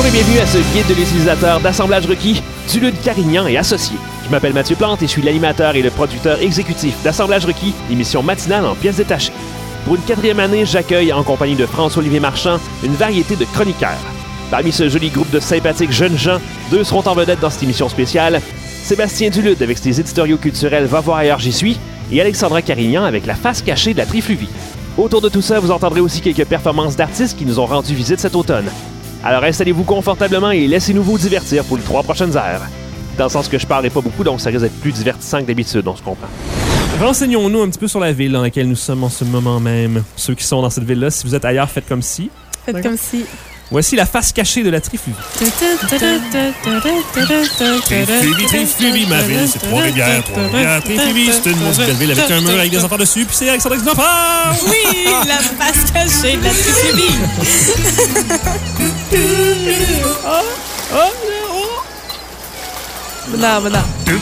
Bonjour et bienvenue à ce guide de l'utilisateur d'assemblage requis du Lude Carignan et Associés. Je m'appelle Mathieu Plante et je suis l'animateur et le producteur exécutif d'Assemblage requis, l'émission matinale en pièces détachées. Pour une 4e année, j'accueille en compagnie de François-Olivier Marchand une variété de chroniqueurs. Parmi ce joli groupe de sympathiques jeunes gens, 2 seront en vedette dans cette émission spéciale. Sébastien Dulude avec ses éditoriaux culturels Va voir ailleurs j'y suis et Alexandra Carignan avec la face cachée de la Trifluvie. Autour de tout ça, vous entendrez aussi quelques performances d'artistes qui nous ont rendu visite cet automne. Alors installez-vous confortablement et laissez-nous vous divertir pour les 3 prochaines heures. Dans le sens que je parlerai pas beaucoup, donc ça risque d'être plus divertissant que d'habitude, on se comprend. Renseignons-nous un petit peu sur la ville dans laquelle nous sommes en ce moment même. Ceux qui sont dans cette ville-là, si vous êtes ailleurs, faites comme si. Faites comme si. Voici la face cachée de la Trifluvie. Trifluvie, ma ville, c'est Trois-Rivières. Trifluvie, c'est une maudite belle ville avec un mur avec des enfants dessus, puis c'est Alexandre qui nous en parle. Oui, la face cachée de la Trifluvie. Madame.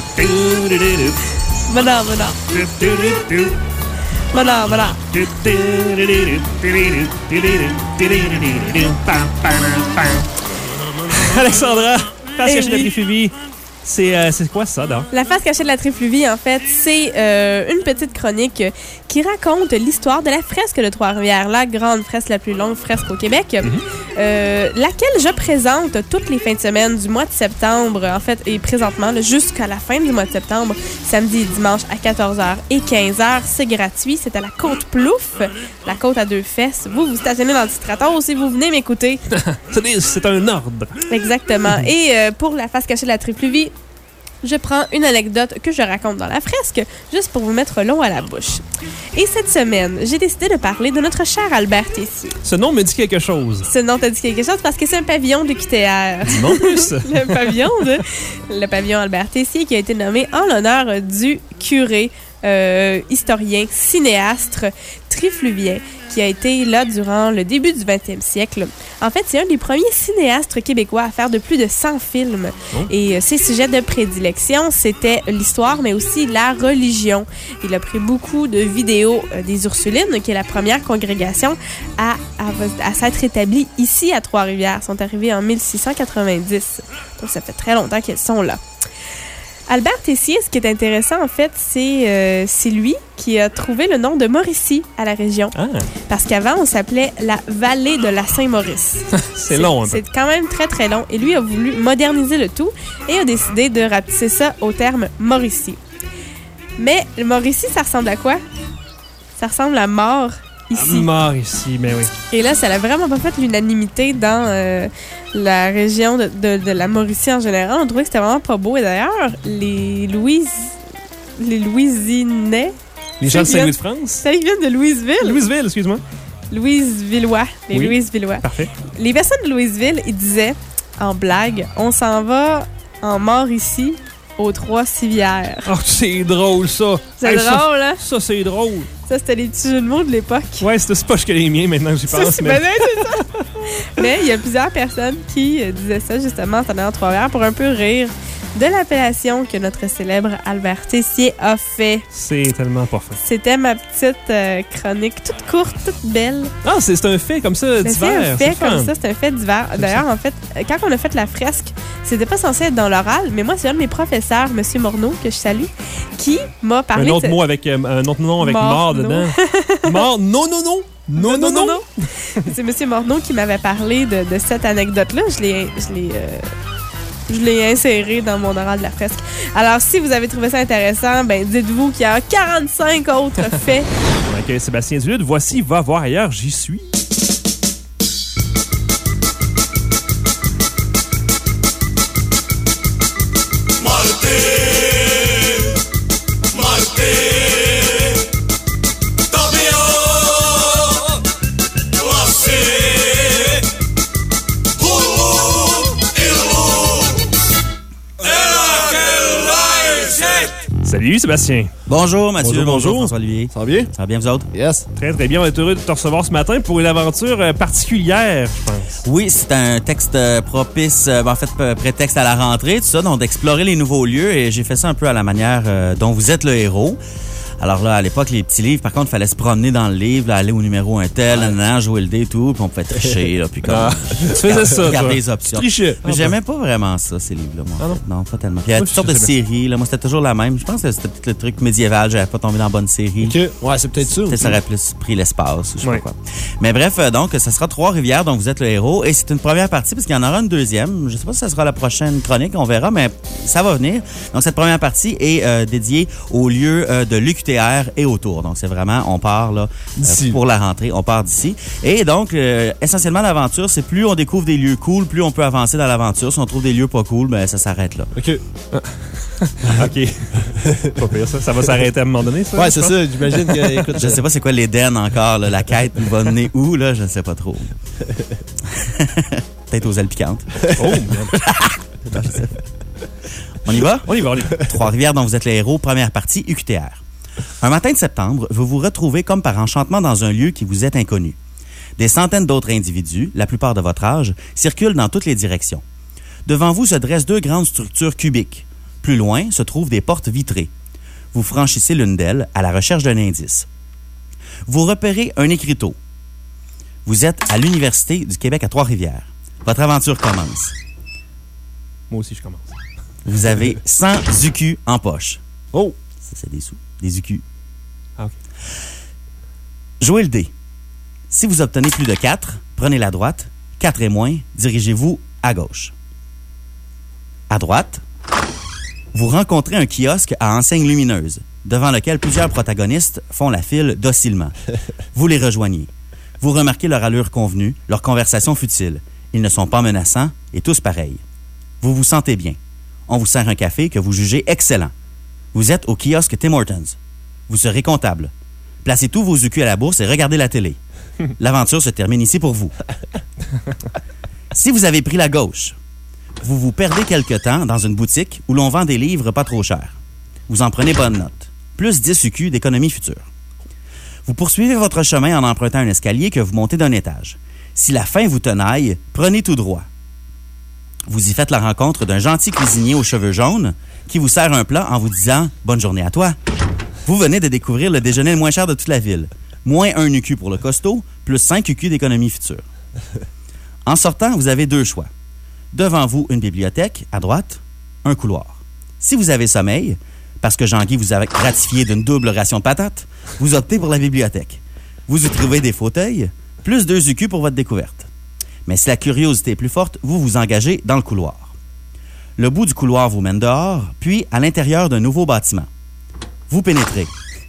Alexandra, face cachée de la Trifluvie. C'est quoi ça, donc? La face cachée de la Trifluvie, en fait, c'est une petite chronique qui raconte l'histoire de la fresque de Trois-Rivières, la grande fresque, la plus longue fresque au Québec, laquelle je présente toutes les fins de semaine du mois de septembre, en fait, et présentement, jusqu'à la fin du mois de septembre, samedi et dimanche à 14h et 15h. C'est gratuit, c'est à la Côte Plouf, la côte à 2 fesses. Vous stationnez dans le Titrator si vous venez m'écouter. C'est un ordre. Exactement. Et pour la face cachée de la Trifluvie, je prends une anecdote que je raconte dans la fresque, juste pour vous mettre l'eau à la bouche. Et cette semaine, j'ai décidé de parler de notre cher Albert Tessier. Ce nom me dit quelque chose. Ce nom t'a dit quelque chose parce que c'est un pavillon de QTR. Dis-moi plus. Le pavillon Albert Tessier qui a été nommé en l'honneur du curé, historien, cinéaste, trifluvien, qui a été là durant le début du 20e siècle. En fait, c'est un des premiers cinéastes québécois à faire de plus de 100 films. Oh. Et ses sujets de prédilection, c'était l'histoire, mais aussi la religion. Il a pris beaucoup de vidéos des Ursulines, qui est la première congrégation à s'être établie ici à Trois-Rivières. Ils sont arrivés en 1690. Donc, ça fait très longtemps qu'ils sont là. Albert Tessier, ce qui est intéressant, en fait, c'est lui qui a trouvé le nom de Mauricie à la région. Ah. Parce qu'avant, on s'appelait la vallée de la Saint-Maurice. c'est long, un peu. C'est quand même très, très long. Et lui a voulu moderniser le tout et a décidé de rapetisser ça au terme Mauricie. Mais Mauricie, ça ressemble à quoi? Ça ressemble à mort. Ici. Mort ici, mais oui. Et là, ça n'a vraiment pas fait l'unanimité dans la région de la Mauricie en général. On trouvait que c'était vraiment pas beau. Et d'ailleurs, les Louisinais... Les gens de Saint-Louis-de-France? Ça, ils viennent de Louisville. Louisville, excuse-moi. Louisvillois. Les Louisvillois. Parfait. Les personnes de Louisville, ils disaient, en blague, on s'en va en Mauricie aux Trois-Civières. Oh, c'est drôle, ça. C'est drôle, hein? Ça, c'est drôle. Ça, c'était les petits jeux de mots de l'époque. Ouais, c'est pas que les miens, maintenant, j'y pense. C'est ça. Mais il y a plusieurs personnes qui disaient ça, justement, en s'en allant à Trois-Rivières pour un peu rire de l'appellation que notre célèbre Albert Tessier a fait. C'est tellement pas fait. C'était ma petite chronique toute courte, toute belle. Ah, c'est un fait comme ça d'hiver. C'est un fait d'hiver. D'ailleurs, en fait, quand on a fait la fresque, c'était pas censé être dans l'oral, mais moi, c'est un de mes professeurs, M. Morneau, que je salue, qui m'a parlé... Un autre nom avec mort dedans. Mort, non. C'est M. Morneau qui m'avait parlé de cette anecdote-là. Je l'ai inséré dans mon oral de la fresque. Alors, si vous avez trouvé ça intéressant, ben dites-vous qu'il y a 45 autres faits. On accueille Sébastien Dulude. Voici Va voir ailleurs, j'y suis. Salut Sébastien. Bonjour Mathieu, bonjour François-Olivier. Ça va bien? Ça va bien vous autres? Yes. Très très bien, on est heureux de te recevoir ce matin pour une aventure particulière, je pense. Oui, c'est un texte propice, prétexte à la rentrée, tout ça, donc d'explorer les nouveaux lieux et j'ai fait ça un peu à la manière dont vous êtes le héros. Alors là, à l'époque, les petits livres, par contre, il fallait se promener dans le livre, là, aller au numéro un tel, jouer le dé et tout, puis on pouvait tricher, là, puis comme... Tu faisais ça, regarder toi. les options. Tu trichais. Mais j'aimais pas vraiment ça, ces livres-là, moi. Ah non? Non, pas tellement. Il y avait toutes sortes de séries, là. Moi, c'était toujours la même. Je pense que c'était peut-être le truc médiéval, j'avais pas tombé dans la bonne série. OK. Ouais, c'est peut-être ça. Peut-être ça aurait plus pris l'espace, je sais Ouais. pas quoi. Mais bref, donc, ça sera Trois-Rivières, dont vous êtes le héros, et c'est une première partie, parce qu'il y en aura une deuxième. Je sais pas si ça sera la prochaine chronique, on verra, mais ça va venir. Donc, cette première partie est dédiée au lieu de l'UQTR et autour. Donc, c'est vraiment, on part là pour la rentrée, on part d'ici. Et donc, essentiellement, l'aventure, c'est plus on découvre des lieux cool, plus on peut avancer dans l'aventure. Si on trouve des lieux pas cool, ben ça s'arrête là. OK. OK. Pas pire, ça. Ça va s'arrêter à un moment donné, ça? Ouais, c'est ça. J'imagine que, écoute, Je sais pas c'est quoi l'Éden encore, là, la quête nous va mener où, là, je ne sais pas trop. Peut-être aux ailes piquantes. Oh, merde. Non, je sais pas. On y va? On y va, on y va. Trois-Rivières dont vous êtes le héros, première partie, UQTR. Un matin de septembre, vous vous retrouvez comme par enchantement dans un lieu qui vous est inconnu. Des centaines d'autres individus, la plupart de votre âge, circulent dans toutes les directions. Devant vous se dressent deux grandes structures cubiques. Plus loin se trouvent des portes vitrées. Vous franchissez l'une d'elles à la recherche d'un indice. Vous repérez un écriteau. Vous êtes à l'Université du Québec à Trois-Rivières. Votre aventure commence. Moi aussi, je commence. Vous avez 100 UQ en poche. Oh! Ça, c'est des sous. Des UQ. Ah, OK. Jouez le dé. Si vous obtenez plus de 4, prenez la droite. 4 et moins, dirigez-vous à gauche. À droite, vous rencontrez un kiosque à enseigne lumineuse, devant lequel plusieurs protagonistes font la file docilement. Vous les rejoignez. Vous remarquez leur allure convenue, leur conversation futile. Ils ne sont pas menaçants et tous pareils. Vous vous sentez bien. On vous sert un café que vous jugez excellent. Vous êtes au kiosque Tim Hortons. Vous serez comptable. Placez tous vos UQ à la bourse et regardez la télé. L'aventure se termine ici pour vous. Si vous avez pris la gauche, vous vous perdez quelque temps dans une boutique où l'on vend des livres pas trop chers. Vous en prenez bonne note. Plus 10 UQ d'économie future. Vous poursuivez votre chemin en empruntant un escalier que vous montez d'un étage. Si la faim vous tenaille, prenez tout droit. Vous y faites la rencontre d'un gentil cuisinier aux cheveux jaunes qui vous sert un plat en vous disant « Bonne journée à toi ». Vous venez de découvrir le déjeuner le moins cher de toute la ville. Moins 1 UQ pour le costaud, plus 5 UQ d'économie future. En sortant, vous avez deux choix. Devant vous, une bibliothèque, à droite, un couloir. Si vous avez sommeil, parce que Jean-Guy vous a gratifié d'une double ration de patates, vous optez pour la bibliothèque. Vous y trouvez des fauteuils, plus 2 UQ pour votre découverte. Mais si la curiosité est plus forte, vous vous engagez dans le couloir. Le bout du couloir vous mène dehors, puis à l'intérieur d'un nouveau bâtiment. Vous pénétrez.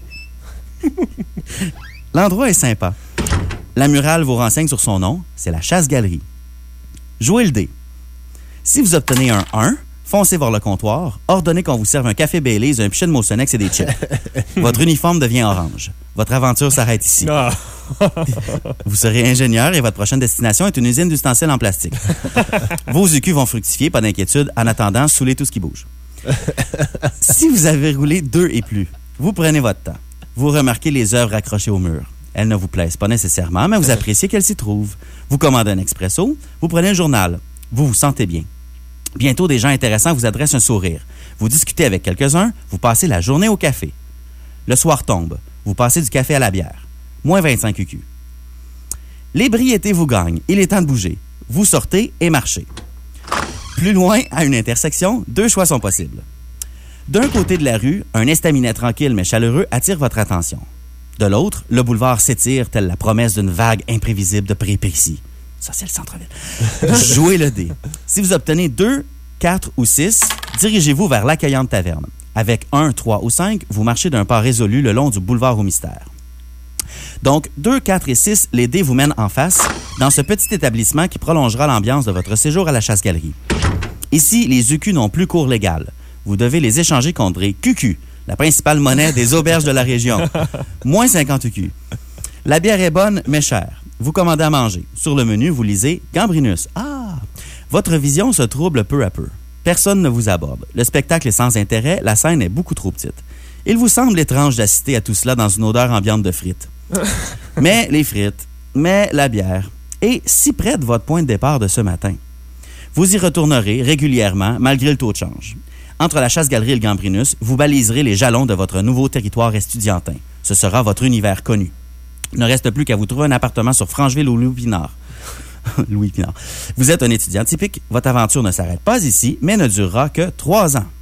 L'endroit est sympa. La murale vous renseigne sur son nom, c'est la Chasse-Galerie. Jouez le dé. Si vous obtenez un 1, foncez vers le comptoir, ordonnez qu'on vous serve un café Baileys, un pichet de Moussonex et des chips. Votre uniforme devient orange. Votre aventure s'arrête ici. Ah. Vous serez ingénieur et votre prochaine destination est une usine d'ustensiles en plastique. Vos UQ vont fructifier, pas d'inquiétude. En attendant, saoulez tout ce qui bouge. Si vous avez roulé 2 et plus, vous prenez votre temps. Vous remarquez les œuvres accrochées au mur. Elles ne vous plaisent pas nécessairement, mais vous appréciez qu'elles s'y trouvent. Vous commandez un expresso, vous prenez un journal. Vous vous sentez bien. Bientôt, des gens intéressants vous adressent un sourire. Vous discutez avec quelques-uns, vous passez la journée au café. Le soir tombe, vous passez du café à la bière. Moins 25 UQ. L'ébriété vous gagne, il est temps de bouger. Vous sortez et marchez. Plus loin, à une intersection, 2 choix sont possibles. D'un côté de la rue, un estaminet tranquille mais chaleureux attire votre attention. De l'autre, le boulevard s'étire telle la promesse d'une vague imprévisible de péripéties. Ça, c'est le centre-ville. Jouez le dé. Si vous obtenez 2, 4 ou 6, dirigez-vous vers l'accueillante taverne. Avec 1, 3 ou 5, vous marchez d'un pas résolu le long du boulevard au mystère. Donc, 2, 4 et 6, les dés vous mènent en face dans ce petit établissement qui prolongera l'ambiance de votre séjour à la Chasse-Galerie. Ici, les UQ n'ont plus cours légal. Vous devez les échanger contre des QQ, la principale monnaie des auberges de la région. Moins 50 UQ. La bière est bonne, mais chère. Vous commandez à manger. Sur le menu, vous lisez « Gambrinus ». Ah! Votre vision se trouble peu à peu. Personne ne vous aborde. Le spectacle est sans intérêt, la scène est beaucoup trop petite. Il vous semble étrange d'assister à tout cela dans une odeur ambiante de frites. Mais les frites, mais la bière, et si près de votre point de départ de ce matin. Vous y retournerez régulièrement, malgré le taux de change. Entre la Chasse-Galerie et le Gambrinus, vous baliserez les jalons de votre nouveau territoire estudiantin. Ce sera votre univers connu. Il ne reste plus qu'à vous trouver un appartement sur Francheville ou Louis-Pinard. Louis-Pinard. Vous êtes un étudiant typique. Votre aventure ne s'arrête pas ici, mais ne durera que 3 ans.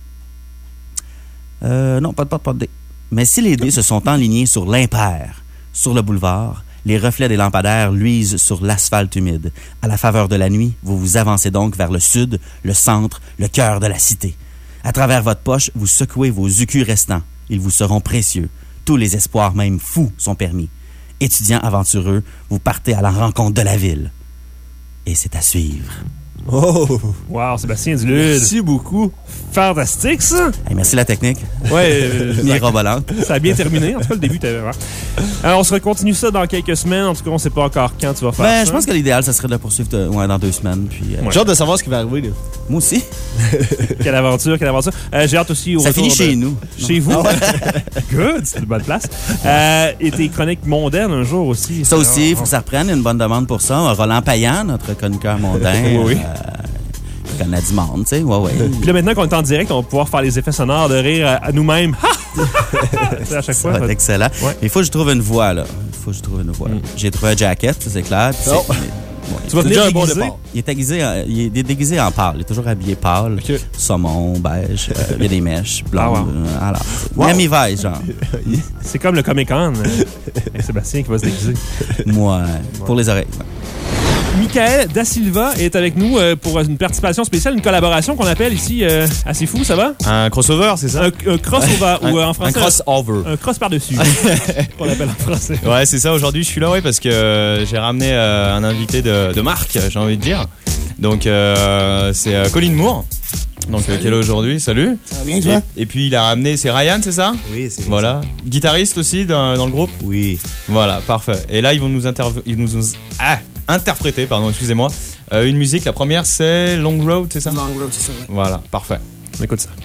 Non, pas de dés. Mais si les dés se sont enlignés sur l'impair, sur le boulevard, les reflets des lampadaires luisent sur l'asphalte humide. À la faveur de la nuit, vous vous avancez donc vers le sud, le centre, le cœur de la cité. À travers votre poche, vous secouez vos UQ restants. Ils vous seront précieux. Tous les espoirs, même fous, sont permis. Étudiants aventureux, vous partez à la rencontre de la ville. Et c'est à suivre. Oh! Wow, Sébastien Dulude. Merci beaucoup. Fantastique, ça! Hey, merci la technique. Ouais, Mirobolante. ça a bien terminé. En tout cas, le début, t'avais vraiment. Alors, on se continue ça dans quelques semaines. En tout cas, on sait pas encore quand tu vas faire ça. Je pense que l'idéal, ça serait de le poursuivre dans 2 semaines. Puis, J'ai hâte de savoir ce qui va arriver. Là. Moi aussi. Quelle aventure. J'ai hâte aussi au ça retour finit chez nous. Chez vous? Good, c'est une bonne place. Et tes chroniques mondaines un jour aussi. Ça aussi, il faut que ça reprenne. Une bonne demande pour ça. Roland Payan, notre chroniqueur mondain. Oui. Il connaît du monde, tu sais. Ouais. Puis là, maintenant qu'on est en direct, on va pouvoir faire les effets sonores de rire à nous-mêmes. C'est à chaque fois. Ça va être excellent. Ouais. Il faut que je trouve une voix, là. J'ai trouvé un jacket, ça c'est clair. Puis Tu vas venir déguisé. Il est déguisé en pâle. Il est toujours habillé pâle. Okay. Saumon, beige. Il y a des mèches blondes. Ah, wow. Miami Vice, genre. C'est comme le Comic-Con. Et Sébastien qui va se déguiser. Moi, pour les oreilles. Michael Da Silva est avec nous pour une participation spéciale, une collaboration qu'on appelle ici assez fou, ça va? Un crossover, c'est ça? Un crossover, ou en français... Un crossover. Un cross par-dessus, qu'on appelle en français. Ouais, c'est ça. Aujourd'hui, je suis là, parce que j'ai ramené un invité de marque, j'ai envie de dire. Donc, c'est Colin Moore. Donc, qui est là aujourd'hui. Salut. Ça va bien, toi? Et puis, il a ramené, c'est Ryan, c'est ça? Oui, c'est bien. Voilà. Guitariste aussi dans le groupe? Oui. Voilà, parfait. Et là, ils vont nous interpréter, excusez-moi, une musique. La première, c'est Long Road, c'est ça? Long Road, c'est ça, ouais. Voilà, parfait. On écoute ça.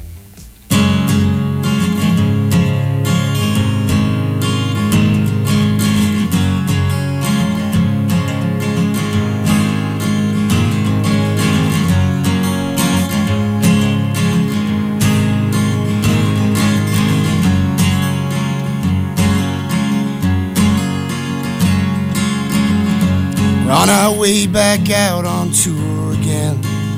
On our way back out on tour again.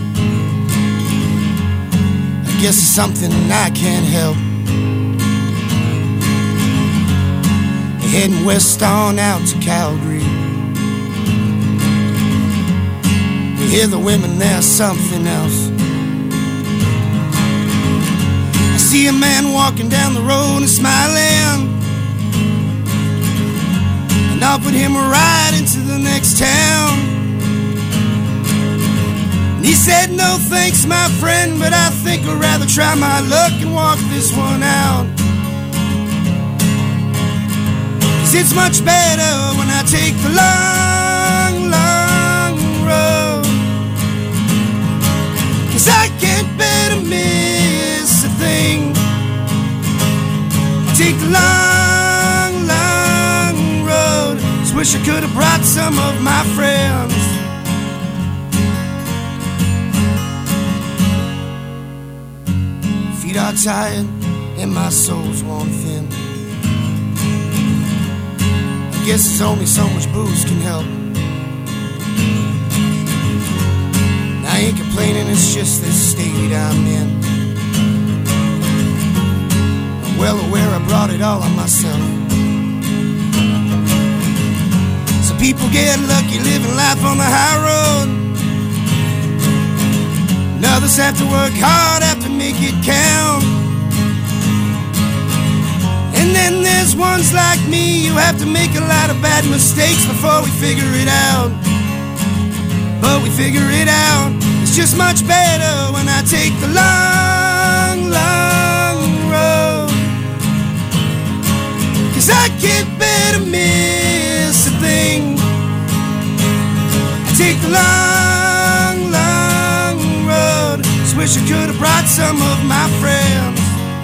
I guess it's something I can't help. Heading west on out to Calgary. We hear the women, there's something else. I see a man walking down the road and smiling, and I'll put him a ride into the next town. And he said, no thanks, my friend, but I think I'd rather try my luck and walk this one out. 'Cause it's much better when I take the long, long road. 'Cause I can't bear to miss a thing. I take the long, long road. Just wish I could have brought some of my friends. Feet are tired and my soul's worn thin. I guess there's only so much booze can help. I ain't complaining, it's just this state I'm in. I'm well aware I brought it all on myself. Some people get lucky living life on the high road, and others have to work hard, have to make it count. And then there's ones like me who have to make a lot of bad mistakes before we figure it out. But we figure it out. It's just much better when I take the long, long road. 'Cause I can't bear to miss a thing. I take the long, long road. Just wish I could have brought some of my friends.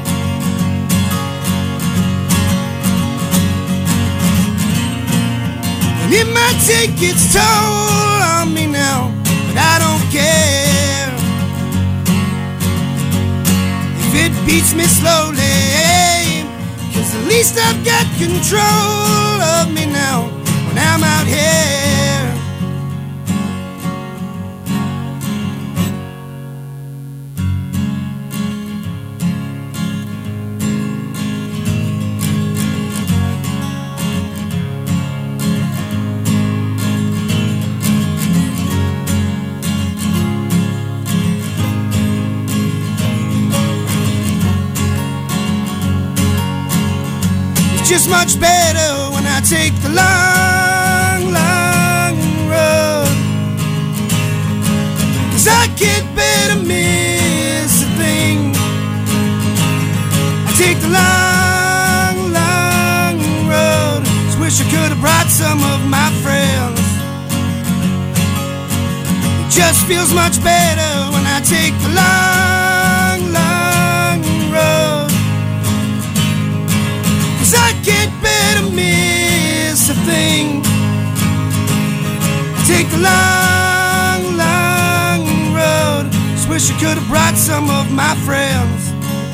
And it might take its toll on me now, but I don't care. If beats me slowly. 'Cause at least I've got control of me now when I'm out here. Just much better when I take the long, long road. 'Cause I can't bear to miss a thing. I take the long, long road. Just wish I could have brought some of my friends. It just feels much better when I take the long, long road. I can't bear to miss a thing. Take the long, long road. Just wish I could have brought some of my friends.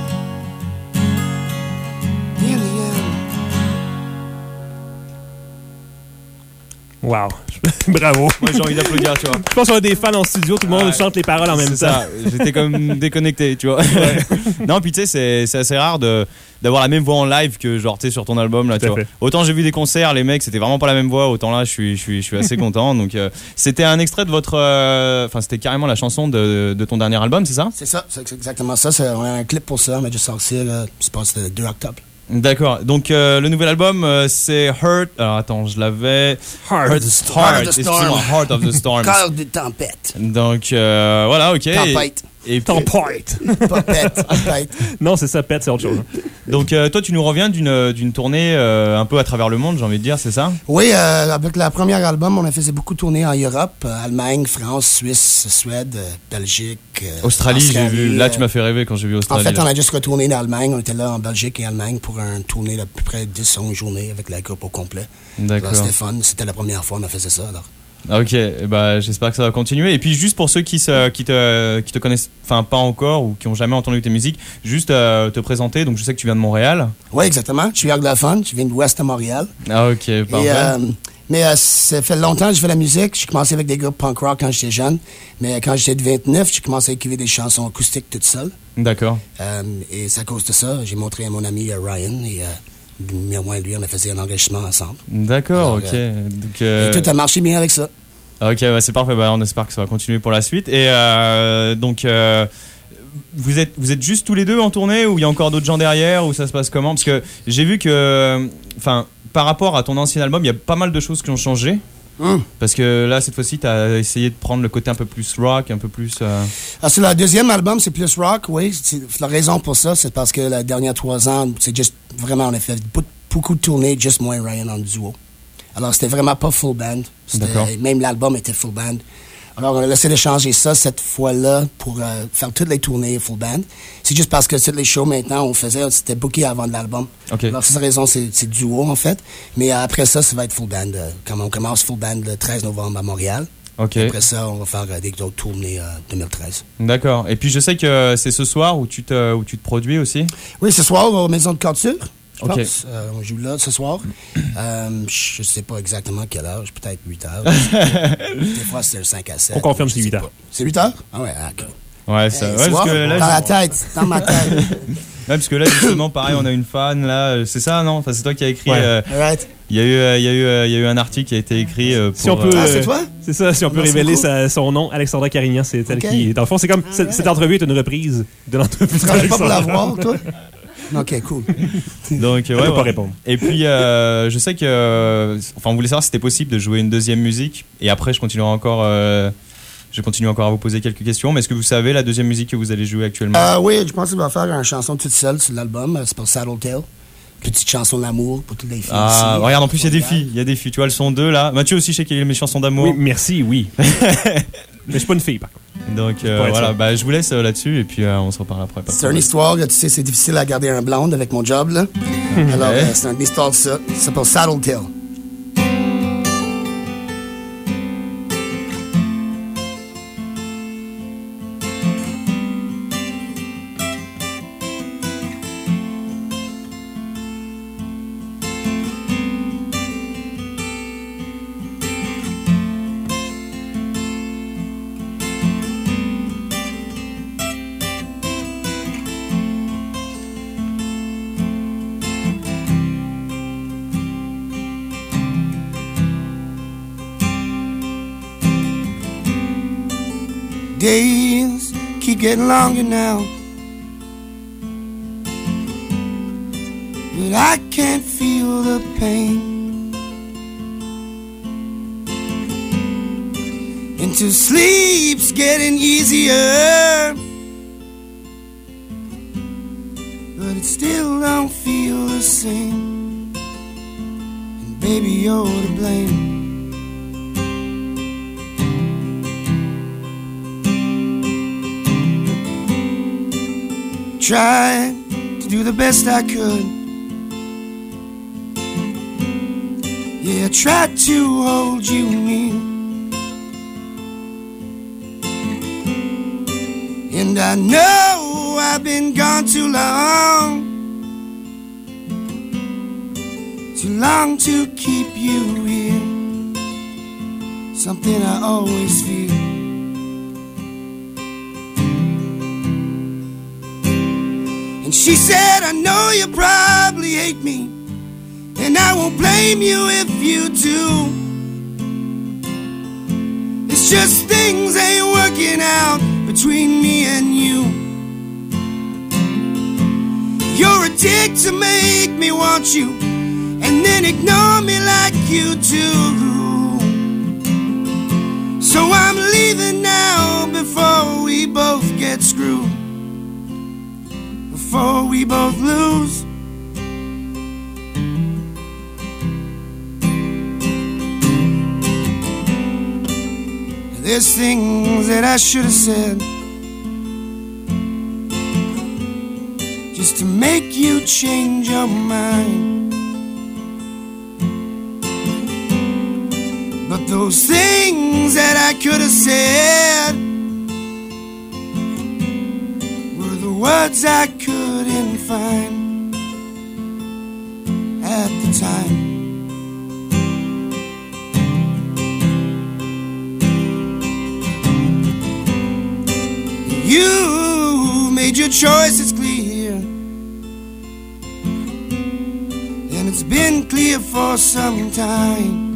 In the end. Wow. Bravo. Moi, j'ai envie d'applaudir, tu vois. Je pense qu'on a des fans en studio, tout le monde chante les paroles en même temps. C'est ça, j'étais comme déconnecté, tu vois. Ouais. Non, puis tu sais, c'est assez rare d'avoir la même voix en live que genre, tu sais, sur ton album, là, tu vois. Autant j'ai vu des concerts, les mecs, c'était vraiment pas la même voix, autant là, je suis assez content. Donc, c'était un extrait de votre. Enfin, c'était carrément la chanson de ton dernier album, c'est ça? C'est ça, c'est exactement ça. On a un clip pour ça, on a juste sorti, c'est passé le 2 octobre. D'accord. Donc le nouvel album c'est Heart. Alors attends, je l'avais. Heart of the Storm. Heart of the Storm. Cœur de tempête. Donc voilà, ok. Tempête. Et Tempête. Pas pète, tempête. Non, c'est ça, pète, c'est autre chose. Donc toi, tu nous reviens d'une tournée un peu à travers le monde, j'ai envie de dire, c'est ça? Oui, avec le premier album, on a fait beaucoup de tournées en Europe, Allemagne, France, Suisse, Suède, Belgique. Australie, j'ai vu. Là, tu m'as fait rêver quand j'ai vu Australie. En fait, on a juste retourné d'Allemagne. On était là en Belgique et Allemagne pour une tournée d'à peu près 10-11 journées avec la groupe au complet. D'accord. C'était fun. C'était la première fois qu'on a fait ça. Alors. Ok, bah, j'espère que ça va continuer. Et puis juste pour ceux qui te connaissent, enfin pas encore ou qui ont jamais entendu tes musiques, juste te présenter. Donc je sais que tu viens de Montréal. Oui, exactement. Je suis anglophone. Je viens de l'ouest de Montréal. Ah ok, parfait. Mais ça fait longtemps que je fais la musique. J'ai commencé avec des groupes punk rock quand j'étais jeune. Mais quand j'étais de 29, j'ai commencé à écrire des chansons acoustiques toute seule. D'accord. Et c'est à cause de ça. J'ai montré à mon ami Ryan et moi et lui, on a fait un enregistrement ensemble. D'accord, ok. Donc, et tout a marché bien avec ça. Ok, bah c'est parfait. Bah, on espère que ça va continuer pour la suite. Et donc, vous êtes juste tous les deux en tournée ou il y a encore d'autres gens derrière ou ça se passe comment? Parce que j'ai vu que, enfin, par rapport à ton ancien album, il y a pas mal de choses qui ont changé. Parce que là, cette fois-ci, tu as essayé de prendre le côté un peu plus rock, un peu plus... sur le deuxième album, c'est plus rock, oui. La raison pour ça, c'est parce que les derniers 3 ans, c'est juste vraiment, on a fait beaucoup de tournées, juste moi et Ryan en duo. Alors, c'était vraiment pas full band. Même l'album était full band. Alors, on a essayé de changer ça cette fois-là pour faire toutes les tournées full band. C'est juste parce que toutes les shows maintenant, on faisait, c'était booké avant l'album. Okay. Alors, c'est la raison, c'est duo, en fait. Mais après ça va être full band. Quand on commence full band le 13 novembre à Montréal. Okay. Après ça, on va faire des autres tournées 2013. D'accord. Et puis, je sais que c'est ce soir où tu te produis aussi? Oui, ce soir, aux Maisons de Culture. Je pense. On joue là ce soir. Je sais pas exactement quelle heure. Peut-être 8 heures. Des fois, c'est 5 à 7. On confirme que c'est 8 heures. C'est 8 heures? Ah ouais, cool. Ouais, ça. Ouais, parce que là, dans la tête, dans ma tête. Ouais, parce que là, justement, pareil, on a une fan, là. C'est ça, non? Enfin, c'est toi qui as écrit. Right. Il y a eu un article qui a été écrit pour... Si on peut, c'est toi? C'est ça, si on peut révéler son nom, Alexandra Carignan, c'est elle qui... Dans le fond, c'est comme... Cette entrevue est une reprise de l'entrevue. Tu ne pas pour la voir, toi? Ok, cool. Donc, ouais, pas répondre. Et puis, je sais que... Enfin, on voulait savoir si c'était possible de jouer une deuxième musique. Et après, je continue encore à vous poser quelques questions. Mais est-ce que vous savez la deuxième musique que vous allez jouer actuellement? Oui, je pense qu'il va faire une chanson toute seule sur l'album. C'est pour Saddletail. Petite chanson d'amour pour toutes les filles. Ah, ici. Regarde, en plus, il y a des filles. Il y a des filles. Tu vois, elles sont 2 là. Mathieu aussi, je sais qu'il y a mes chansons d'amour. Oui, merci, oui. Mais je suis pas une fille, par contre. Donc voilà, bah, je vous laisse là-dessus et puis on se reparle après. C'est une histoire, tu sais, c'est difficile à garder un blonde avec mon job, là. Alors, c'est une histoire de ça. Ça s'appelle Saddletail. days keep getting longer now, but I can't feel the pain. And to sleep's getting easier, but it still don't feel the same. And baby, you're to blame. Tried to do the best I could. Yeah, I tried to hold you near. And I know I've been gone too long to keep you here. Something I always feel. And she said, I know you probably hate me, and I won't blame you if you do. It's just things ain't working out between me and you. You're a dick to make me want you, and then ignore me like you do. So I'm leaving now before we both get screwed, before we both lose. There's things that I should have said just to make you change your mind. But those things that I could have said were the words I couldn't find at the time. You made your choice, it's clear, and it's been clear for some time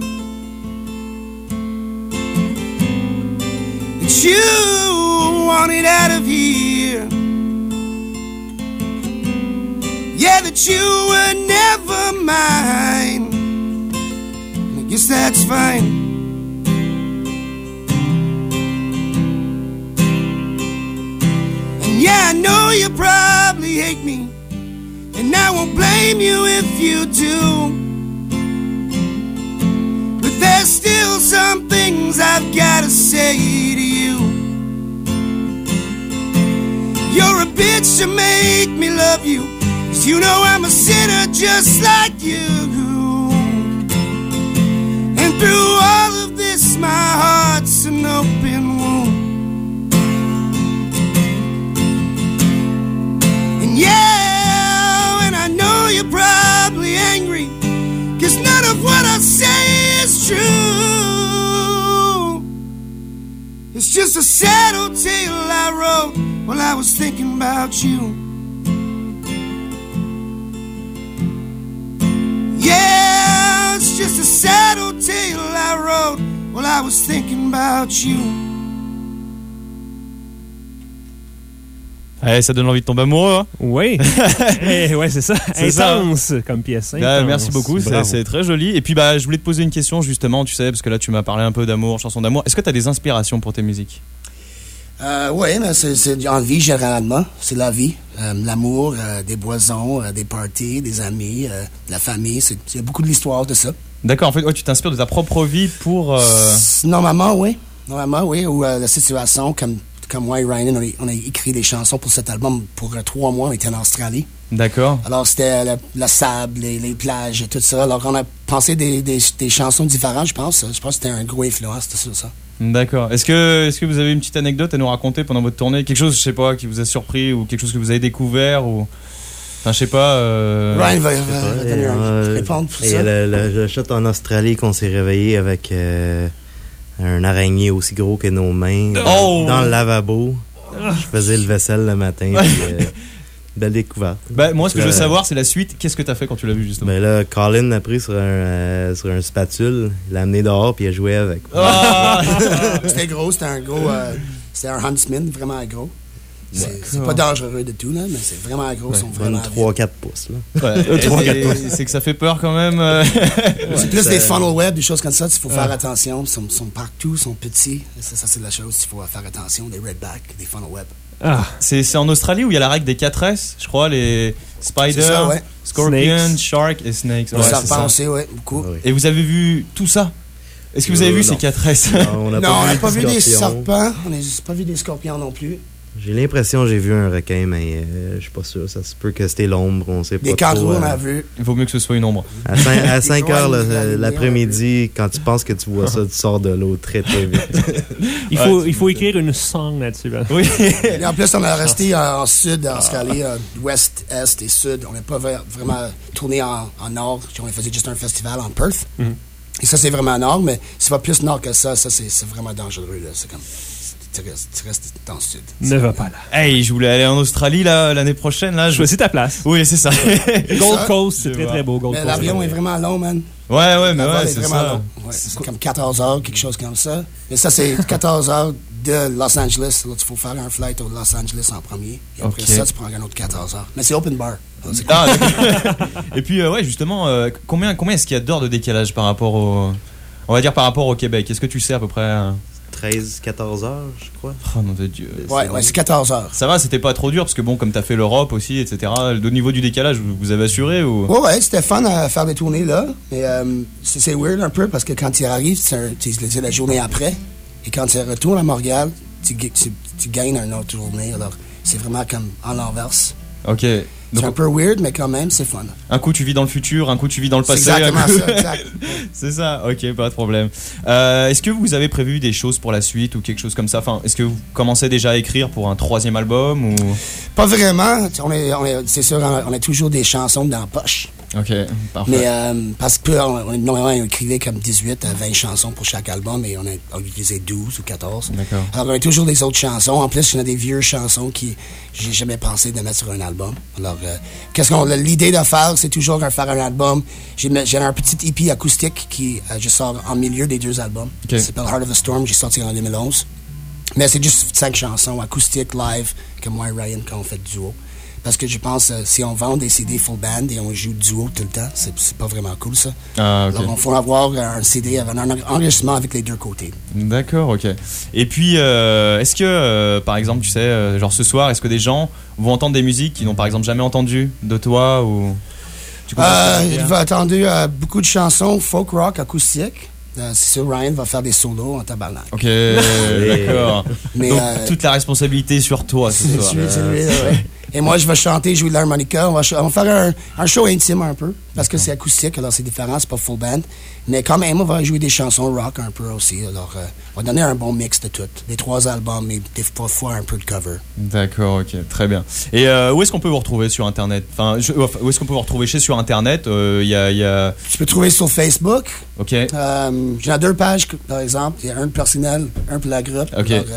that you wanted out of here. Yeah, that you were never mine, and I guess that's fine. Yeah, I know you probably hate me, and I won't blame you if you do. But there's still some things I've gotta say to you. You're a bitch to make me love you, 'cause you know I'm a sinner just like you. And through all of this, my heart's an open wound. Yeah, and I know you're probably angry, 'cause none of what I say is true. It's just a sad old tale I wrote while I was thinking about you. Yeah, it's just a sad old tale I wrote while I was thinking about you. Ça donne envie de tomber amoureux, hein? Oui. Ouais, c'est ça. Intense comme pièce. Merci beaucoup, c'est très joli. Et puis je voulais te poser une question justement, tu sais, parce que là tu m'as parlé un peu d'amour, chansons d'amour. Est-ce que tu as des inspirations pour tes musiques? Oui, mais c'est en vie généralement. C'est la vie. L'amour, des boissons, des parties, des amis, de la famille. C'est beaucoup de l'histoire de ça. D'accord, en fait, tu t'inspires de ta propre vie pour... Normalement, oui. Ou la situation comme moi et Ryan, on a écrit des chansons pour cet album pour 3 mois. On était en Australie. D'accord. Alors, c'était le sable, les plages et tout ça. Alors, on a pensé des chansons différentes, je pense. Je pense que c'était un gros influence, c'était ça. D'accord. Est-ce que vous avez une petite anecdote à nous raconter pendant votre tournée? Quelque chose, je sais pas, qui vous a surpris ou quelque chose que vous avez découvert ou... Enfin, je sais pas... Ryan va répondre pour ça. Le shot en Australie qu'on s'est réveillé avec... un araignée aussi gros que nos mains dans le lavabo. Je faisais le vaisselle le matin. Puis, belle découverte. Moi, ce que je veux savoir, c'est la suite. Qu'est-ce que t'as fait quand tu l'as vu, justement? Là, Colin l'a pris sur un spatule, il l'a amené dehors, puis il a joué avec. C'était gros, c'était un gros C'est un Huntsman vraiment gros. C'est pas dangereux de tout, là, mais c'est vraiment gros. Ils sont vraiment 3-4 pouces. Là. Ouais. C'est que ça fait peur quand même. C'est plus des funnel web, des choses comme ça. Il faut faire attention. Ils sont partout, ils sont petits. Ça, c'est la chose. Il faut faire attention. Des redback, des funnel web. Ah. C'est en Australie où il y a la règle des 4S, je crois, les Spider, ça, ouais. Scorpion, Snakes. Shark et Snakes. Les serpents aussi, oui, beaucoup. Oui. Et vous avez vu tout ça? Est-ce que vous avez vu ces 4S? On n'a Non, on n'a pas vu des scorpions. serpents. On n'a pas vu des scorpions non plus. J'ai l'impression que j'ai vu un requin, mais je suis pas sûr. Ça se peut que c'était l'ombre, on sait pas Des trop. kangourous, on a vu. Il vaut mieux que ce soit une ombre. À 5 heures Ouais, l'après-midi, quand tu penses que tu vois ça, tu sors de l'eau très très vite. Il faut écrire une song là-dessus. Ben. Oui. Et en plus, on a resté en sud, en Australie, ouest, est et sud. On n'a pas vraiment tourné en nord. On faisait juste un festival en Perth. Et ça, c'est vraiment nord, mais si tu vas plus nord que ça, c'est vraiment dangereux. Là. C'est comme... Tu restes dans le sud. Ne va pas là. Hey, je voulais aller en Australie l'année prochaine. Là, Choisis ta place. Oui, c'est ça. Gold Coast, c'est Je très vois. très beau. Gold Mais Coast. l'avion est vraiment long, man. Ouais, mais Le vol ouais, est c'est vraiment ça. long. Ouais, c'est comme 14 heures, quelque chose comme ça. Mais ça, c'est 14 heures de Los Angeles. Là, il faut faire un flight au Los Angeles en premier. Et après Ok. ça, tu prends un autre 14 heures. Mais c'est open bar. Alors, c'est Ah, d'accord. Et puis, ouais, justement, combien est-ce qu'il y a d'heures de décalage par rapport on va dire par rapport au Québec? Est-ce que tu sais à peu près 13-14 heures, je crois. Oh nom de Dieu. Ouais, c'est 14 heures. Ça va, c'était pas trop dur parce que bon, comme t'as fait l'Europe aussi, etc. Au niveau du décalage, vous avez assuré ou? Ouais, c'était fun à faire des tournées là. Mais c'est weird un peu parce que quand tu arrives, c'est la journée après. Et quand tu retournes à Montréal, tu gagnes une autre journée. Alors, c'est vraiment comme en l'inverse. Ok. C'est un Donc, peu weird, mais quand même, c'est fun. un coup tu vis dans le futur, un coup tu vis dans le C'est passé. exactement un coup- ça, exact. C'est ça, ok, pas de problème. Est-ce que vous avez prévu des choses pour la suite ou quelque chose comme ça? Enfin, est-ce que vous commencez déjà à écrire pour un 3e album ou? Pas vraiment. C'est sûr, on a toujours des chansons dans la poche. Ok, parfait. Mais parce que normalement, on écrivait comme 18 à 20 chansons pour chaque album et on utilisait 12 ou 14. D'accord. Alors, on a toujours des autres chansons. En plus, il y en a des vieux chansons qui j'ai jamais pensé de mettre sur un album. Alors, l'idée de faire, c'est toujours de faire un album. J'ai un petit EP acoustique qui je sors en milieu des 2 albums. Ok. Ça s'appelle Heart of the Storm. J'ai sorti en 2011. Mais c'est juste 5 chansons acoustiques, live, que moi et Ryan, quand on fait duo. Parce que je pense, si on vend des CD full band et on joue duo tout le temps, c'est pas vraiment cool, ça. Ah, ok. Alors, il faut avoir un CD avec un enregistrement avec les 2 côtés. D'accord, ok. Et puis, est-ce que, par exemple, tu sais, genre ce soir, est-ce que des gens vont entendre des musiques qu'ils n'ont par exemple jamais entendues de toi ou tu comprends ce que je veux dire? Il va attendre beaucoup de chansons folk rock acoustique. C'est sûr, Ryan va faire des solos en tabarnak. Ok, d'accord. Mais, Donc toute la responsabilité sur toi ce soir. c'est lui, ouais. Et moi, je vais chanter, jouer de l'harmonica. On va faire un show intime un peu, parce que c'est acoustique, alors c'est différent, c'est pas full band. Mais quand même, on va jouer des chansons rock un peu aussi. Alors, on va donner un bon mix de tout. Les 3 albums, mais des fois un peu de cover. D'accord, ok, très bien. Et où est-ce qu'on peut vous retrouver sur Internet? Enfin, où est-ce qu'on peut vous retrouver sur Internet? Il y a... Tu peux trouver sur Facebook. Ok. J'ai 2 pages, par exemple. Il y a un personnel, un pour la groupe. Ok. Alors,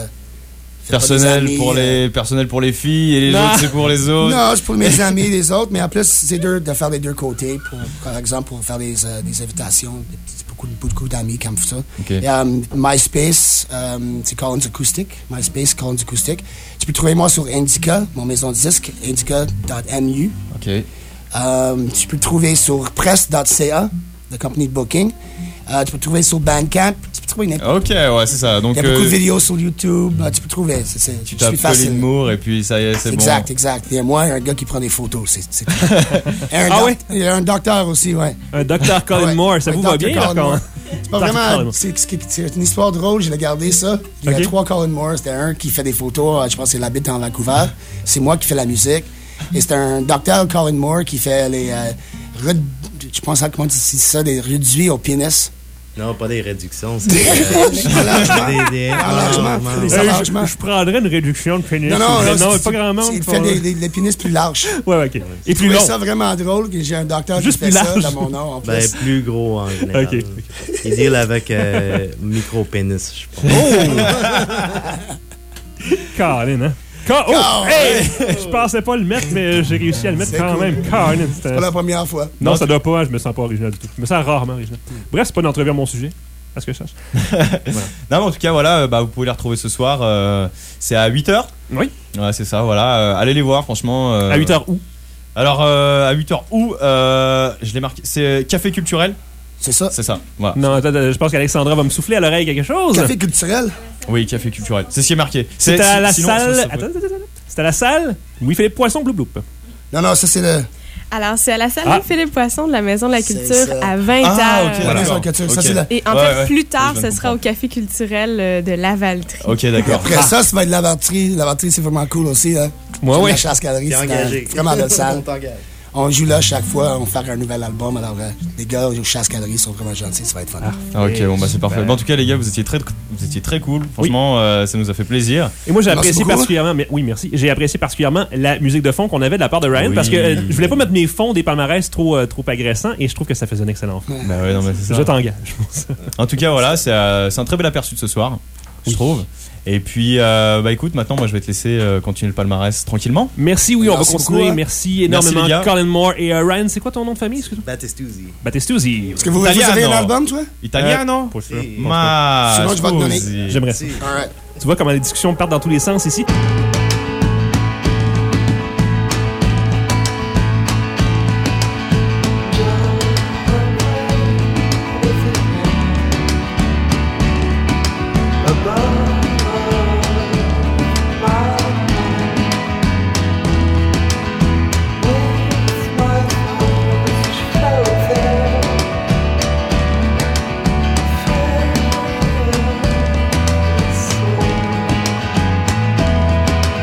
Personnel pour les filles et les autres c'est pour les autres. Non, c'est pour mes amis et les autres, mais en plus, c'est dur de faire les 2 côtés. Par exemple, pour faire des invitations, beaucoup d'amis qui aiment ça. Okay. Et, MySpace, c'est Collins Acoustic. MySpace, Collins Acoustic. Tu peux trouver moi sur Indica, mon maison de disque, indica.mu. Ok. Tu peux le trouver sur press.ca, la compagnie de booking. Tu peux le trouver sur Bandcamp. Tu peux trouver Ok, ouais, c'est ça. Donc, il y a beaucoup de vidéos sur YouTube. Tu peux trouver. Tu tapes Colin Moore et puis ça y est, c'est bon. Exact. Il y a moi, un gars qui prend des photos. C'est oui? Il y a un docteur aussi, ouais. Un docteur Colin Moore, ça vous va bien, Colin Moore. là, C'est pas vraiment. C'est une histoire drôle, j'ai gardé ça. Il y a 3 Colin Moore. C'était un qui fait des photos, je pense qu'il habite en Vancouver. C'est moi qui fais la musique. Et c'est un docteur Colin Moore qui fait les. Je pense à comment tu dis ça, des réduits au pénis. Non, pas des réductions, c'est des allègements. Je prendrais une réduction de pénis. Non, pas grand monde. Il fait des pénis plus larges. Ouais, ok. Et plus long. Ça vraiment drôle que j'ai un docteur qui fait ça dans mon nom en plus. Ben, plus gros en général. Okay. Il deal avec micro-pénis, je pense. Colin, hein? Hey! Je pensais pas le mettre, mais j'ai réussi à le mettre quand même. Colin, c'est pas la première fois. Non, ça doit pas, je me sens pas original du tout. Je me sens rarement original. Bref, c'est pas une entrevue à mon sujet. Parce que je cherche. Non, mais en tout cas, voilà, vous pouvez les retrouver ce soir. C'est à 8h. Oui. Ouais, c'est ça, voilà. Allez les voir, franchement. À 8h où? Alors, à 8h où je l'ai marqué. C'est Café Culturel. C'est ça. C'est ça, voilà. Non, attends, je pense qu'Alexandra va me souffler à l'oreille quelque chose. Café culturel? Oui, Café Culturel. C'est ce qui est marqué. C'est à la sinon, salle. ça peut- Attends. C'est à la salle Louis-Philippe Poisson, Bloup Bloup. Non, ça, c'est le... Alors, c'est à la salle Ah. Philippe Poisson de la Maison de la C'est Culture ça. à 20h. Ah, ok, La d'accord. maison de culture. Ça, Ok. c'est la... Et en Ouais, fait, ouais. plus tard, Je viens ce de sera au comprendre. Café Culturel de Lavaltrie. Ok, d'accord. Après ça va être Lavanterie. Lavanterie, c'est vraiment cool aussi. Hein. Ouais, ouais. La chasse-galerie, T'es c'est engagé. vraiment belle salle. On t'engage. On joue là chaque fois, on fait un nouvel album. Alors, les gars au chasse-galerie sont vraiment gentils, ça va être fun. Ah, ok, bon, c'est parfait. Bon, en tout cas, les gars, vous étiez très cool. Franchement, ça nous a fait plaisir. Et moi, j'ai Merci apprécié beaucoup, particulièrement, oui, merci. J'ai apprécié particulièrement la musique de fond qu'on avait de la part de Ryan Oui. parce que je voulais pas mettre mes fonds des palmarès trop agressants et je trouve que ça faisait un excellent fond. Bah ouais, non, mais c'est ça. Je t'engage. En tout cas, voilà, c'est un très bel aperçu de ce soir, je trouve. Et puis, écoute, maintenant, moi, je vais te laisser continuer le palmarès tranquillement. Merci, oui, on va Merci continuer. beaucoup, hein. Merci énormément, les gars. Colin Moore et Ryan. C'est quoi ton nom de famille? Excuse-moi. Battistuzzi. Battistuzzi. Est-ce que vous avez Italiano. un album, toi? Italien, non? Pas sûr. Si. Ma Sinon, je vais te donner. scusi. J'aimerais ça. All right. Tu vois comment les discussions partent dans tous les sens ici? Slow.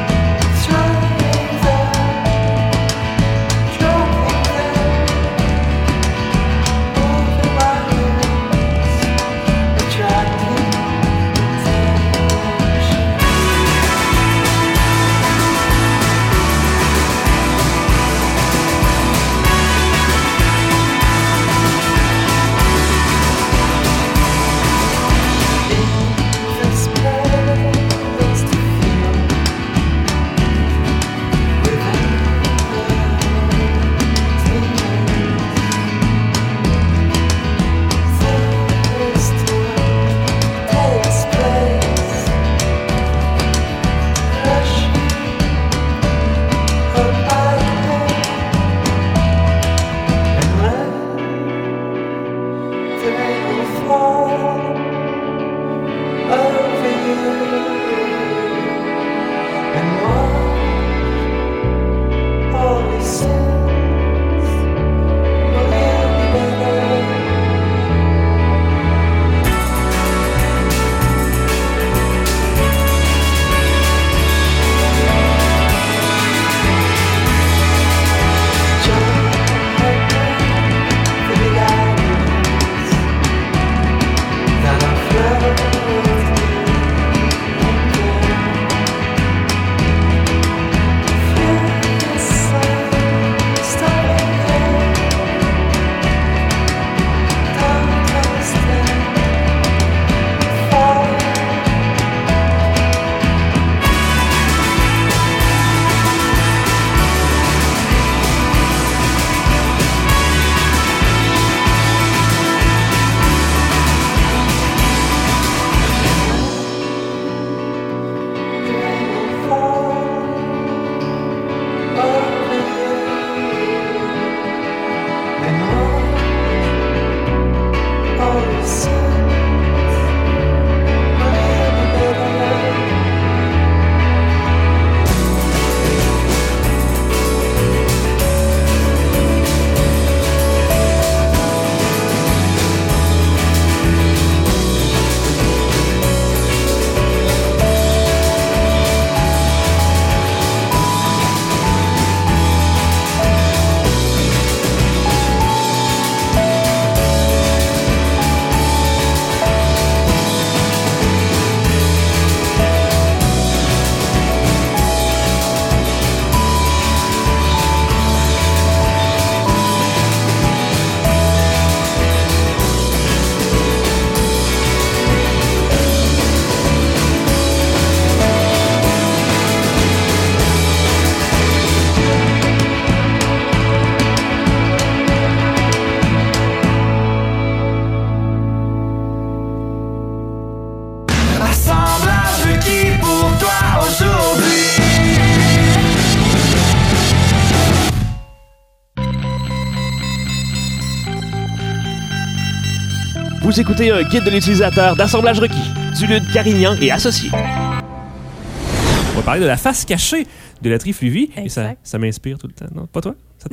Vous écoutez un guide de l'utilisateur d'Assemblage requis, du Lude Carignan et Associés. On va parler de la face cachée de la trifluvie. Exact. Et ça m'inspire tout le temps. Non, pas toi? Ça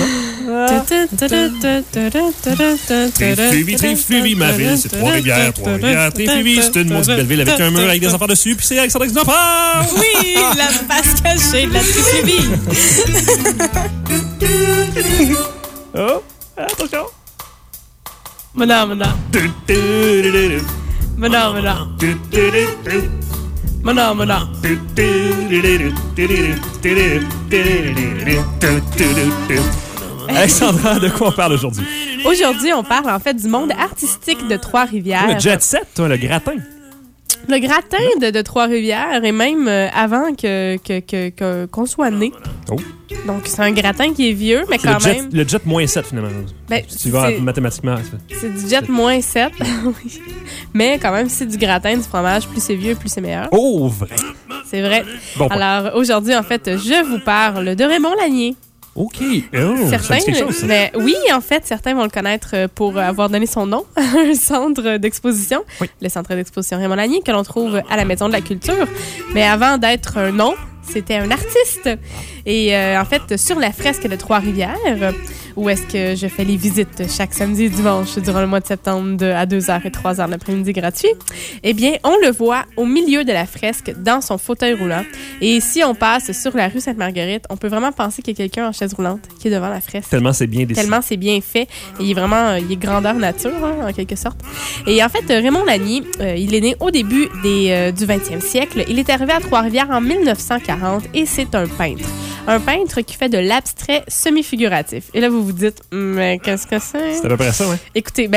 Trifluvie, ma ville, c'est Trois-Rivières. Trifluvie, c'est une maudite belle ville avec un mur avec des enfants dessus, puis c'est Alexandre Xenoport! Oui, la face cachée de la trifluvie. Oh, attention! Madame. Alexandra, de quoi on parle aujourd'hui? Aujourd'hui, on parle en fait du monde artistique de Trois-Rivières. Le jet set, toi, le gratin. Le gratin de Trois-Rivières et même avant qu'on soit né. Oh. Donc, c'est un gratin qui est vieux, mais C'est quand même... le jet moins 7, finalement. Ben, Si tu vas mathématiquement. c'est du jet moins 7. Oui. Mais quand même, c'est du gratin, du fromage. Plus c'est vieux, plus c'est meilleur. Oh, vrai. C'est vrai. Bon point. Alors, aujourd'hui, en fait, je vous parle de Raymond Lanier. OK. Oh, Certains, ça dit quelque chose, ça. mais oui, en fait, certains vont le connaître pour avoir donné son nom à un centre d'exposition, Oui. le centre d'exposition Raymond Lanier, que l'on trouve à la Maison de la Culture. Mais avant d'être un nom, c'était un artiste. Et en fait, sur la fresque de Trois-Rivières, où est-ce que je fais les visites chaque samedi et dimanche durant le mois de septembre à 2h et 3h l'après-midi gratuit, eh bien, on le voit au milieu de la fresque dans son fauteuil roulant. Et si on passe sur la rue Sainte-Marguerite, on peut vraiment penser qu'il y a quelqu'un en chaise roulante qui est devant la fresque. Tellement c'est bien dessiné. Tellement c'est bien fait. Et il est grandeur nature, hein, en quelque sorte. Et en fait, Raymond Lanier, il est né au début du 20e siècle. Il est arrivé à Trois-Rivières en 1940 et c'est un peintre. Un peintre qui fait de l'abstrait semi-figuratif. Et là, vous vous dites, mais qu'est-ce que c'est? C'est à peu près ça, ouais. Écoutez,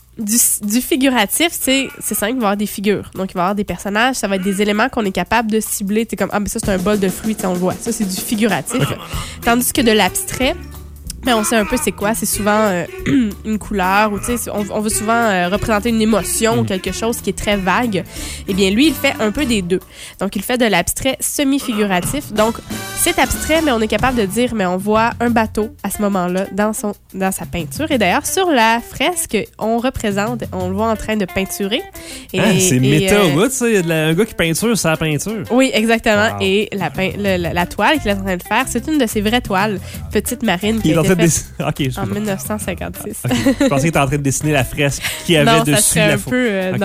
du figuratif, c'est simple, il va y avoir des figures. Donc, il va y avoir des personnages, ça va être des éléments qu'on est capable de cibler. C'est comme, mais ça, c'est un bol de fruits, on le voit. Ça, c'est du figuratif. Okay. Tandis que de l'abstrait, mais on sait un peu c'est quoi. C'est souvent une couleur ou tu sais, on veut souvent représenter une émotion ou quelque chose qui est très vague. Eh bien, lui, il fait un peu des deux. Donc, il fait de l'abstrait semi-figuratif. Donc, c'est abstrait, mais on est capable de dire, mais on voit un bateau à ce moment-là dans sa peinture. Et d'ailleurs, sur la fresque, on le voit en train de peinturer. Et, c'est méta au bout, ça. Il y a un gars qui peinture sa peinture. Oui, exactement. Wow. Et la toile qu'il est en train de faire, c'est une de ses vraies toiles, Petite Marine, qui a été faite en 1956. Okay. Je pensais qu'il était en train de dessiner la fresque qu'il y avait dessus la photo.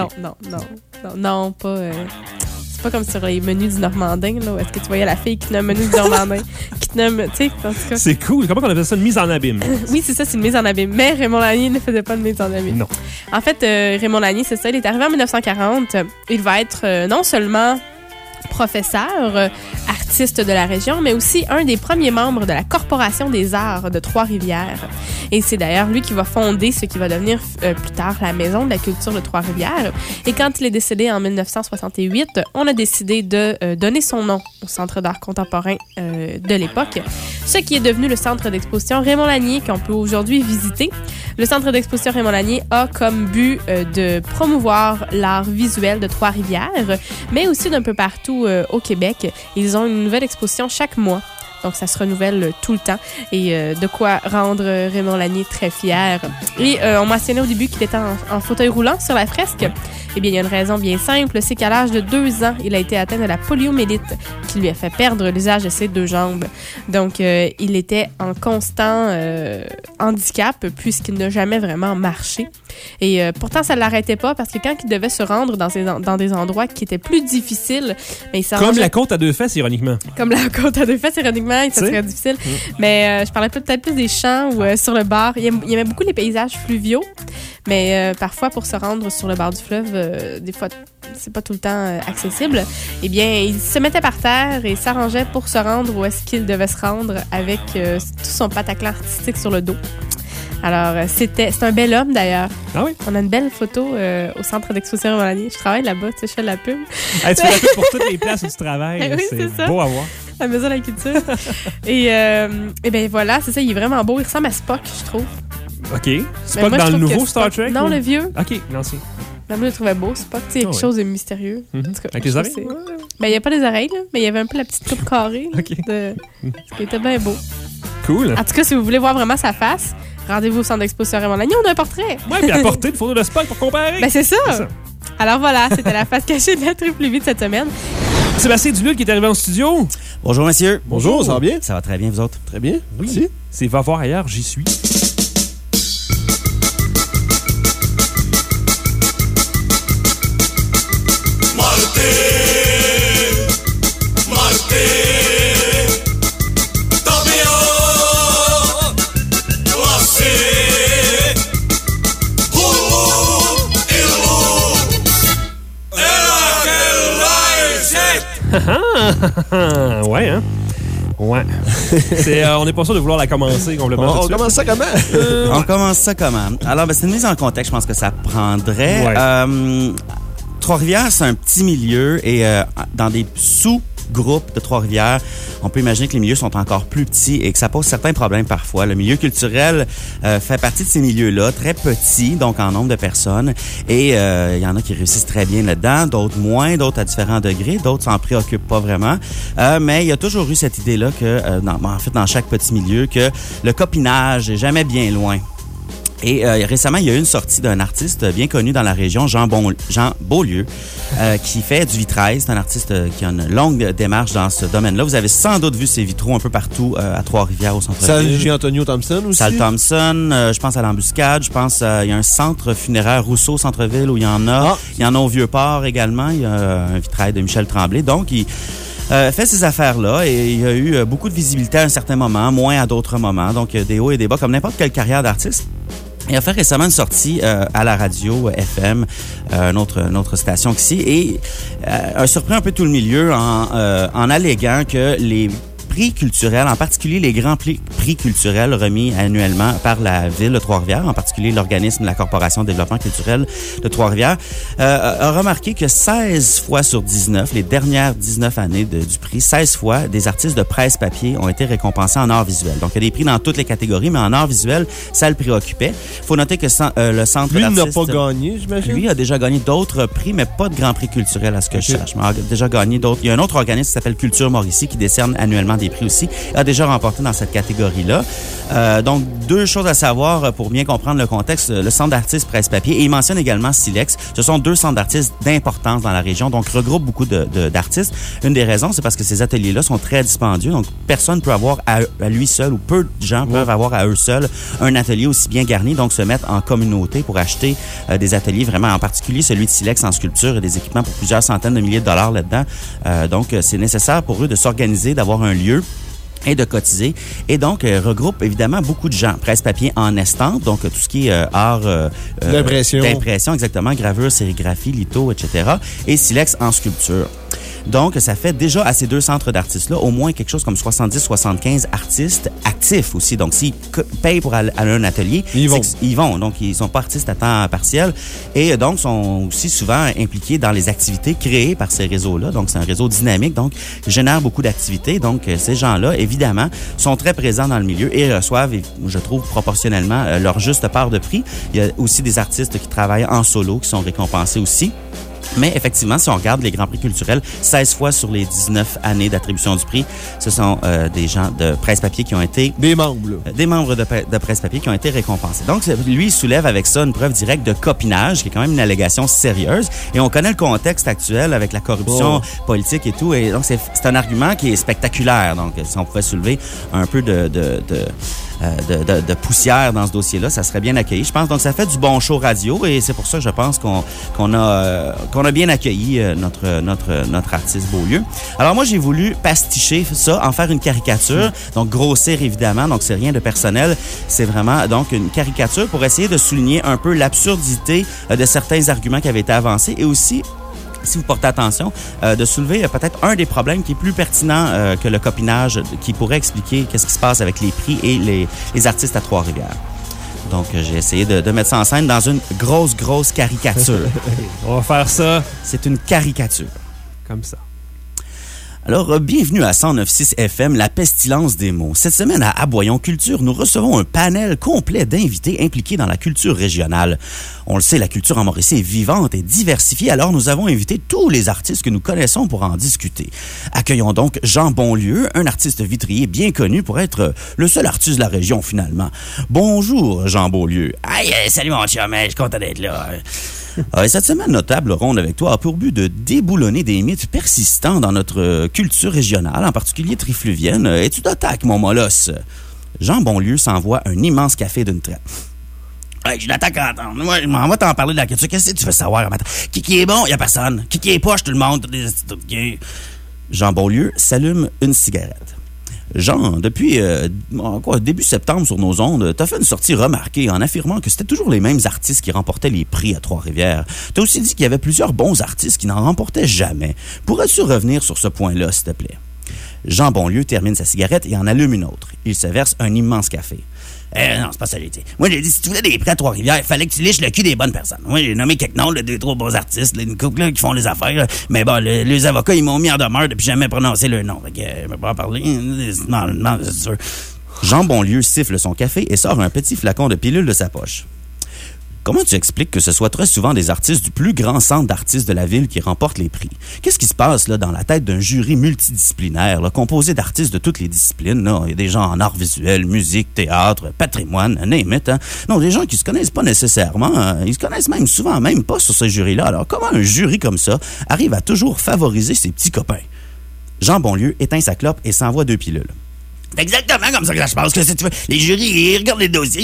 Non, pas... C'est pas comme sur les menus du Normandin, là, où est-ce que tu voyais la fille qui tenait un menu du Normandin, qui tenait, tu sais, en tout cas. C'est cool. Comment on appelle ça, une mise en abîme? Oui, c'est ça, c'est une mise en abîme. Mais Raymond Lanier ne faisait pas de mise en abîme. Non. En fait, Raymond Lanier, c'est ça, il est arrivé en 1940. Il va être non seulement professeur, artiste de la région, mais aussi un des premiers membres de la Corporation des arts de Trois-Rivières. Et c'est d'ailleurs lui qui va fonder ce qui va devenir plus tard la Maison de la culture de Trois-Rivières. Et quand il est décédé en 1968, on a décidé de donner son nom au Centre d'art contemporain de l'époque, ce qui est devenu le Centre d'exposition Raymond Lanier qu'on peut aujourd'hui visiter. Le Centre d'exposition Raymond Lanier a comme but de promouvoir l'art visuel de Trois-Rivières, mais aussi d'un peu partout au Québec. Ils ont une nouvelle exposition chaque mois. Donc, ça se renouvelle tout le temps. Et de quoi rendre Raymond Lanier très fier. Et on mentionnait au début qu'il était en fauteuil roulant sur la fresque. Eh bien, il y a une raison bien simple. C'est qu'à l'âge de 2 ans, il a été atteint de la poliomyélite qui lui a fait perdre l'usage de ses 2 jambes. Donc, il était en constant handicap puisqu'il n'a jamais vraiment marché. Et pourtant, ça ne l'arrêtait pas parce que quand il devait se rendre dans des endroits qui étaient plus difficiles... Mais comme la côte à 2 fesses, ironiquement. Comme la côte à 2 fesses, ironiquement, ça serait difficile. Mais je parlais peut-être plus des champs ou sur le bord. Il aimait beaucoup les paysages fluviaux, mais parfois, pour se rendre sur le bord du fleuve, des fois, c'est pas tout le temps accessible. Eh bien, il se mettait par terre et s'arrangeait pour se rendre où est-ce qu'il devait se rendre avec tout son pataclan artistique sur le dos. Alors, c'est un bel homme, d'ailleurs. Ah oui? On a une belle photo au Centre d'exposition Raymond Lanier. Je travaille là-bas, tu sais, je fais de la pub. Hey, tu fais la pub pour toutes les places où tu travailles. Oui, c'est beau à voir. La Maison de la culture. Et bien voilà, c'est ça, il est vraiment beau. Il ressemble à Spock, je trouve. OK. Spock dans le nouveau Star Trek? Non, le vieux. OK, l'ancien. Moi, je le trouvais beau, Spock. Tu sais, quelque chose de mystérieux. En tout cas, avec les oreilles? Ben, il n'y a pas les oreilles, là, mais il y avait un peu la petite coupe carrée. Ce qui était bien beau. Cool. En tout cas, si vous voulez voir vraiment sa face, rendez-vous au centre d'exposition Raymond-Lagnon, on a un portrait. Ouais, puis apporter une photo de spot pour comparer. Ben, c'est ça. Alors voilà, c'était la face cachée de la Triple V de cette semaine. Sébastien Duluth qui est arrivé en studio. Bonjour, messieurs. Bonjour, ça va bien? Ça va très bien, vous autres? Très bien. Oui. Merci. C'est Va voir ailleurs, j'y suis. Ouais, hein? Ouais. On n'est pas sûr de vouloir la commencer complètement. On commence ça comment? On commence ça comment? Alors, c'est une mise en contexte, je pense que ça prendrait. Ouais. Trois-Rivières, c'est un petit milieu et dans des sous-groupes de Trois-Rivières, on peut imaginer que les milieux sont encore plus petits et que ça pose certains problèmes parfois. Le milieu culturel fait partie de ces milieux-là, très petits, donc en nombre de personnes. Et il y en a qui réussissent très bien là-dedans, d'autres moins, d'autres à différents degrés, d'autres s'en préoccupent pas vraiment. Mais il y a toujours eu cette idée-là que, en fait, dans chaque petit milieu, que le copinage est jamais bien loin. Et récemment, il y a eu une sortie d'un artiste bien connu dans la région, Jean Beaulieu, qui fait du vitrail. C'est un artiste qui a une longue démarche dans ce domaine-là. Vous avez sans doute vu ses vitraux un peu partout à Trois-Rivières, au centre-ville. Salle J. Thompson aussi? Salle Thompson, je pense à l'Embuscade, je pense il y a un centre funéraire Rousseau, centre-ville, où il y en a. Il y en a au Vieux-Port également. Il y a un vitrail de Michel Tremblay. Donc, il fait ces affaires-là et il y a eu beaucoup de visibilité à un certain moment, moins à d'autres moments. Donc, des hauts et des bas, comme n'importe quelle carrière d'artiste. Il a fait récemment une sortie à la radio FM, une autre station ici, et a surpris un peu tout le milieu en alléguant que les prix culturels, en particulier les grands prix culturels remis annuellement par la ville de Trois-Rivières, en particulier l'organisme de la Corporation de développement culturel de Trois-Rivières, a remarqué que 16 fois sur 19, les dernières 19 années du prix, 16 fois, des artistes de presse-papier ont été récompensés en art visuel. Donc, il y a des prix dans toutes les catégories, mais en art visuel, ça le préoccupait. Il faut noter que le centre Lui, d'artistes... il n'a pas gagné, j'imagine? Lui a déjà gagné d'autres prix, mais pas de grand prix culturel à ce que je sache. Mais il a déjà gagné d'autres. Il y a un autre organisme qui s'appelle Culture Mauricie qui décerne annuellement des prix aussi. Il a déjà remporté dans cette catégorie-là. Donc, deux choses à savoir pour bien comprendre le contexte. Le centre d'artistes presse-papier, et il mentionne également Silex. Ce sont deux centres d'artistes d'importance dans la région, donc regroupent beaucoup d'artistes. Une des raisons, c'est parce que ces ateliers-là sont très dispendieux, donc personne ne peut avoir à lui seul, ou peu de gens peuvent avoir à eux seuls un atelier aussi bien garni, donc se mettre en communauté pour acheter des ateliers vraiment, en particulier celui de Silex en sculpture et des équipements pour plusieurs centaines de milliers de dollars là-dedans. Donc, c'est nécessaire pour eux de s'organiser, d'avoir un lieu et de cotiser. Et donc, regroupe évidemment beaucoup de gens. Presse-papier en estampes, donc tout ce qui est art d'impression, exactement, gravure, sérigraphie, litho, etc. Et Silex en sculpture. Donc, ça fait déjà à ces deux centres d'artistes-là au moins quelque chose comme 70-75 artistes actifs aussi. Donc, s'ils payent pour aller à un atelier, ils vont. Donc, ils sont pas artistes à temps partiel et donc sont aussi souvent impliqués dans les activités créées par ces réseaux-là. Donc, c'est un réseau dynamique, donc génère beaucoup d'activités. Donc, ces gens-là, évidemment, sont très présents dans le milieu et reçoivent, je trouve, proportionnellement leur juste part de prix. Il y a aussi des artistes qui travaillent en solo qui sont récompensés aussi. Mais effectivement, si on regarde les grands prix culturels, 16 fois sur les 19 années d'attribution du prix, ce sont des gens de presse-papier qui ont été... Des membres, là. Des membres de presse-papier qui ont été récompensés. Donc, lui, il soulève avec ça une preuve directe de copinage, qui est quand même une allégation sérieuse. Et on connaît le contexte actuel avec la corruption politique et tout. Et donc, c'est un argument qui est spectaculaire. Donc, si on pouvait soulever un peu de poussière dans ce dossier-là, ça serait bien accueilli, je pense. Donc, ça fait du bon show radio et c'est pour ça que je pense qu'on a bien accueilli notre artiste Beaulieu. Alors, moi, j'ai voulu pasticher ça, en faire une caricature, donc grossir, évidemment, donc c'est rien de personnel, c'est vraiment donc une caricature pour essayer de souligner un peu l'absurdité de certains arguments qui avaient été avancés et aussi, si vous portez attention, de soulever peut-être un des problèmes qui est plus pertinent que le copinage, qui pourrait expliquer qu'est-ce qui se passe avec les prix et les artistes à Trois-Rivières. Donc, j'ai essayé de mettre ça en scène dans une grosse caricature. On va faire ça. C'est une caricature. Comme ça. Alors, bienvenue à 109.6 FM, la pestilence des mots. Cette semaine, à Aboyon Culture, nous recevons un panel complet d'invités impliqués dans la culture régionale. On le sait, la culture en Mauricie est vivante et diversifiée, alors nous avons invité tous les artistes que nous connaissons pour en discuter. Accueillons donc Jean Bonlieu, un artiste vitrier bien connu pour être le seul artiste de la région, finalement. Bonjour, Jean Bonlieu. Hey, salut mon chum, je suis content d'être là. Cette semaine, notre table ronde avec toi a pour but de déboulonner des mythes persistants dans notre culture régionale, en particulier trifluvienne. Et tu t'attaques, mon molosse. Jean Bonlieu s'envoie un immense café d'une traite. Hey, je l'attaque à entendre. Moi, on va t'en parler de la culture. Qu'est-ce que tu veux savoir matin? Qui est bon? Y a personne. Qui est poche, tout le monde. Jean Bonlieu s'allume une cigarette. Jean, depuis début septembre sur nos ondes, t'as fait une sortie remarquée en affirmant que c'était toujours les mêmes artistes qui remportaient les prix à Trois-Rivières. T'as aussi dit qu'il y avait plusieurs bons artistes qui n'en remportaient jamais. Pourrais-tu revenir sur ce point-là, s'il te plaît? Jean Bonlieu termine sa cigarette et en allume une autre. Il se verse un immense café. Non, c'est pas ça, j'ai dit. Moi, j'ai dit, si tu voulais des prix à Trois-Rivières, il fallait que tu liches le cul des bonnes personnes. Moi, j'ai nommé quelques noms, 2-3 bons artistes, une couple là, qui font les affaires. Là. Mais bon, les avocats, ils m'ont mis en demeure depuis jamais prononcer leur nom. Fait que, je peux pas en parler. Non, c'est sûr. Jean Bonlieu siffle son café et sort un petit flacon de pilule de sa poche. Comment tu expliques que ce soit très souvent des artistes du plus grand centre d'artistes de la ville qui remportent les prix? Qu'est-ce qui se passe là dans la tête d'un jury multidisciplinaire, là, composé d'artistes de toutes les disciplines? Là? Il y a des gens en art visuel, musique, théâtre, patrimoine, name it, hein? Non, des gens qui se connaissent pas nécessairement. Ils se connaissent même souvent même pas sur ce jury-là. Alors, comment un jury comme ça arrive à toujours favoriser ses petits copains? Jean Bonlieu éteint sa clope et s'envoie 2 pilules. C'est exactement comme ça que je pense. Que si tu veux, les jurys, ils regardent les dossiers.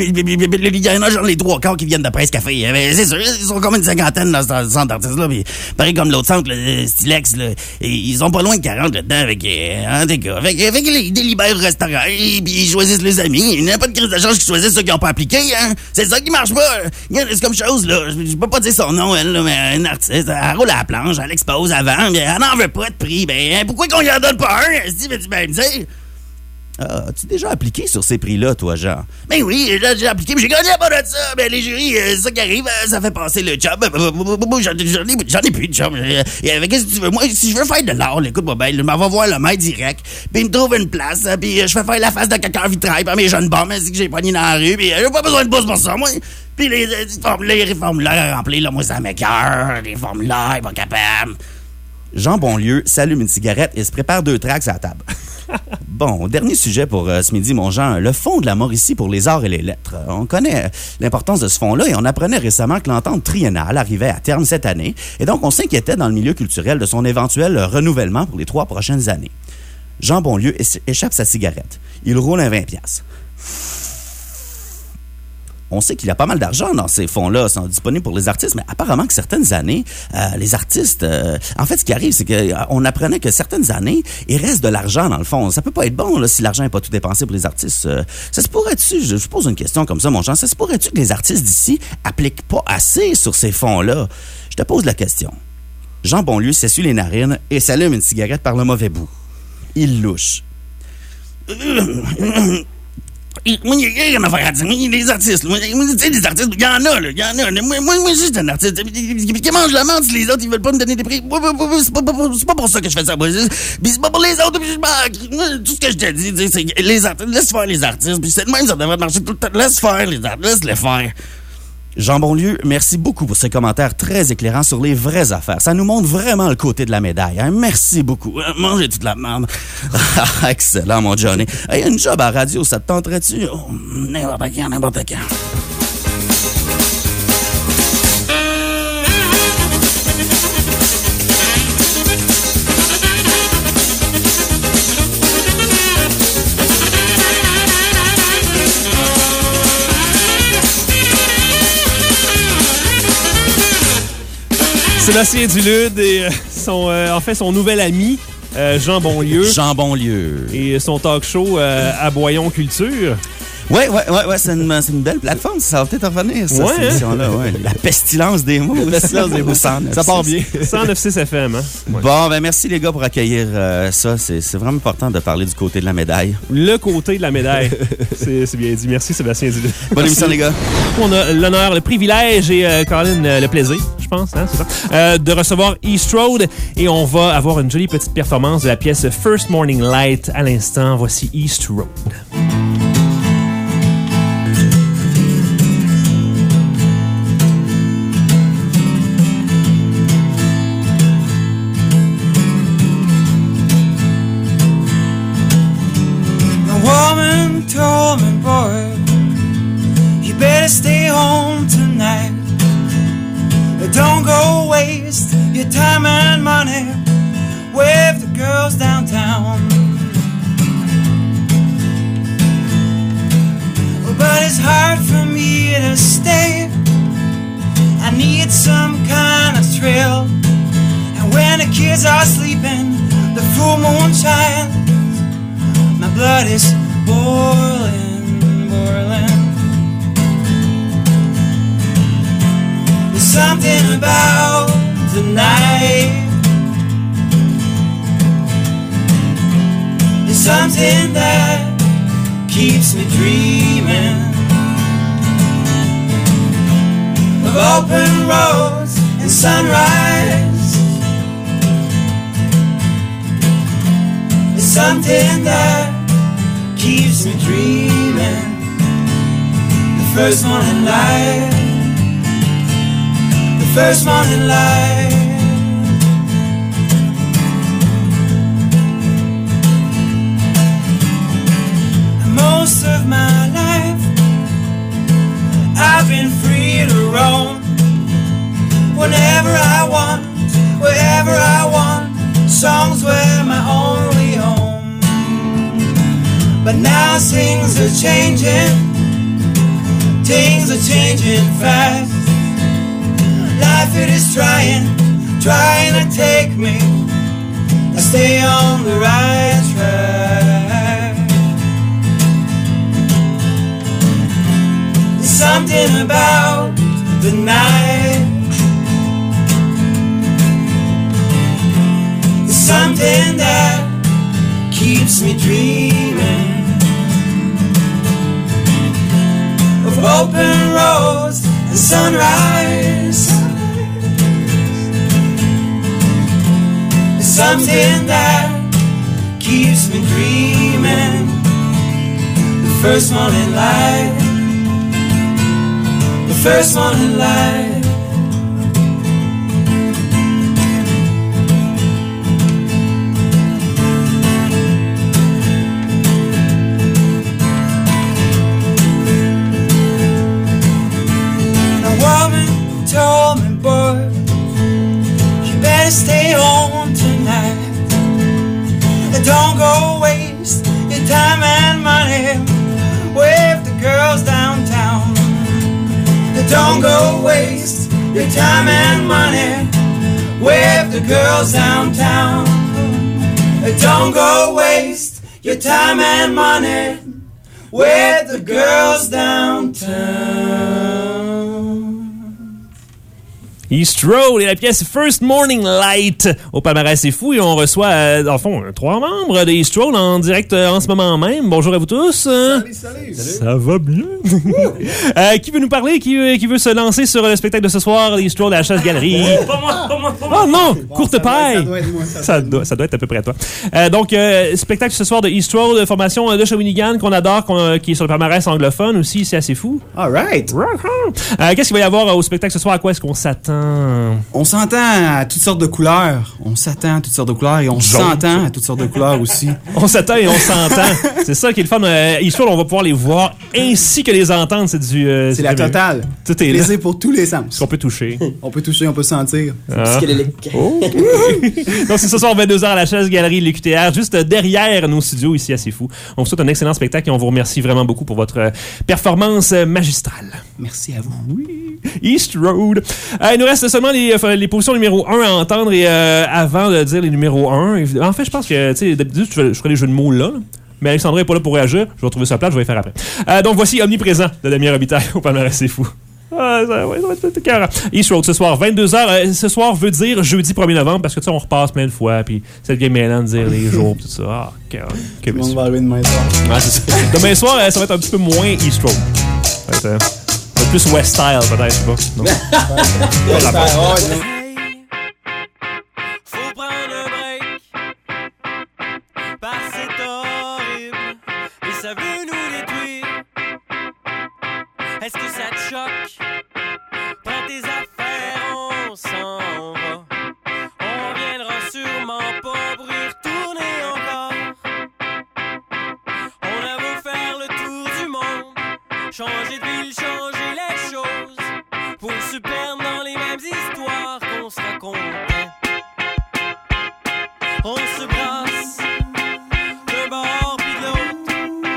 Il y en a genre les 3 quarts qui viennent de Presse Café. C'est sûr, ils sont comme une cinquantaine dans ce centre d'artistes-là. Pareil comme l'autre centre, le Stylex, là, ils sont pas loin de 40 là-dedans avec en tout cas. Fait qu'ils délibèrent au restaurant, puis ils choisissent les amis. Il n'y a pas de crise de change qui choisissent ceux qui n'ont pas appliqué. Hein? C'est ça qui marche pas. C'est comme chose, là. Je peux pas dire son nom, elle, là, mais une artiste, elle roule à la planche, elle expose avant, mais elle n'en veut pas de prix. Ben, pourquoi qu'on y en donne pas un? Si, ben, tu me dire. As-tu déjà appliqué sur ces prix-là, toi, Jean? Ben oui, j'ai appliqué, mais j'ai gagné à part de ça. Ben les jurys, c'est ça qui arrive, ça fait passer le job. J'en ai plus de job. Qu'est-ce que tu veux? Moi, si je veux faire de l'art, écoute-moi bien, je m'en vais voir le maître direct, puis il me trouve une place, puis je fais faire la face de quelqu'un en vitrail par mes jeunes bombes, que j'ai pogné dans la rue, puis j'ai pas besoin de bourse pour ça, moi. Puis les formulaires à remplir, là, moi, ça m'écoeure. Les formulaires, pas capable. Jean Bonlieu s'allume une cigarette et se prépare 2 tracts à la table. Bon, dernier sujet pour ce midi, mon Jean. Le Fonds de la Mauricie pour les arts et les lettres. On connaît l'importance de ce fonds-là et on apprenait récemment que l'entente triennale arrivait à terme cette année. Et donc, on s'inquiétait dans le milieu culturel de son éventuel renouvellement pour les 3 prochaines années. Jean Bonlieu échappe sa cigarette. Il roule un 20$. On sait qu'il y a pas mal d'argent dans ces fonds-là, sont disponibles pour les artistes, mais apparemment que certaines années, les artistes... en fait, ce qui arrive, c'est qu'on apprenait que certaines années, il reste de l'argent dans le fond. Ça peut pas être bon là, si l'argent n'est pas tout dépensé pour les artistes. Ça se pourrait-tu, je pose une question comme ça, mon Jean, ça se pourrait-tu que les artistes d'ici appliquent pas assez sur ces fonds-là? Je te pose la question. Jean Bonlieu s'essuie les narines et s'allume une cigarette par le mauvais bout. Il louche. Moi, il y a une affaire à dire. Les artistes, tu sais, les artistes, il y en a, là. Il y en a. Moi, je suis un artiste. Qui mange la menthe si les autres, ils veulent pas me donner des prix. C'est pas pour ça que je fais ça. Puis c'est pas pour les autres. Tout ce que je te dis, c'est les artistes, laisse faire les artistes. Puis c'est de même, ça devrait marcher tout le temps. Laisse faire les artistes, laisse-les faire. Jean Bonlieu, merci beaucoup pour ces commentaires très éclairants sur les vraies affaires. Ça nous montre vraiment le côté de la médaille. Hein? Merci beaucoup. Mangez toute la merde. Excellent, mon Johnny. Hey, une job à radio, ça te tenterait-tu? Oh, n'importe quand. Sébastien Dulude et son nouvel ami, Jean Bonlieu. Jean Bonlieu. Et son talk show Aboyon Culture. Ouais, c'est une belle plateforme. Ça va peut-être revenir, ça, cette émission-là. Ouais. La pestilence des mots. La pestilence des mots. Ça part bien. 109.6 FM, hein? Ouais. Bon, ben merci les gars pour accueillir ça. C'est vraiment important de parler du côté de la médaille. Le côté de la médaille. C'est bien dit. Merci, Sébastien Didot. Bonne émission, les gars. On a l'honneur, le privilège et, Colin, le plaisir, je pense, hein, c'est ça, de recevoir East Road. Et on va avoir une jolie petite performance de la pièce First Morning Light à l'instant. Voici East Road. Told me, boy, you better stay home tonight. Don't go waste your time and money with the girls downtown. But it's hard for me to stay. I need some kind of thrill. And when the kids are sleeping, the full moon shines. My blood is boiling, boiling. There's something about the night. There's something that keeps me dreaming of open roads and sunrise. There's something that keeps me dreaming. The first morning light. The first morning light. Most of my life I've been free to roam. Whenever I want, wherever I want. Songs were my only home. But now things are changing. Things are changing fast. Life it is trying to take me. I stay on the right track. There's something about the night. There's something that keeps me dreaming of open roads and sunrise. There's something that keeps me dreaming. The first morning light. The first morning light. Told me, boy, you better stay home tonight. Don't go waste your time and money with the girls downtown. Don't go waste your time and money with the girls downtown. Don't go waste your time and money with the girls downtown. East Road et la pièce First Morning Light au palmarès c'est fou et on reçoit dans le fond 3 membres de East Road en direct en ce moment même. Bonjour à vous tous. Salut. Ça va bien. Qui veut nous parler? Qui veut se lancer sur le spectacle de ce soir, East Road à la Chasse-Galerie? Oh non, courte paille. Ça doit être à peu près toi. Donc spectacle ce soir de East Road, formation de Shawinigan qu'on adore, qui est sur le palmarès anglophone aussi, c'est assez fou. All right. Qu'est-ce qu'il va y avoir au spectacle ce soir? À quoi est-ce qu'on s'attend? On s'entend à toutes sortes de couleurs. On s'attend à toutes sortes de couleurs et on s'entend à toutes sortes de couleurs aussi. On s'attend et on s'entend. C'est ça qui est le fun. Ici, on va pouvoir les voir ainsi que les entendre. C'est la totale. Tout est plaisir pour tous les sens. On peut toucher. On peut toucher, on peut sentir. Psychédélique. Oh. Donc, c'est ce soir 22h à la Chasse-Galerie l'UQTR, juste derrière nos studios ici à C'est Fou. On vous souhaite un excellent spectacle et on vous remercie vraiment beaucoup pour votre performance magistrale. Merci à vous. Oui. East Road. Il nous reste seulement les positions numéro 1 à entendre et avant de dire les numéros 1, en fait, je pense que, tu sais, d'habitude, je ferais les jeux de mots là. mais Alexandra n'est pas là pour réagir. Je vais trouver ça plate, je vais y faire après. Donc voici Omniprésent de Damien Robitaille au palmarès, c'est fou. Ça va être carré. East Road ce soir, 22h. Ce soir veut dire jeudi 1er novembre parce que tu sais, on repasse plein de fois, puis ça devient mêlant de dire les jours, tout ça. Ah, Tout le monde va arriver demain soir. Ouais, c'est ça. Demain soir, ça va être un petit peu moins East Road. Un peu plus West Style, peut-être, je sais pas. Non. Faut prendre un break, parce que c'est horrible, et ça veut nous détruire. Est-ce que ça te choque? Prends tes affaires, on s'en va. On reviendra sûrement pas pour y retourner encore. On a beau faire le tour du monde, changer de ville, changer les choses, pour se perdre dans les mêmes histoires qu'on se racontait. On se brasse d'un bord puis de l'autre,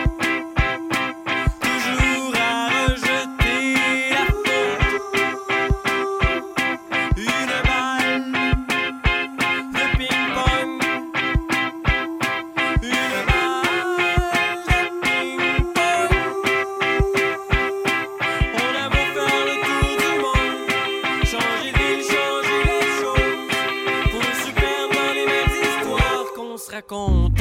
toujours à rejeter la faute. Une balle de ping-pong, une balle de ping-pong. On a beau faire le tour du monde, changer de ville, changer les choses, pour se perdre dans les mêmes histoires qu'on se racontait.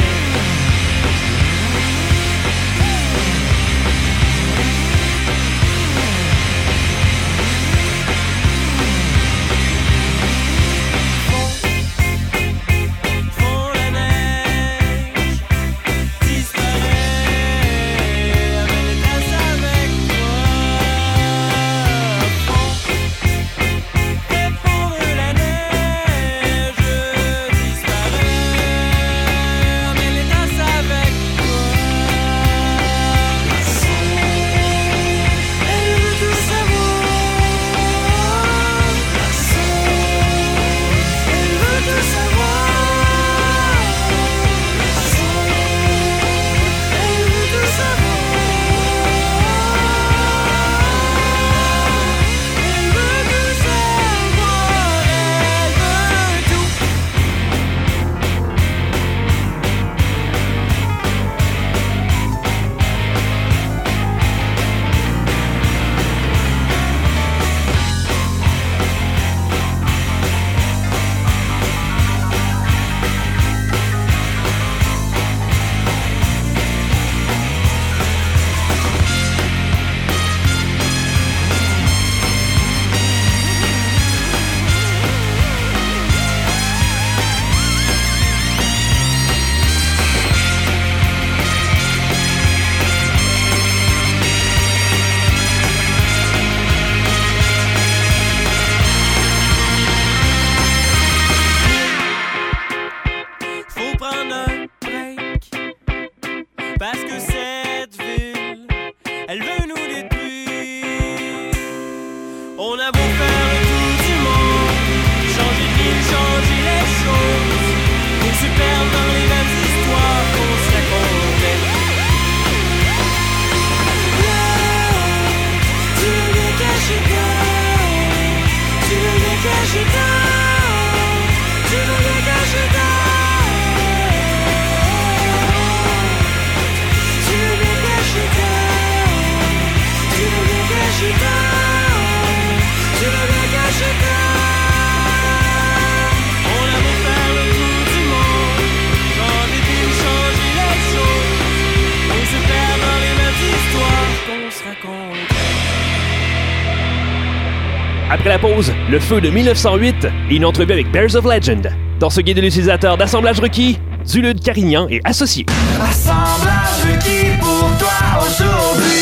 Fond la neige, disparaît, amène les traces avec toi. Fond de la neige, disparaît, amène les traces avec toi. Elle veut tout savoir. Elle veut tout savoir. Elle veut tout savoir. Elle veut tout savoir. Elle veut tout. Faut prendre un break, parce que cette ville, elle veut nous détruire. On a beau faire le tour du monde, changer de ville, changer les choses, pour se perdre dans les mêmes histoires qu'on se racontait. Tu veux bien cacher toi, tu veux bien cacher toi, tu veux bien cacher toi. Tu veux bien cacher toi, tu veux bien cacher toi, tu veux bien cacher toi. On a beau faire le tour du monde, changer de ville, changer les choses, on se perd dans les mêmes histoires qu'on se raconte. Après la pause, le feu de 1908 et une entrevue avec Bears of Legend. Dans ce guide de l'utilisateur d'assemblage requis, du Lude Carignan et associés. Assemblage requis pour toi aujourd'hui.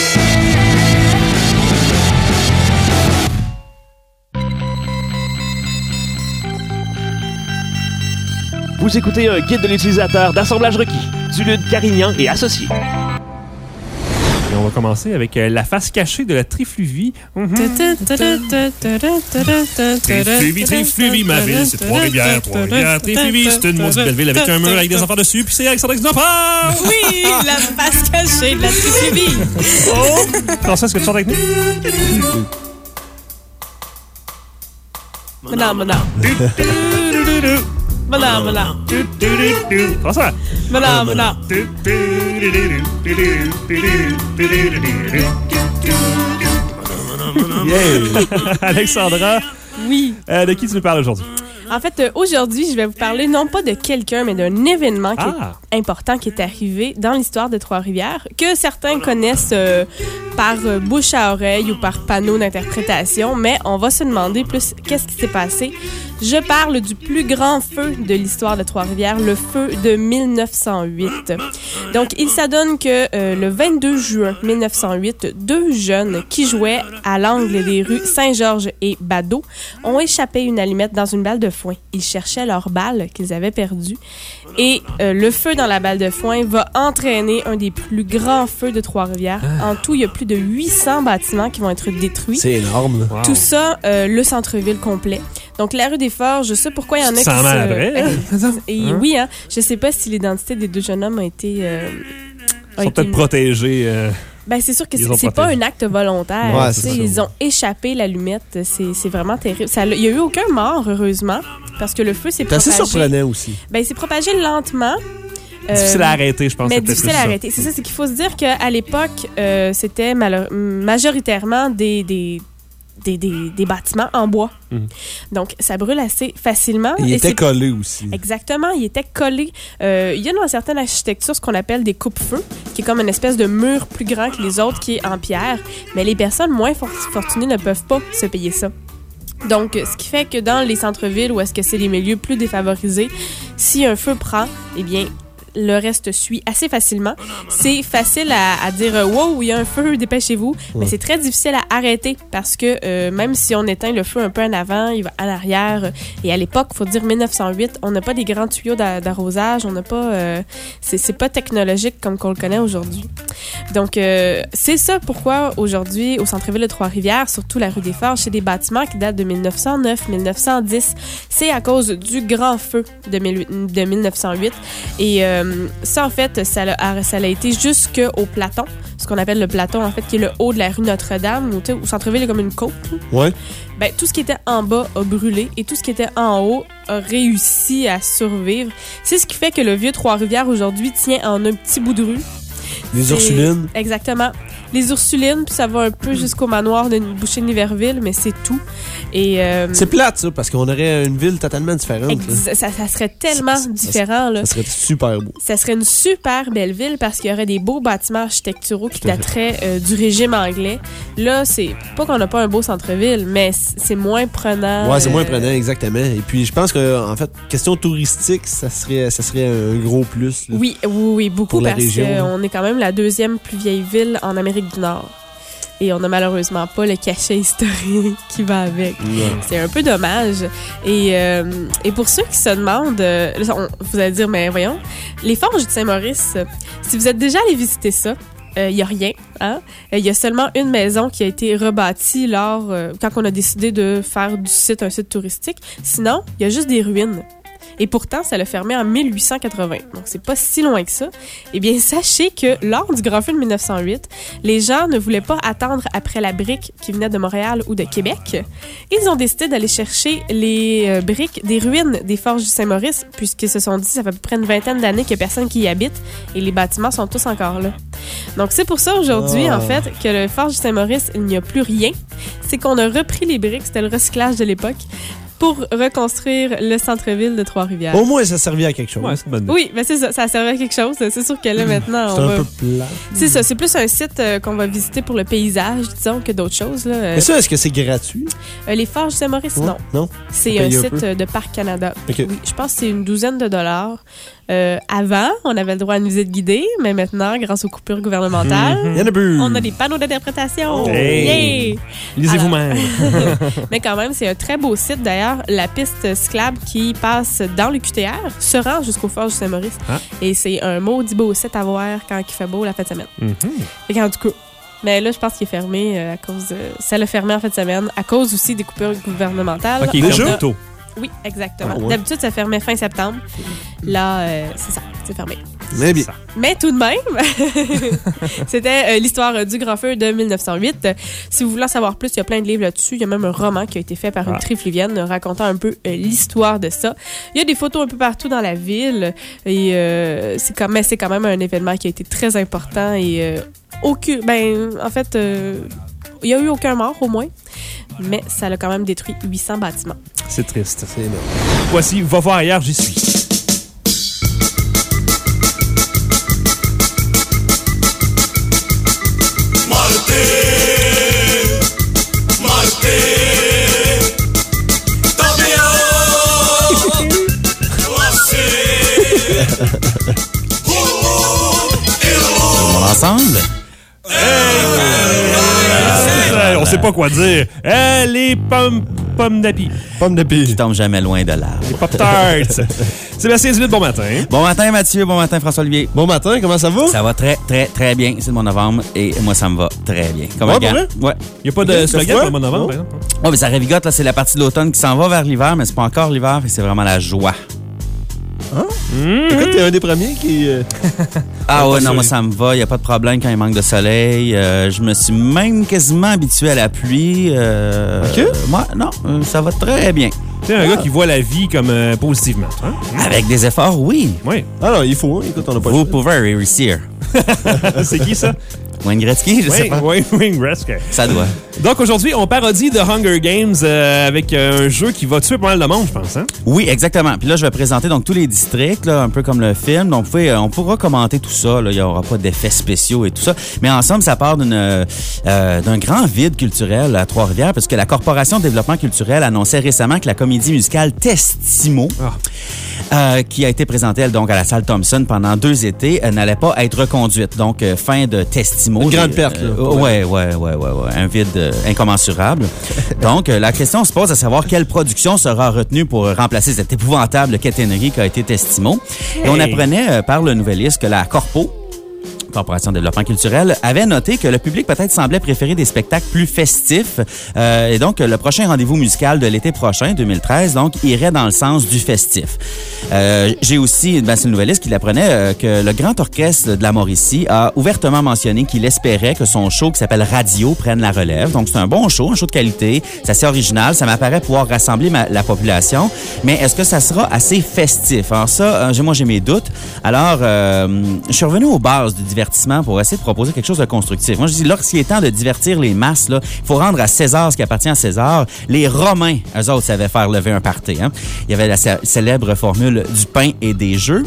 Vous écoutez un guide de l'utilisateur d'assemblage requis, du Lude Carignan et associés. Et on va commencer avec la face cachée de la Trifluvie. Trifluvie, ma ville, c'est Trois-Rivières. Trifluvie, c'est une maudite belle ville avec un mur avec des enfants dessus, puis c'est Alexandre qui nous en parle. Oui, la face cachée de la Trifluvie. Oh! François, est-ce que tu chantes avec nous? Non. François. Alexandra. Oui. De qui tu nous parles aujourd'hui? En fait, aujourd'hui, je vais vous parler non pas de quelqu'un, mais d'un événement qui est important qui est arrivé dans l'histoire de Trois-Rivières, que certains connaissent par bouche à oreille ou par panneau d'interprétation, mais on va se demander plus qu'est-ce qui s'est passé. Je parle du plus grand feu de l'histoire de Trois-Rivières, le feu de 1908. Donc, il s'adonne que le 22 juin 1908, deux jeunes qui jouaient à l'angle des rues Saint-Georges et Badeau ont échappé une allumette dans une balle de foin. Ils cherchaient leur balle qu'ils avaient perdue. Et le feu dans la balle de foin va entraîner un des plus grands feux de Trois-Rivières. En tout, il y a plus de 800 bâtiments qui vont être détruits. C'est énorme. Wow. Tout ça, le centre-ville complet. Donc, la rue des Forges, je sais pourquoi il y en a qui Sans maladresse. Et oui, hein. Je sais pas si l'identité des deux jeunes hommes a été... Ils sont peut-être protégés. Ben, c'est sûr que Ils ont c'est pas protégé. un acte volontaire. Ouais, Tu sais, c'est ils ont échappé l'allumette. C'est vraiment terrible. Il y a eu aucun mort, heureusement, parce que le feu s'est C'est assez propagé. surprenant aussi. Ben, il s'est propagé lentement. Difficile à arrêter, je pense. Mais c'est peut-être difficile plus à ça. arrêter. C'est ça, c'est qu'il faut se dire qu'à l'époque, c'était majoritairement des bâtiments en bois. Donc, ça brûle assez facilement. Il Et était c'est- collé aussi. Exactement, il était collé. Il y a dans certaines architectures ce qu'on appelle des coupe-feux, qui est comme une espèce de mur plus grand que les autres, qui est en pierre. Mais les personnes moins fortunées ne peuvent pas se payer ça. Donc, ce qui fait que dans les centres-villes, où est-ce que c'est les milieux plus défavorisés, si un feu prend, eh bien, le reste suit assez facilement. C'est facile à dire « Wow, il y a un feu, dépêchez-vous », mais c'est très difficile à arrêter parce que même si on éteint le feu un peu en avant, il va en arrière. Et à l'époque, il faut dire 1908, on n'a pas des grands tuyaux d'arrosage, on n'a pas... c'est pas technologique comme qu'on le connaît aujourd'hui. Donc, c'est ça pourquoi aujourd'hui, au centre-ville de Trois-Rivières, surtout la rue des Forges, c'est des bâtiments qui datent de 1909, 1910. C'est à cause du grand feu de 1908. Et ça, en fait, ça a été jusqu'au Platon, ce qu'on appelle le Platon, en fait, qui est le haut de la rue Notre-Dame, où au centre-ville, il y a comme une côte. Ouais. Ben, tout ce qui était en bas a brûlé et tout ce qui était en haut a réussi à survivre. C'est ce qui fait que le vieux Trois-Rivières, aujourd'hui, tient en un petit bout de rue. Les Ursulines. Exactement. Les Ursulines, puis ça va un peu jusqu'au manoir de Boucher-Niverville, mais c'est tout. Et C'est plate, ça, parce qu'on aurait une ville totalement différente. là. ça serait tellement différent. Là. Ça serait super beau. Ça serait une super belle ville parce qu'il y aurait des beaux bâtiments architecturaux qui dateraient du régime anglais. Là, c'est pas qu'on n'a pas un beau centre-ville, mais c'est moins prenant. Ouais, c'est moins prenant, exactement. Et puis, je pense que, en fait, question touristique, ça serait un gros plus. Là. Oui, beaucoup, Pour la parce région, qu'on est quand même la deuxième plus vieille ville en Amérique du Nord. Et on n'a malheureusement pas le cachet historique qui va avec. Ouais. C'est un peu dommage. Et pour ceux qui se demandent, vous allez dire, mais voyons, les Forges de Saint-Maurice, si vous êtes déjà allé visiter ça, il n'y a rien. Hein? Il y a seulement une maison qui a été rebâtie quand on a décidé de faire du site un site touristique. Sinon, il y a juste des ruines. Et pourtant, ça l'a fermé en 1880. Donc, c'est pas si loin que ça. Eh bien, sachez que lors du Grand Feu de 1908, les gens ne voulaient pas attendre après la brique qui venait de Montréal ou de Québec. Ils ont décidé d'aller chercher les briques des ruines des Forges du Saint-Maurice, puisqu'ils se sont dit ça fait à peu près une vingtaine d'années qu'il n'y a personne qui y habite et les bâtiments sont tous encore là. Donc, c'est pour ça aujourd'hui, en fait, que le Forges du Saint-Maurice, il n'y a plus rien. C'est qu'on a repris les briques, c'était le recyclage de l'époque, pour reconstruire le centre-ville de Trois-Rivières. Au moins, ça servait à quelque chose. Ouais, c'est une bonne idée. Oui, ben c'est ça servait à quelque chose. C'est sûr que là, maintenant, C'est on un va... peu plat. C'est ça, c'est plus un site qu'on va visiter pour le paysage, disons, que d'autres choses. Là. Mais ça, est-ce que c'est gratuit? Les Forges Saint-Maurice, Ouais. non. Non? C'est Payer un un site de Parc Canada. OK. Oui, je pense que c'est une douzaine de dollars. Avant, on avait le droit à une visite guidée, mais maintenant, grâce aux coupures gouvernementales, Il y en a plus. on a des panneaux d'interprétation. Hey. Yay! Lisez-vous Alors- même. Mais quand même, c'est un très beau site. D'ailleurs, la piste cyclable qui passe dans le QTR se rend jusqu'au Forges du Saint-Maurice. Ah. Et c'est un maudit beau site à voir quand il fait beau la fin de semaine. Fait qu'en tout cas, mais là, je pense qu'il est fermé à cause de... Ça l'a fermé en fin de semaine à cause aussi des coupures gouvernementales. Ok, il On ferme a- plus tôt. Oui, exactement. Ah ouais. D'habitude, ça fermait fin septembre. Là, c'est ça, c'est fermé. Mais bien. Mais tout de même, c'était l'histoire du Grand Feu de 1908. Si vous voulez en savoir plus, il y a plein de livres là-dessus. Il y a même un roman qui a été fait par une trifluvienne racontant un peu l'histoire de ça. Il y a des photos un peu partout dans la ville et c'est quand même un événement qui a été très important et il y a eu aucun mort au moins, mais ça a quand même détruit 800 bâtiments. C'est triste. C'est énorme. Voici Va voir ailleurs, j'y suis. Ensemble? On sait pas quoi dire. Les pommes d'api. Pommes d'api. Qui tombent jamais loin de l'arbre. Les Pop-Tarts. Sébastien Duluth, bon matin. Bon matin, Mathieu. Bon matin, François-Olivier. Bon matin, comment ça va? Ça va très, très, très bien. C'est le mois de novembre et moi, ça me va très bien. Comme un gars. Ouais. Il n'y a pas de slogan pour le mois de novembre, par exemple? Ouais, mais ça ravigote, là. C'est la partie de l'automne qui s'en va vers l'hiver, mais c'est pas encore l'hiver, et c'est vraiment la joie. Hein? Écoute, t'es un des premiers qui... Ah ouais, non, moi ça me va, il n'y a pas de problème quand il manque de soleil. Je me suis même quasiment habitué à la pluie. OK. Moi, non, ça va très bien. Tu es un gars qui voit la vie comme positivement. Hein? Avec des efforts, oui. Oui. Ah non, il faut, hein. Écoute, on n'a pas Vous pouvez réussir. C'est qui ça? Wayne Gretzky, je sais pas. Oui, Wayne Gretzky. Ça doit. Donc aujourd'hui, on parodie The Hunger Games avec un jeu qui va tuer pas mal de monde, je pense. Hein? Oui, exactement. Puis là, je vais présenter donc tous les districts, là, un peu comme le film. Donc, on pourra commenter tout ça. Là. Il n'y aura pas d'effets spéciaux et tout ça. Mais ensemble, ça part d'un grand vide culturel à Trois-Rivières parce que la Corporation de développement culturel annonçait récemment que la comédie musicale Testimo, qui a été présentée, elle, donc, à la salle Thompson pendant 2 étés, n'allait pas être reconduite. Donc, fin de Testimo. Une grande perte, là. Ouais. Un vide incommensurable. Donc, la question se pose à savoir quelle production sera retenue pour remplacer cette épouvantable quétainerie qu'a été Testimo. Et on apprenait par le Nouvelliste que la Corporation de développement culturel, avait noté que le public peut-être semblait préférer des spectacles plus festifs. Et donc, le prochain rendez-vous musical de l'été prochain, 2013, donc, irait dans le sens du festif. J'ai aussi, c'est le Nouvelliste qui l'apprenait, que le Grand Orchestre de la Mauricie a ouvertement mentionné qu'il espérait que son show qui s'appelle Radio prenne la relève. Donc, c'est un bon show, un show de qualité. C'est assez original. Ça m'apparaît pouvoir rassembler la population. Mais est-ce que ça sera assez festif? Alors ça, moi, j'ai mes doutes. Alors, je suis revenu aux bases du divertissement pour essayer de proposer quelque chose de constructif. Moi, je dis, lorsqu'il est temps de divertir les masses, il faut rendre à César ce qui appartient à César. Les Romains, eux autres, savaient faire lever un party. Hein? Il y avait la célèbre formule du pain et des jeux.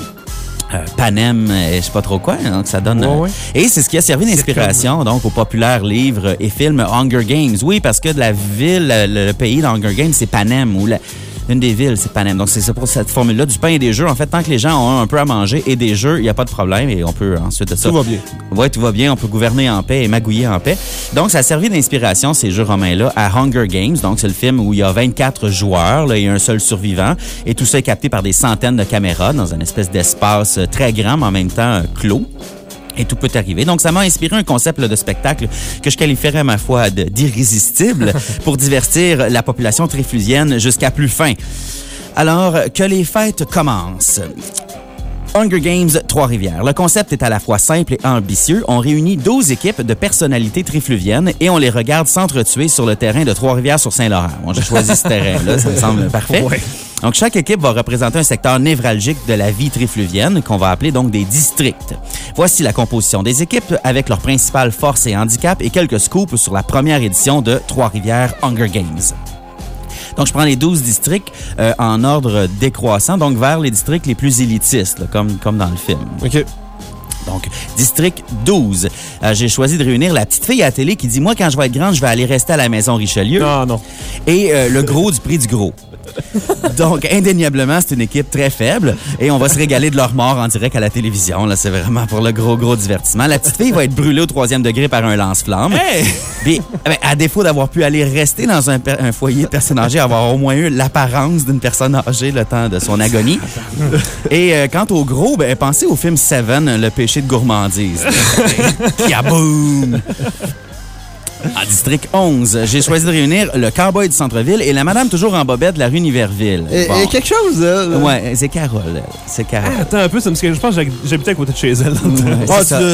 Panem, je sais pas trop quoi, donc ça donne... Ouais. Et c'est ce qui a servi d'inspiration donc au populaire livre et film Hunger Games. Oui, parce que de la ville, le pays d'Hunger Games, c'est Panem, ou une des villes, c'est Panem. Donc, c'est pour cette formule-là du pain et des jeux. En fait, tant que les gens ont un peu à manger et des jeux, il n'y a pas de problème et on peut ensuite de ça... Tout va bien. Oui, tout va bien. On peut gouverner en paix et magouiller en paix. Donc, ça a servi d'inspiration, ces jeux romains-là, à Hunger Games. Donc, c'est le film où il y a 24 joueurs là, et un seul survivant. Et tout ça est capté par des centaines de caméras dans une espèce d'espace très grand, mais en même temps clos. Et tout peut arriver. Donc, ça m'a inspiré un concept de spectacle que je qualifierais, ma foi, d'irrésistible pour divertir la population trifluvienne jusqu'à plus fin. Alors, que les fêtes commencent. Hunger Games Trois-Rivières. Le concept est à la fois simple et ambitieux. On réunit 12 équipes de personnalités trifluviennes et on les regarde s'entretuer sur le terrain de Trois-Rivières sur Saint-Laurent. Bon, j'ai choisi ce terrain-là, ça me semble parfait. Ouais. Donc, chaque équipe va représenter un secteur névralgique de la vie trifluvienne qu'on va appeler donc des districts. Voici la composition des équipes avec leurs principales forces et handicaps et quelques scoops sur la première édition de Trois-Rivières Hunger Games. Donc, je prends les 12 districts en ordre décroissant, donc vers les districts les plus élitistes, là, comme dans le film. OK. Donc, district 12. J'ai choisi de réunir la petite fille à la télé qui dit « Moi, quand je vais être grande, je vais aller rester à la maison Richelieu. » Non. Et le gros du prix du gros. Donc, indéniablement, c'est une équipe très faible et on va se régaler de leur mort en direct à la télévision. Là, c'est vraiment pour le gros divertissement. La petite fille va être brûlée au 3e degré par un lance-flamme. Hey! Puis, à défaut d'avoir pu aller rester dans un foyer de personnes âgées, avoir au moins eu l'apparence d'une personne âgée le temps de son agonie. Et quant au gros, pensez au film Seven, Le péché de gourmandise. Yaboum! En district 11, j'ai choisi de réunir le cowboy du centre-ville et la madame toujours en bobette de la rue Niverville. Et quelque chose, là. Ouais, c'est Carole. C'est Carole. Attends un peu, ça me... je pense que j'habitais à côté de chez elle. Ouais, Ah, ça.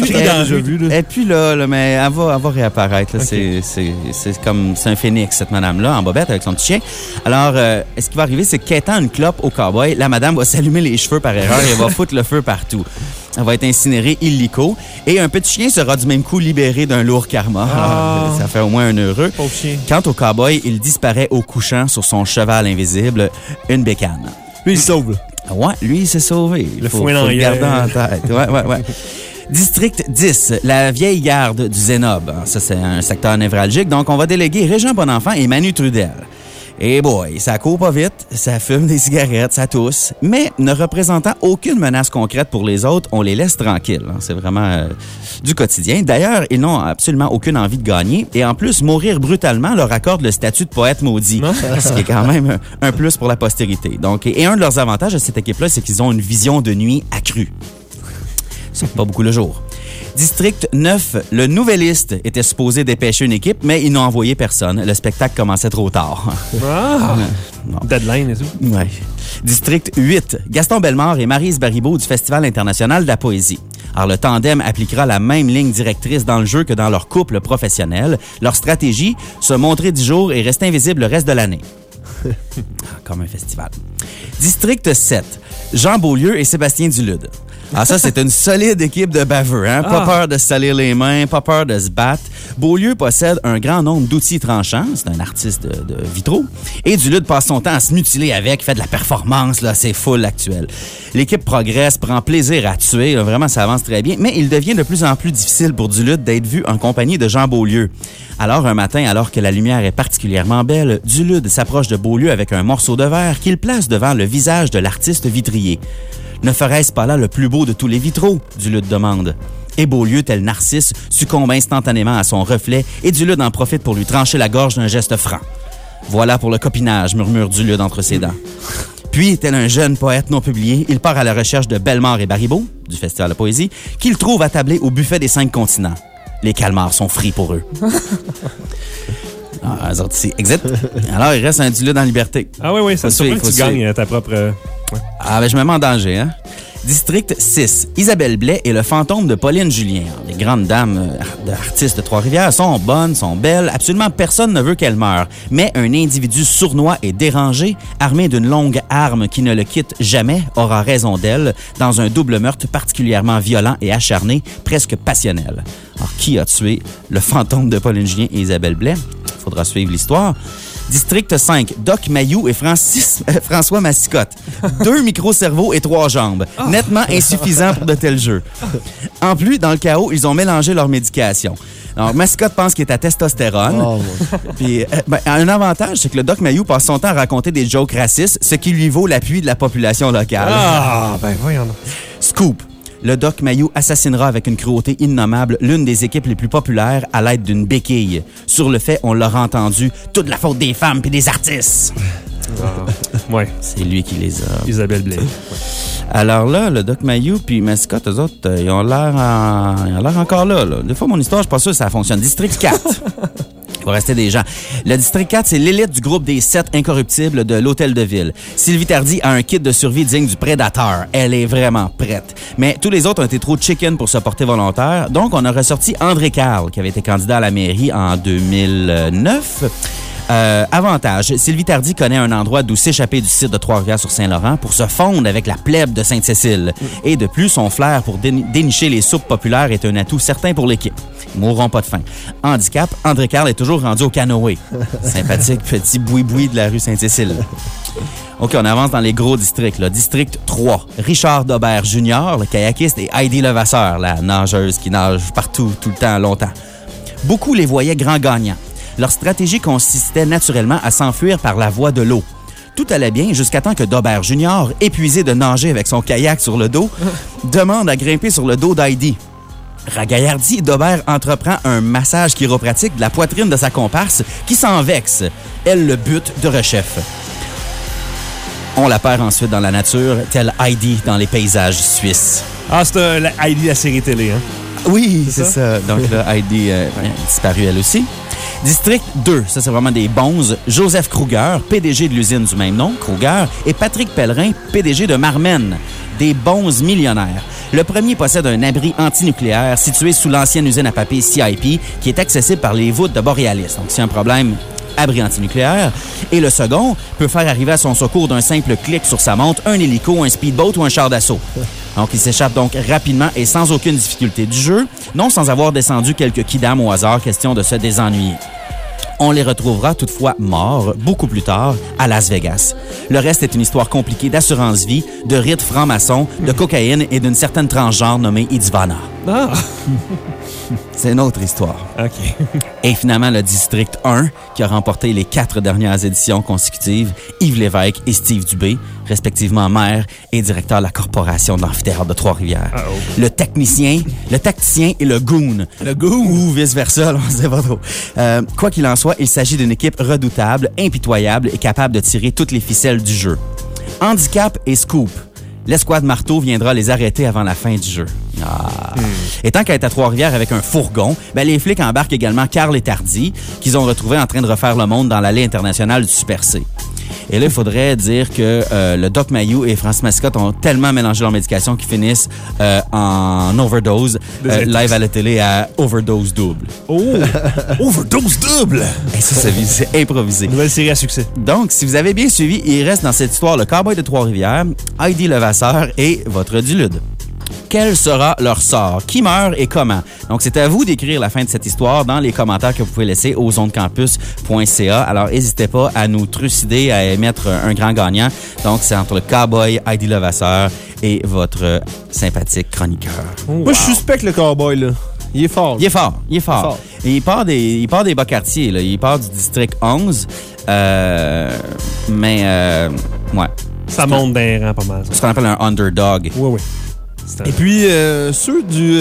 Elle pue là, mais elle va réapparaître. Là. Okay. C'est un phénix, cette madame-là, en bobette avec son petit chien. Alors, ce qui va arriver, c'est qu'étant une clope au cowboy, la madame va s'allumer les cheveux par erreur et va foutre le feu partout. Elle va être incinérée illico. Et un petit chien sera du même coup libéré d'un lourd karma. Alors, ça fait au moins un heureux. Pauvre chien. Quant au cowboy, il disparaît au couchant sur son cheval invisible, une bécane. Lui, il sauve. Ouais, lui, il s'est sauvé. Le faut fouet dans le garder l'œil. en tête. Ouais. District 10, la vieille garde du Zénob. Ça, c'est un secteur névralgique. Donc, on va déléguer Régent Bonenfant et Manu Trudel. Et boy, ça court pas vite, ça fume des cigarettes, ça tousse, mais ne représentant aucune menace concrète pour les autres, on les laisse tranquilles. C'est vraiment du quotidien. D'ailleurs, ils n'ont absolument aucune envie de gagner et en plus, mourir brutalement leur accorde le statut de poète maudit, ce qui est quand même un plus pour la postérité. Donc, et un de leurs avantages de cette équipe-là, c'est qu'ils ont une vision de nuit accrue. Ils sortent pas beaucoup le jour. District 9, le nouvelliste était supposé dépêcher une équipe, mais ils n'ont envoyé personne. Le spectacle commençait trop tard. Deadline et tout. Ouais. District 8, Gaston Bellemare et Maryse Baribeau du Festival international de la poésie. Alors, le tandem appliquera la même ligne directrice dans le jeu que dans leur couple professionnel. Leur stratégie, se montrer 10 jours et rester invisible le reste de l'année. Comme un festival. District 7, Jean Beaulieu et Sébastien Dulude. Ah, ça, c'est une solide équipe de baveux, hein? Pas peur de se salir les mains, pas peur de se battre. Beaulieu possède un grand nombre d'outils tranchants. C'est un artiste de vitraux. Et Dulude passe son temps à se mutiler avec, fait de la performance, là, c'est full actuel. L'équipe progresse, prend plaisir à tuer. Là, vraiment, ça avance très bien. Mais il devient de plus en plus difficile pour Dulude d'être vu en compagnie de Jean Beaulieu. Alors, un matin, alors que la lumière est particulièrement belle, Dulude s'approche de Beaulieu avec un morceau de verre qu'il place devant le visage de l'artiste vitrier. Ne ferait-ce pas là le plus beau de tous les vitraux? Dulude demande. Et Beaulieu, tel Narcisse, succombe instantanément à son reflet et Dulude en profite pour lui trancher la gorge d'un geste franc. Voilà pour le copinage, murmure Dulude entre ses dents. Puis, tel un jeune poète non publié, il part à la recherche de Bellemare et Baribeau, du Festival de poésie, qu'il trouve attablés au buffet des 5 continents. Les calmars sont frits pour eux. Ah, eux autres, c'est exit. Alors, il reste un Dulude en liberté. Ah oui, ça se surprend que tu gagnes ta propre... Ouais. Ah, ben je me mets en danger, hein. District 6, Isabelle Blais et le fantôme de Pauline Julien. Les grandes dames d'artistes de Trois-Rivières sont bonnes, sont belles. Absolument personne ne veut qu'elles meurent. Mais un individu sournois et dérangé, armé d'une longue arme qui ne le quitte jamais, aura raison d'elle dans un double meurtre particulièrement violent et acharné, presque passionnel. Alors, qui a tué le fantôme de Pauline Julien et Isabelle Blais? Faudra suivre l'histoire. District 5, Doc Mayou et François Massicotte. 2 micro-cerveaux et 3 jambes. Nettement insuffisant pour de tels jeux. En plus, dans le chaos, ils ont mélangé leur médication. Alors, Massicotte pense qu'il est à testostérone. Puis, un avantage, c'est que le Doc Mayou passe son temps à raconter des jokes racistes, ce qui lui vaut l'appui de la population locale. Voyons. Scoop. Le Doc Mayou assassinera avec une cruauté innommable l'une des équipes les plus populaires à l'aide d'une béquille. Sur le fait, on l'aura entendu, toute la faute des femmes puis des artistes. Ouais. C'est lui qui les a. Isabelle Blais. Alors là, le Doc Mayou puis Mascotte, eux autres, ils ont l'air encore là. Des fois, mon histoire, je suis pas sûr que ça fonctionne. District 4. Il va rester des gens. Le District 4, c'est l'élite du groupe des 7 incorruptibles de l'Hôtel de Ville. Sylvie Tardy a un kit de survie digne du prédateur. Elle est vraiment prête. Mais tous les autres ont été trop chicken pour se porter volontaire. Donc, on a ressorti André Carl, qui avait été candidat à la mairie en 2009. Avantage, Sylvie Tardy connaît un endroit d'où s'échapper du site de Trois-Rivières-sur-Saint-Laurent pour se fondre avec la plèbe de Sainte-Cécile. Et de plus, son flair pour dénicher les soupes populaires est un atout certain pour l'équipe. Ils mourront pas de faim. Handicap, André Carl est toujours rendu au canoë. Sympathique petit boui-boui de la rue Sainte-Cécile. OK, on avance dans les gros districts. Là. District 3, Richard Daubert Jr., le kayakiste, et Heidi Levasseur, la nageuse qui nage partout, tout le temps, longtemps. Beaucoup les voyaient grands gagnants. Leur stratégie consistait naturellement à s'enfuir par la voie de l'eau. Tout allait bien jusqu'à temps que Daubert Jr., épuisé de nager avec son kayak sur le dos, demande à grimper sur le dos d'Heidi. Ragaillardi, Daubert entreprend un massage chiropratique de la poitrine de sa comparse qui s'en vexe. Elle le bute de rechef. On la perd ensuite dans la nature, telle Heidi dans les paysages suisses. Ah, c'est Heidi, la série télé, hein? Oui, c'est ça. Donc là, Heidi a disparu elle aussi. District 2, ça c'est vraiment des bonzes. Joseph Kruger, PDG de l'usine du même nom, Kruger, et Patrick Pellerin, PDG de Marmen, des bonzes millionnaires. Le premier possède un abri antinucléaire situé sous l'ancienne usine à papier CIP qui est accessible par les voûtes de Borealis. Donc, s'il y a un problème, abri antinucléaire. Et le second peut faire arriver à son secours d'un simple clic sur sa montre un hélico, un speedboat ou un char d'assaut. Donc, il s'échappe donc rapidement et sans aucune difficulté du jeu, non sans avoir descendu quelques kidam au hasard, question de se désennuyer. On les retrouvera toutefois morts beaucoup plus tard à Las Vegas. Le reste est une histoire compliquée d'assurance-vie, de rites francs-maçons, de cocaïne et d'une certaine transgenre nommée Idzvana. Ah! C'est une autre histoire. OK. Et finalement, le District 1, qui a remporté les 4 dernières éditions consécutives, Yves Lévesque et Steve Dubé, respectivement maire et directeur de la corporation de l'amphithéâtre de Trois-Rivières. Le technicien, le tacticien et le goon. Le goon? Ou vice-versa, on ne sait pas trop. Quoi qu'il en soit, il s'agit d'une équipe redoutable, impitoyable et capable de tirer toutes les ficelles du jeu. Handicap et scoop. L'escouade marteau viendra les arrêter avant la fin du jeu. Et tant qu'elle est à Trois-Rivières avec un fourgon, les flics embarquent également Carl et Tardy, qu'ils ont retrouvés en train de refaire le monde dans l'allée internationale du Super C. Et là, il faudrait dire que le Doc Mayou et Francis Mascotte ont tellement mélangé leurs médications qu'ils finissent en overdose, live à la télé à overdose double. Oh! Overdose double! Et ça, c'est improvisé. Nouvelle série à succès. Donc, si vous avez bien suivi, il reste dans cette histoire le cowboy de Trois-Rivières, Heidi Levasseur et votre Dulude. Quel sera leur sort? Qui meurt et comment? Donc, c'est à vous d'écrire la fin de cette histoire dans les commentaires que vous pouvez laisser aux ondecampus.ca. Alors, n'hésitez pas à nous trucider, à émettre un grand gagnant. Donc, c'est entre le cowboy, Heidi Levasseur et votre sympathique chroniqueur. Moi, je suspecte le cowboy, là. Il est fort. Il est fort. Et il part des bas quartiers, là. Il part du district 11. Ouais. Ça monte d'un rang pas mal. C'est ce qu'on appelle un underdog. Oui. Et puis, ceux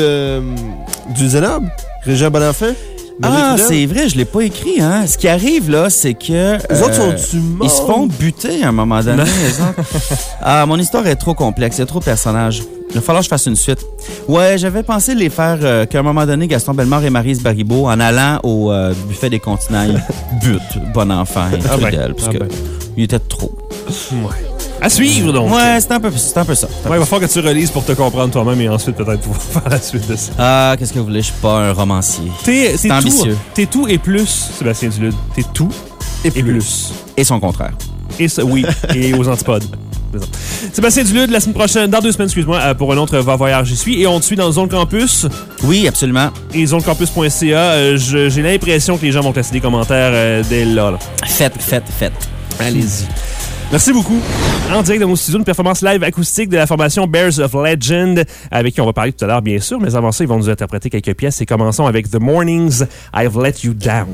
du Zenob, Régent Bonenfant. C'est vrai, je l'ai pas écrit, hein. Ce qui arrive, là, c'est que... Les autres sont-tu morts? Ils se font buter à un moment donné, les autres. Mon histoire est trop complexe, il y a trop de personnages. Il va falloir que je fasse une suite. Ouais, j'avais pensé les faire qu'à un moment donné, Gaston Bellemare et Maryse Baribeau, en allant au buffet des continents, ils butent Bonenfant et Trudel, parce que il était trop. Ouais. À suivre, donc. Ouais, c'est un peu ça. Ouais, il va falloir que tu relises pour te comprendre toi-même et ensuite peut-être pouvoir faire la suite de ça. Qu'est-ce que vous voulez? Je suis pas un romancier. C'est ambitieux. T'es tout et plus, Sébastien Dulude. T'es tout et plus. Et son contraire. Et ça, oui, et aux antipodes. Sébastien Dulude, la semaine prochaine, dans 2 semaines, excuse-moi, pour un autre Va Voyage J'y suis. Et on te suit dans Zone Campus. Oui, absolument. Et zonecampus.ca. J'ai l'impression que les gens vont te laisser des commentaires dès là. Faites. Allez-y. Merci beaucoup. En direct de mon studio, une performance live acoustique de la formation Bears of Legend, avec qui on va parler tout à l'heure, bien sûr, mais avant ça, ils vont nous interpréter quelques pièces et commençons avec The Mornings, I've Let You Down.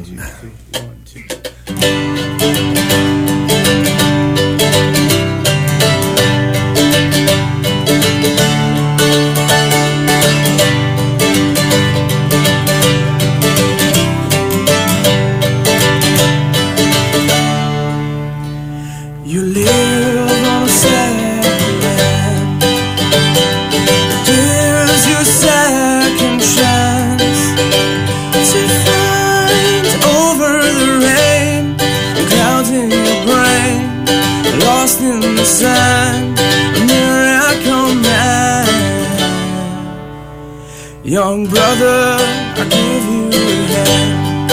Young brother, I give you a hand.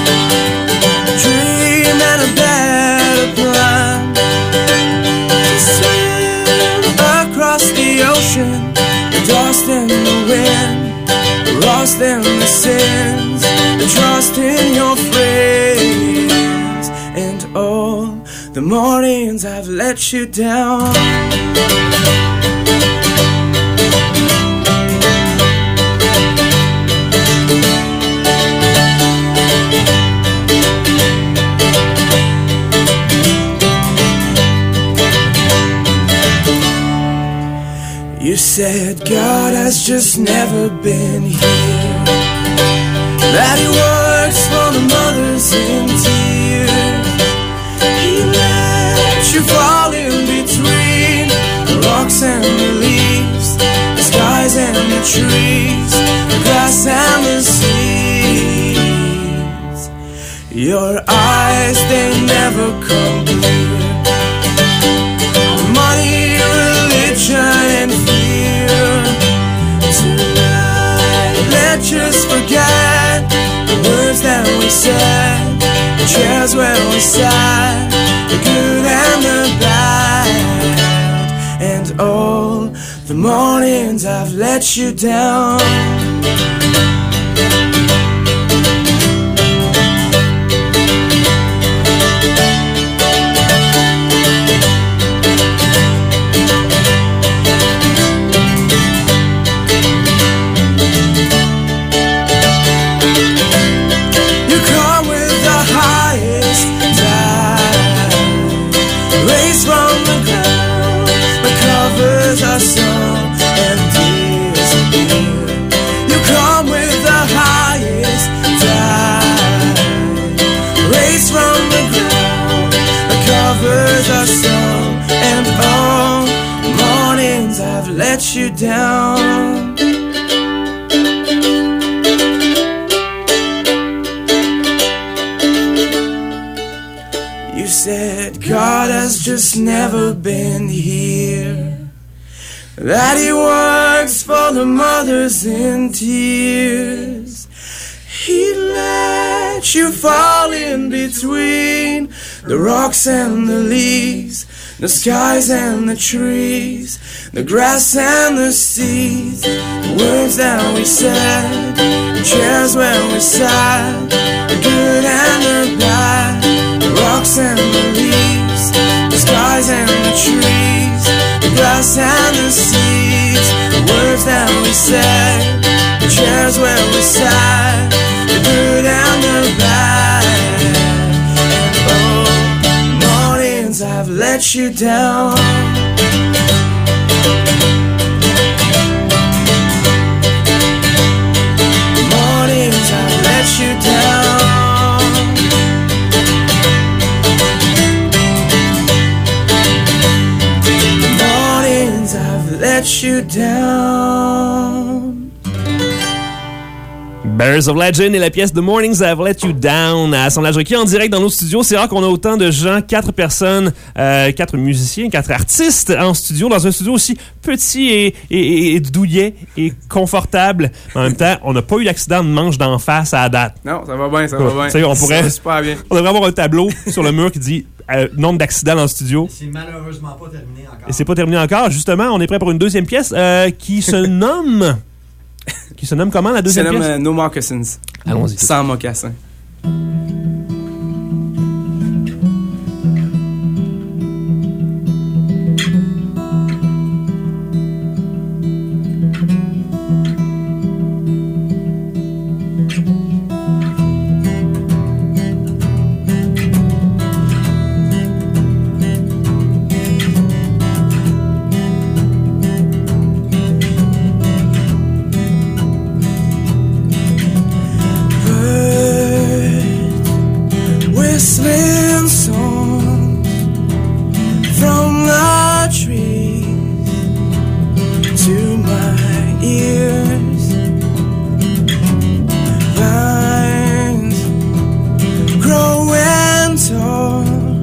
Dream and a better plan. To swim across the ocean, the dust and the wind, lost in the sins, the trust in your friends. And all the mornings I've let you down. You said God has just never been here, that He works for the mothers in tears. He let you fall in between the rocks and the leaves, the skies and the trees, the Your eyes, they never come clear. Money, religion, and fear. Tonight, let's just forget the words that we said, the chairs where we sat, the good and the bad, and all the mornings I've let you down. Let you down. You said God has just never been here, that He works for the mothers in tears. He let you fall in between the rocks and the leaves, the skies and the trees, the grass and the seas, the words that we said, the chairs where we sat, the good and the bad, the rocks and the leaves, the skies and the trees, the grass and the seas, the words that we said, the chairs where we sat, the good and the bad, and oh, mornings I've let you down. Mornings I've let you down. Mornings I've let you down. Bears of Legend et la pièce The Mornings I've Let You Down à Assemblage Requis en direct dans nos studios. C'est rare qu'on a autant de gens, 4 personnes, 4 musiciens, 4 artistes en studio, dans un studio aussi petit et douillet et confortable. En même temps, on n'a pas eu d'accident de manche d'en face à la date. Non, ça va bien, ça va bien. On pourrait, super bien. On devrait avoir un tableau sur le mur qui dit nombre d'accidents dans le studio. C'est malheureusement pas terminé encore. Et c'est pas terminé encore. Justement, on est prêt pour une deuxième pièce qui se nomme... Qui se nomme comment, la deuxième pièce? Ça se nomme No Moccasins. Allons-y. Sans mocassins. Whistling songs from the trees to my ears. Vines growing tall,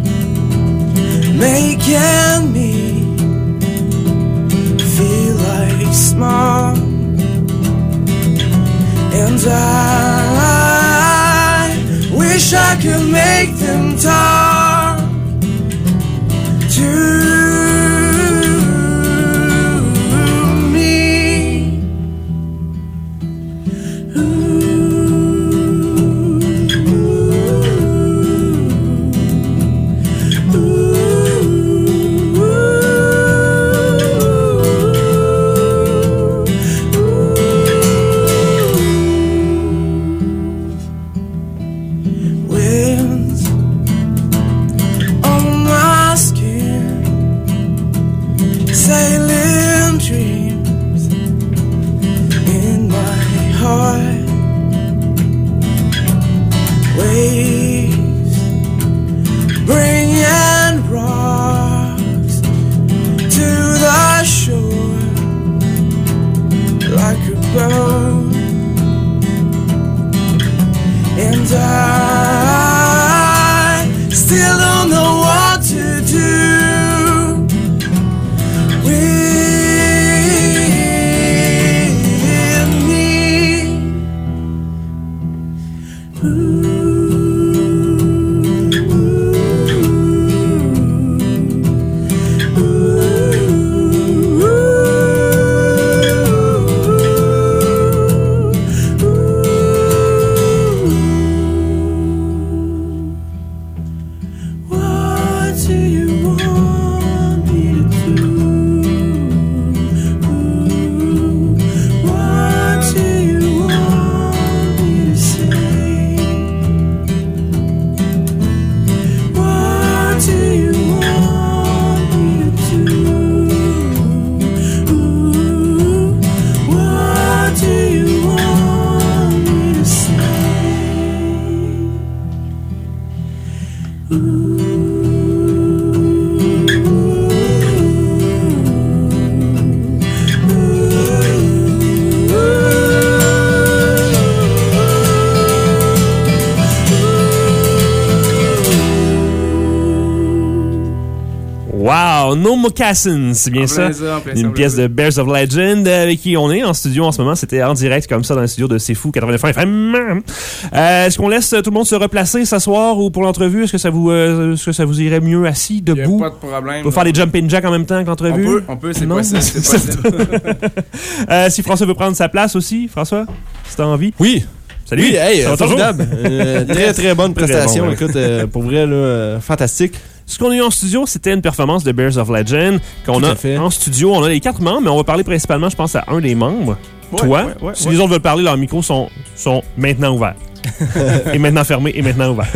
making me feel like small. And I wish I could make them talk to me. Winds on my skin, sailing dreams in my heart. Waves bringing rocks to the shore like a boat. And I No Moccasins, c'est bien ça? Une pièce de Bears of Legend avec qui on est en studio en ce moment. C'était en direct comme ça dans le studio de C'est Fou 89 FM. Est-ce qu'on laisse tout le monde se replacer s'asseoir ou pour l'entrevue? Est-ce que ça vous irait mieux assis, debout? Pas de problème. On peut faire des jumping jacks en même temps que l'entrevue? On peut, c'est possible. Si François veut prendre sa place aussi, François, si t'as envie. Oui. Salut. Oui, hey, ça va formidable. Très, très bonne prestation. Très bon, ouais. Écoute, pour vrai, là, fantastique. Ce qu'on a eu en studio, c'était une performance de Bears of Legend qu'on a en studio. On a les 4 membres, mais on va parler principalement, je pense, à un des membres. Toi. Si les autres veulent parler, leurs micros sont maintenant ouverts. Et maintenant fermés et maintenant ouverts.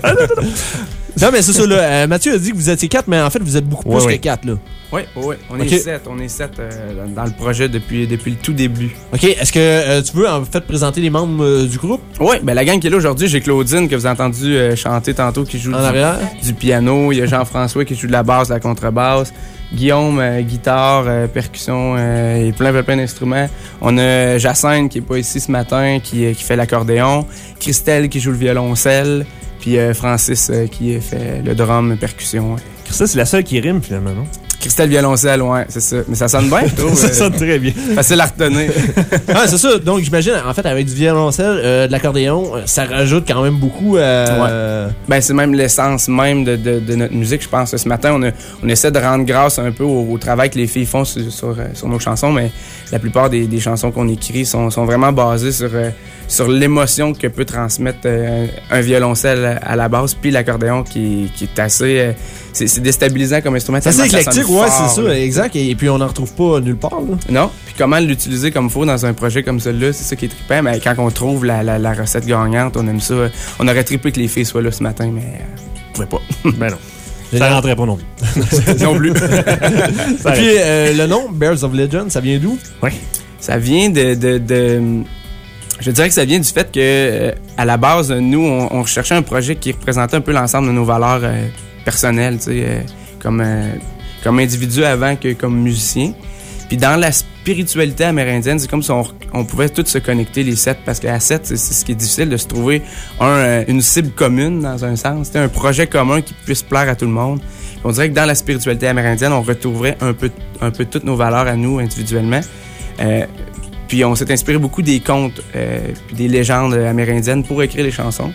Non, mais c'est ça, là. Mathieu a dit que vous étiez 4, mais en fait, vous êtes beaucoup plus que 4, là. Oui. On est 7. On est 7 dans le projet depuis le tout début. OK. Est-ce que tu veux en fait présenter les membres du groupe? Oui. Ben, la gang qui est là aujourd'hui, j'ai Claudine, que vous avez entendu chanter tantôt, qui joue du piano. Il y a Jean-François qui joue de la basse, de la contrebasse. Guillaume, guitare, percussion et plein d'instruments. On a Jacinthe qui est pas ici ce matin, qui fait l'accordéon. Christelle qui joue le violoncelle. Puis Francis qui fait le drum, percussion. Christelle, c'est la seule qui rime finalement, non? Christelle violoncelle, ouais, c'est ça. Mais ça sonne bien, je trouve. Ça sonne très bien. Facile à retenir. Ah, c'est ça. Donc, j'imagine, en fait, avec du violoncelle, de l'accordéon, ça rajoute quand même beaucoup. Ouais. Ben, c'est même l'essence même de notre musique, je pense. Ce matin, on essaie de rendre grâce un peu au travail que les filles font sur nos chansons, mais la plupart des chansons qu'on écrit sont vraiment basées sur l'émotion que peut transmettre un violoncelle à la base, puis l'accordéon qui est assez... c'est déstabilisant comme instrument. C'est assez éclectique, ouais, c'est ça, exact. Et puis on n'en retrouve pas nulle part. Là. Non, puis comment l'utiliser comme il faut dans un projet comme celui-là, c'est ça qui est trippant. Mais quand on trouve la recette gagnante, on aime ça. On aurait trippé que les filles soient là ce matin, mais on pouvait pas. Ben non. Ça rentrait pas non plus. Non plus. Et puis le nom Bears of Legend, ça vient d'où? Oui. Ça vient de je dirais que ça vient du fait que à la base, nous, on recherchait un projet qui représentait un peu l'ensemble de nos valeurs personnelles, tu sais, comme individu avant que comme musicien. Puis dans la spiritualité amérindienne, c'est comme si on pouvait tous se connecter les 7, parce qu'à 7, c'est ce qui est difficile de se trouver une cible commune dans un sens. C'était un projet commun qui puisse plaire à tout le monde. Puis on dirait que dans la spiritualité amérindienne, on retrouverait un peu toutes nos valeurs à nous individuellement. Puis on s'est inspiré beaucoup des contes puis des légendes amérindiennes pour écrire les chansons.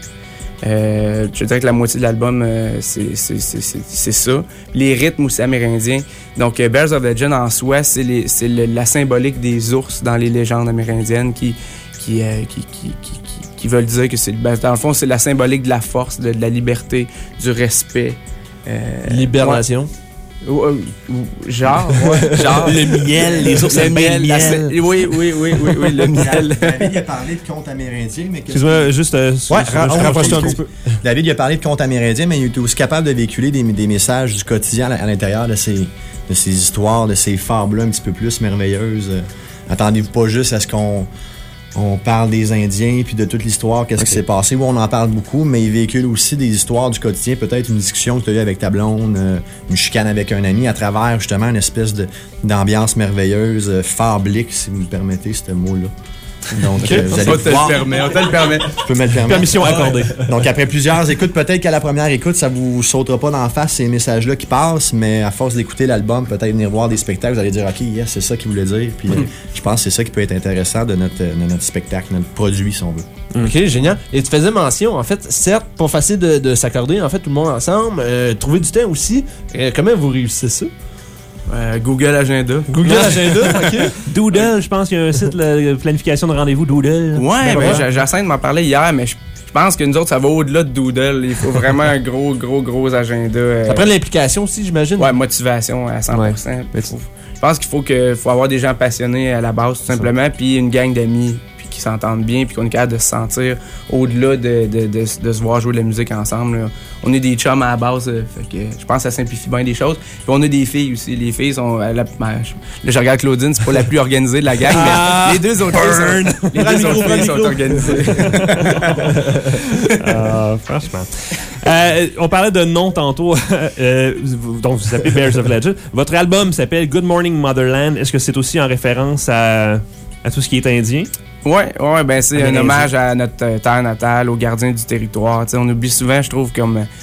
Je dirais que la moitié de l'album, c'est ça. Les rythmes aussi amérindiens. Donc, Bears of Legend en soi, c'est la symbolique des ours dans les légendes amérindiennes qui veulent dire que dans le fond, c'est la symbolique de la force, de la liberté, du respect. Libération. Genre. Le miel, les ours aiment bien le miel. Oui, le miel. David a parlé de contes amérindiens, mais... Excuse-moi, juste... rapproche-toi un petit peu. David a parlé de contes amérindiens, mais il était aussi capable de véhiculer des messages du quotidien à l'intérieur de ces histoires, de ces fables-là un petit peu plus merveilleuses. Attendez-vous pas juste à ce qu'on parle des Indiens puis de toute l'histoire, qu'est-ce qui s'est passé. Oui, on en parle beaucoup, mais il véhicule aussi des histoires du quotidien, peut-être une discussion que tu as eue avec ta blonde, une chicane avec un ami, à travers justement une espèce d'ambiance merveilleuse, fablique, si vous me permettez ce mot-là. Donc, vous allez On te le permet, on te le permet. Je peux me le permettre. Permission accordée. Donc, après plusieurs écoutes, peut-être qu'à la première écoute, ça vous sautera pas d'en face ces messages-là qui passent, mais à force d'écouter l'album, peut-être venir voir des spectacles, vous allez dire, OK, yes, c'est ça qu'il voulait dire. Puis, je pense que c'est ça qui peut être intéressant de notre spectacle, notre produit, si on veut. OK, génial. Et tu faisais mention, en fait, certes, pas facile de s'accorder, en fait, tout le monde ensemble, trouver du temps aussi. Comment vous réussissez ça? Google Agenda. Google Agenda, OK. Doodle, je pense qu'il y a un site de planification de rendez-vous, Doodle. Ouais, j'essaie de m'en parler hier, mais je pense que nous autres, ça va au-delà de Doodle. Il faut vraiment un gros agenda. Ça prend de l'implication aussi, j'imagine? Ouais, motivation à 100%. Ouais. Je pense qu'il faut avoir des gens passionnés à la base, tout simplement, puis une gang d'amis qui s'entendent bien, puis qu'on est capable de se sentir au-delà de se voir jouer de la musique ensemble. Là. On est des chums à la base, fait que je pense que ça simplifie bien des choses. Puis on a des filles aussi. Les filles sont... là, je regarde Claudine, c'est pas la plus organisée de la gang, mais les deux autres filles sont organisées. Franchement. On parlait de nom tantôt, donc vous appelez Bears of Legend. Votre album s'appelle Good Morning Motherland. Est-ce que c'est aussi en référence à tout ce qui est indien? Ouais, ben c'est un hommage à notre terre natale, aux gardiens du territoire. T'sais, on oublie souvent, je trouve,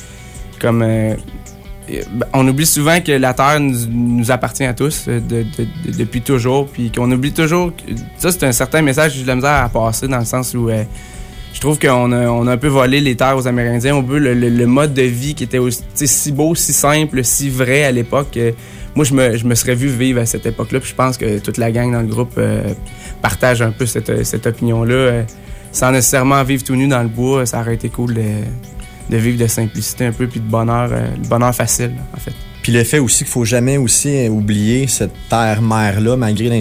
on oublie souvent que la terre nous appartient à tous depuis toujours, puis qu'on oublie toujours. Ça, c'est un certain message que j'ai de la misère à passer, dans le sens où je trouve qu'on a un peu volé les terres aux Amérindiens. On veut le mode de vie qui était aussi, si beau, si simple, si vrai à l'époque. Moi, je me serais vu vivre à cette époque-là, puis je pense que toute la gang dans le groupe partage un peu cette opinion-là. Sans nécessairement vivre tout nu dans le bois, ça aurait été cool de vivre de simplicité un peu, puis de bonheur facile, en fait. Puis le fait aussi qu'il faut jamais aussi oublier cette terre-mère-là, malgré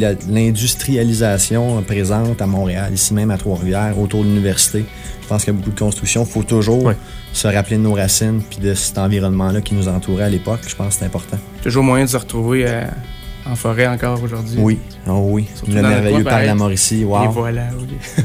l'industrialisation présente à Montréal, ici même à Trois-Rivières, autour de l'université. Je pense qu'il y a beaucoup de construction. Il faut toujours se rappeler de nos racines puis de cet environnement-là qui nous entourait à l'époque. Je pense que c'est important. Toujours moyen de se retrouver en forêt encore aujourd'hui. Oui, oui. Surtout le merveilleux parc de la Mauricie. Wow. Et voilà, oui.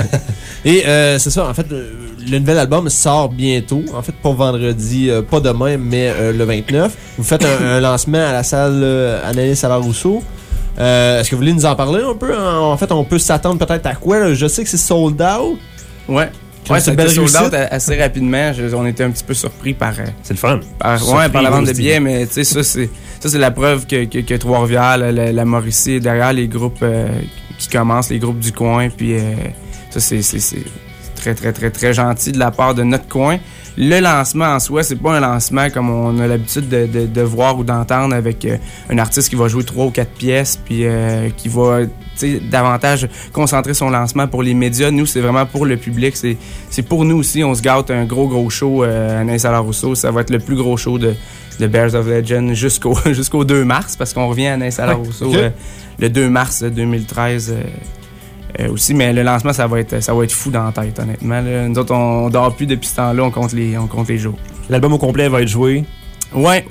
Et c'est ça, en fait, le nouvel album sort bientôt. En fait, pour vendredi, pas demain, mais le 29. Vous faites un lancement à la salle Anaïs Salarousseau. Est-ce que vous voulez nous en parler un peu? En fait, on peut s'attendre peut-être à quoi? Là? Je sais que c'est sold out. Ouais, ça a été sold out assez rapidement. On était un petit peu surpris par... c'est le fun. Par la vente de billets, mais tu sais, ça, c'est la preuve que Trois-Rivières, la Mauricie, derrière les groupes qui commencent, les groupes du coin, puis ça, c'est très, très, très, très gentil de la part de notre coin. Le lancement en soi, c'est pas un lancement comme on a l'habitude de voir ou d'entendre avec un artiste qui va jouer 3 ou 4 pièces, puis qui va davantage concentrer son lancement pour les médias. Nous, c'est vraiment pour le public. C'est pour nous aussi. On se gâte un gros show à Anaïs Salarousseau. Ça va être le plus gros show de Bears of Legend jusqu'au 2 mars, parce qu'on revient à Anaïs Salarousseau le 2 mars 2013 aussi. Mais le lancement, ça va être fou dans la tête, honnêtement. Là. Nous autres, on dort plus depuis ce temps-là. On compte les jours. L'album au complet va être joué? Ouais.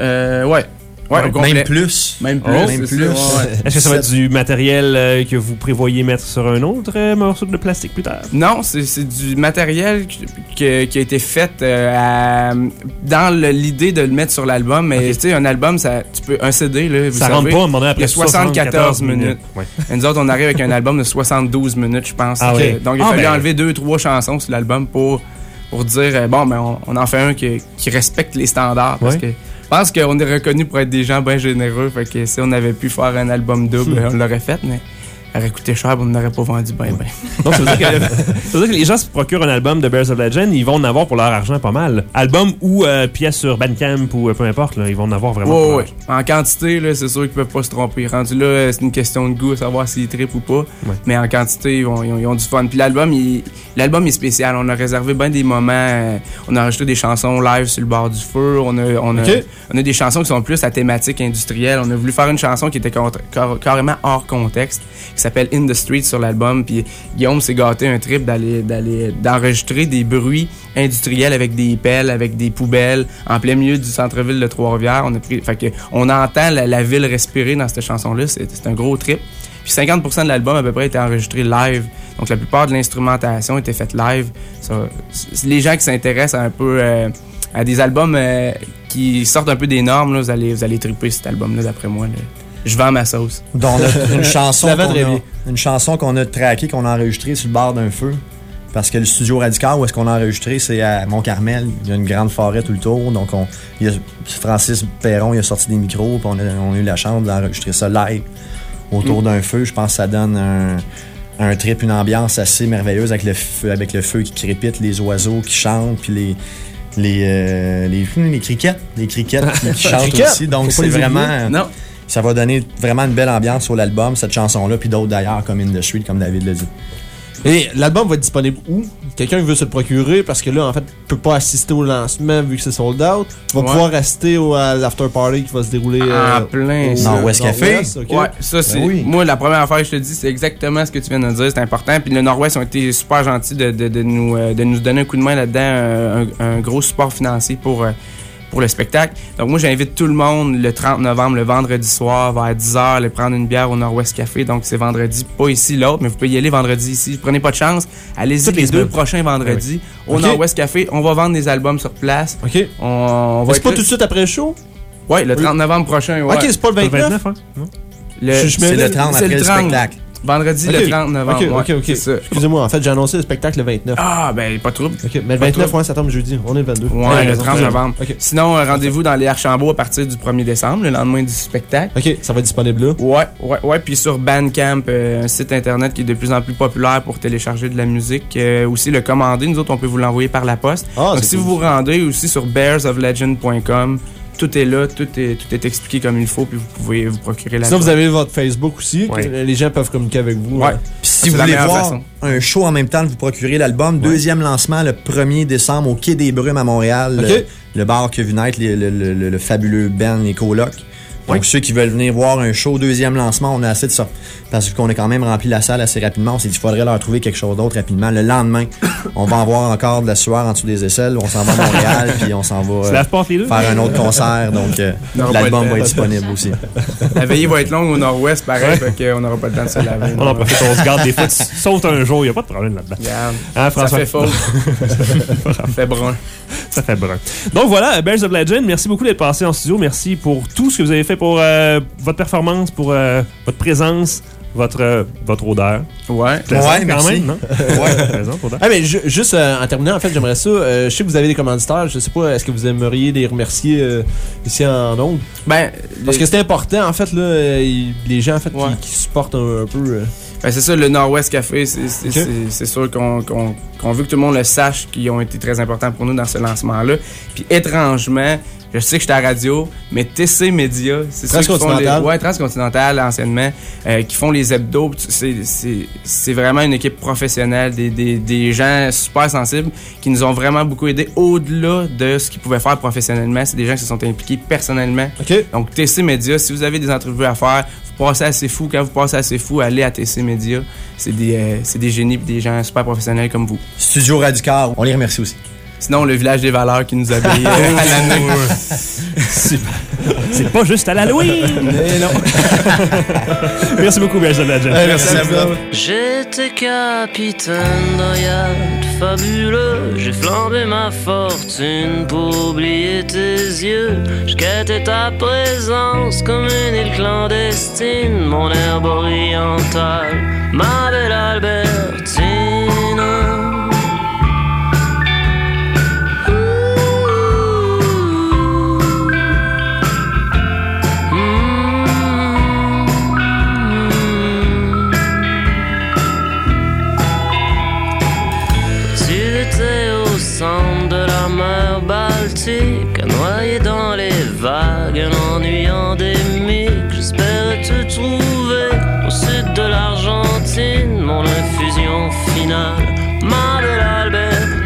Même plus. Même plus. Est-ce que ça va être du matériel que vous prévoyez mettre sur un autre morceau de plastique plus tard? Non, c'est du matériel qui a été fait dans l'idée de le mettre sur l'album. Mais tu sais, un album, un CD, là, vous savez, rentre pas, on après 74 minutes. Ouais. Et nous autres, on arrive avec un album de 72 minutes, je pense. Donc, il a fallu enlever 2-3 chansons sur l'album pour dire, on en fait un qui respecte les standards. Parce que je pense qu'on est reconnu pour être des gens bien généreux. Fait que si on avait pu faire un album double, on l'aurait fait, mais ça aurait coûté cher, on n'aurait pas vendu bien. Donc, ça veut dire que les gens se procurent un album de Bears of Legend, ils vont en avoir pour leur argent pas mal. Album ou pièce sur Bandcamp ou peu importe, là, ils vont en avoir vraiment. Oui. En quantité, là, c'est sûr qu'ils peuvent pas se tromper. Rendu là, c'est une question de goût, savoir s'ils trippent ou pas. Ouais. Mais en quantité, ils ont du fun. Puis l'album est spécial. On a réservé bien des moments. On a enregistré des chansons live sur le bord du feu. On a des chansons qui sont plus à thématique industrielle. On a voulu faire une chanson qui était carrément hors contexte, qui s'appelle In the Street sur l'album. Puis Guillaume s'est gâté un trip d'enregistrer des bruits industriels avec des pelles, avec des poubelles, en plein milieu du centre-ville de Trois-Rivières. On entend la ville respirer dans cette chanson-là. C'est un gros trip. Puis 50% de l'album, à peu près, était enregistré live. Donc, la plupart de l'instrumentation était faite live. Les gens qui s'intéressent un peu à des albums qui sortent un peu des normes, là, vous allez triper cet album-là, d'après moi. Là. je vends ma sauce. Donc, on a une une chanson qu'on a trackée, qu'on a enregistrée sur le bord d'un feu. Parce que le studio Radical, où est-ce qu'on a enregistré, c'est à Mont-Carmel. Il y a une grande forêt tout le tour. Donc, Francis Perron, il a sorti des micros, puis on a eu la chance d'enregistrer ça live autour d'un feu. Je pense que ça donne un trip, une ambiance assez merveilleuse avec le feu qui crépite, les oiseaux qui chantent, puis les criquettes qui chantent aussi. Donc, c'est vraiment... Non. Ça va donner vraiment une belle ambiance sur l'album, cette chanson-là, puis d'autres d'ailleurs, comme In the Street, comme David l'a dit. Et l'album va être disponible où? Quelqu'un veut se le procurer parce que là, en fait, il peut pas assister au lancement vu que c'est sold out. Il va pouvoir assister à l'after party qui va se dérouler plein au Nord-Ouest Café. Okay. Ouais, ça c'est. Ben oui. Moi, la première affaire que je te dis, c'est exactement ce que tu viens de dire. C'est important. Puis le Nord-Ouest ont été super gentils de nous donner un coup de main là-dedans, un gros support financier pour le spectacle. Donc moi, j'invite tout le monde le 30 novembre, le vendredi soir, vers 10h, aller prendre une bière au Nord-Ouest Café. Donc c'est vendredi, pas ici l'autre, mais vous pouvez y aller vendredi ici. Prenez pas de chance. Allez-y les 2 prochains vendredis au Nord-Ouest Café. On va vendre des albums sur place. OK. On va c'est pas tout de suite après le show? Oui, le 30 novembre prochain. Ouais. OK, c'est pas le 29? Hein? C'est le 30 après le spectacle. Vendredi, le 30 novembre. OK. Excusez-moi, en fait, j'ai annoncé le spectacle le 29. Ah, ben, pas de trouble. OK, mais le 29, ça tombe jeudi. On est le 22. Ouais, le 30 novembre. Okay. Sinon, rendez-vous dans les Archambault à partir du 1er décembre, le lendemain du spectacle. OK, ça va être disponible là? Ouais. Puis sur Bandcamp, un site internet qui est de plus en plus populaire pour télécharger de la musique. Aussi, le commander. Nous autres, on peut vous l'envoyer par la poste. Donc, si vous vous rendez aussi sur bearsoflegend.com, tout est là, tout est expliqué comme il faut, puis vous pouvez vous procurer la. Sinon, vous avez votre Facebook aussi, que les gens peuvent communiquer avec vous. Ouais. Puis si vous voulez voir un show en même temps de vous procurer l'album, deuxième lancement le 1er décembre au Quai des Brumes à Montréal, le bar qui a vu naître le fabuleux Ben et Coloc. Donc, ceux qui veulent venir voir un show, deuxième lancement, on a assez de ça. Parce qu'on a quand même rempli la salle assez rapidement. On s'est dit qu'il faudrait leur trouver quelque chose d'autre rapidement. Le lendemain, on va avoir encore de la sueur en dessous des aisselles. On s'en va à Montréal, puis on s'en va faire un autre concert. Donc, l'album va être disponible aussi. La veillée va être longue au Nord-Ouest, pareil, fait qu'on n'aura pas le temps de se laver. On en profite, on se garde des fois. Saute un jour, il n'y a pas de problème là-dedans. Hein, François? Ça fait faux. Ça fait brun. Ça fait brun. Donc voilà, Bears of Legend, merci beaucoup d'être passé en studio. Merci pour tout ce que vous avez fait pour votre performance, pour votre présence, votre odeur. Ouais, quand merci. Même, non? Mais juste en terminant, en fait, j'aimerais ça. Je sais que vous avez des commanditaires. Je sais pas, est-ce que vous aimeriez les remercier ici en ondes? Parce que c'est important, en fait, là, les gens en fait, qui supportent un peu. Ben c'est ça, le Nord-Ouest Café, c'est sûr qu'on veut que tout le monde le sache, qu'ils ont été très importants pour nous dans ce lancement-là. Puis étrangement, je sais que j'étais à la radio, mais TC Média, c'est ceux qui font les... Transcontinental, anciennement, qui font les hebdos. C'est vraiment une équipe professionnelle, des gens super sensibles qui nous ont vraiment beaucoup aidés au-delà de ce qu'ils pouvaient faire professionnellement. C'est des gens qui se sont impliqués personnellement. Donc TC Média, si vous avez des entrevues à faire, vous passez assez fou. Quand vous passez assez fou, allez à TC Média. C'est des génies et des gens super professionnels comme vous. Studio Radical, on les remercie aussi. Sinon, le Village des Valeurs qui nous habille à l'année. C'est pas juste à l'Halloween! Non. Merci beaucoup, Bears of Legend. Merci à vous. J'étais capitaine d'un yacht fabuleux. J'ai flambé ma fortune pour oublier tes yeux. Je quêtais ta présence comme une île clandestine. Mon herbe orientale, ma belle Albertine. De la mer Baltique, à noyer dans les vagues, un ennui endémique. J'espérais te trouver au sud de l'Argentine, mon infusion finale, ma belle Albertine.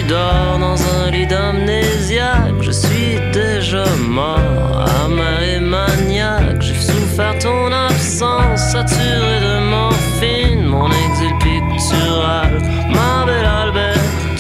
dors dans un lit d'amnésiaque. Je suis déjà mort, amer et maniaque. J'ai souffert ton absence, saturé de morphine. Mon exil pictural, ma belle Albertine.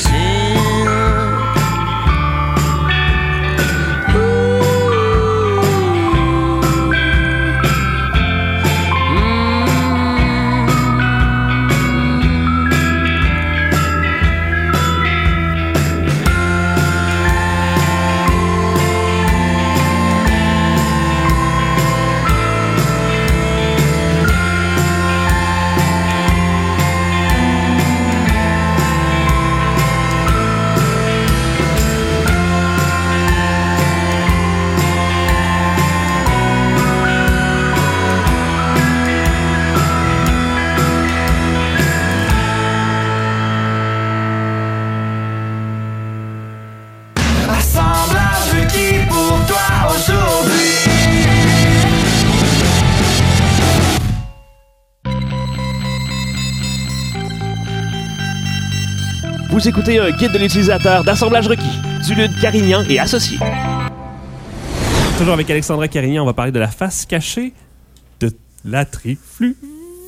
Vous écoutez un guide de l'utilisateur d'assemblage requis, du Lude Carignan et Associés. Toujours avec Alexandra Carignan, on va parler de la face cachée de la trifluvie.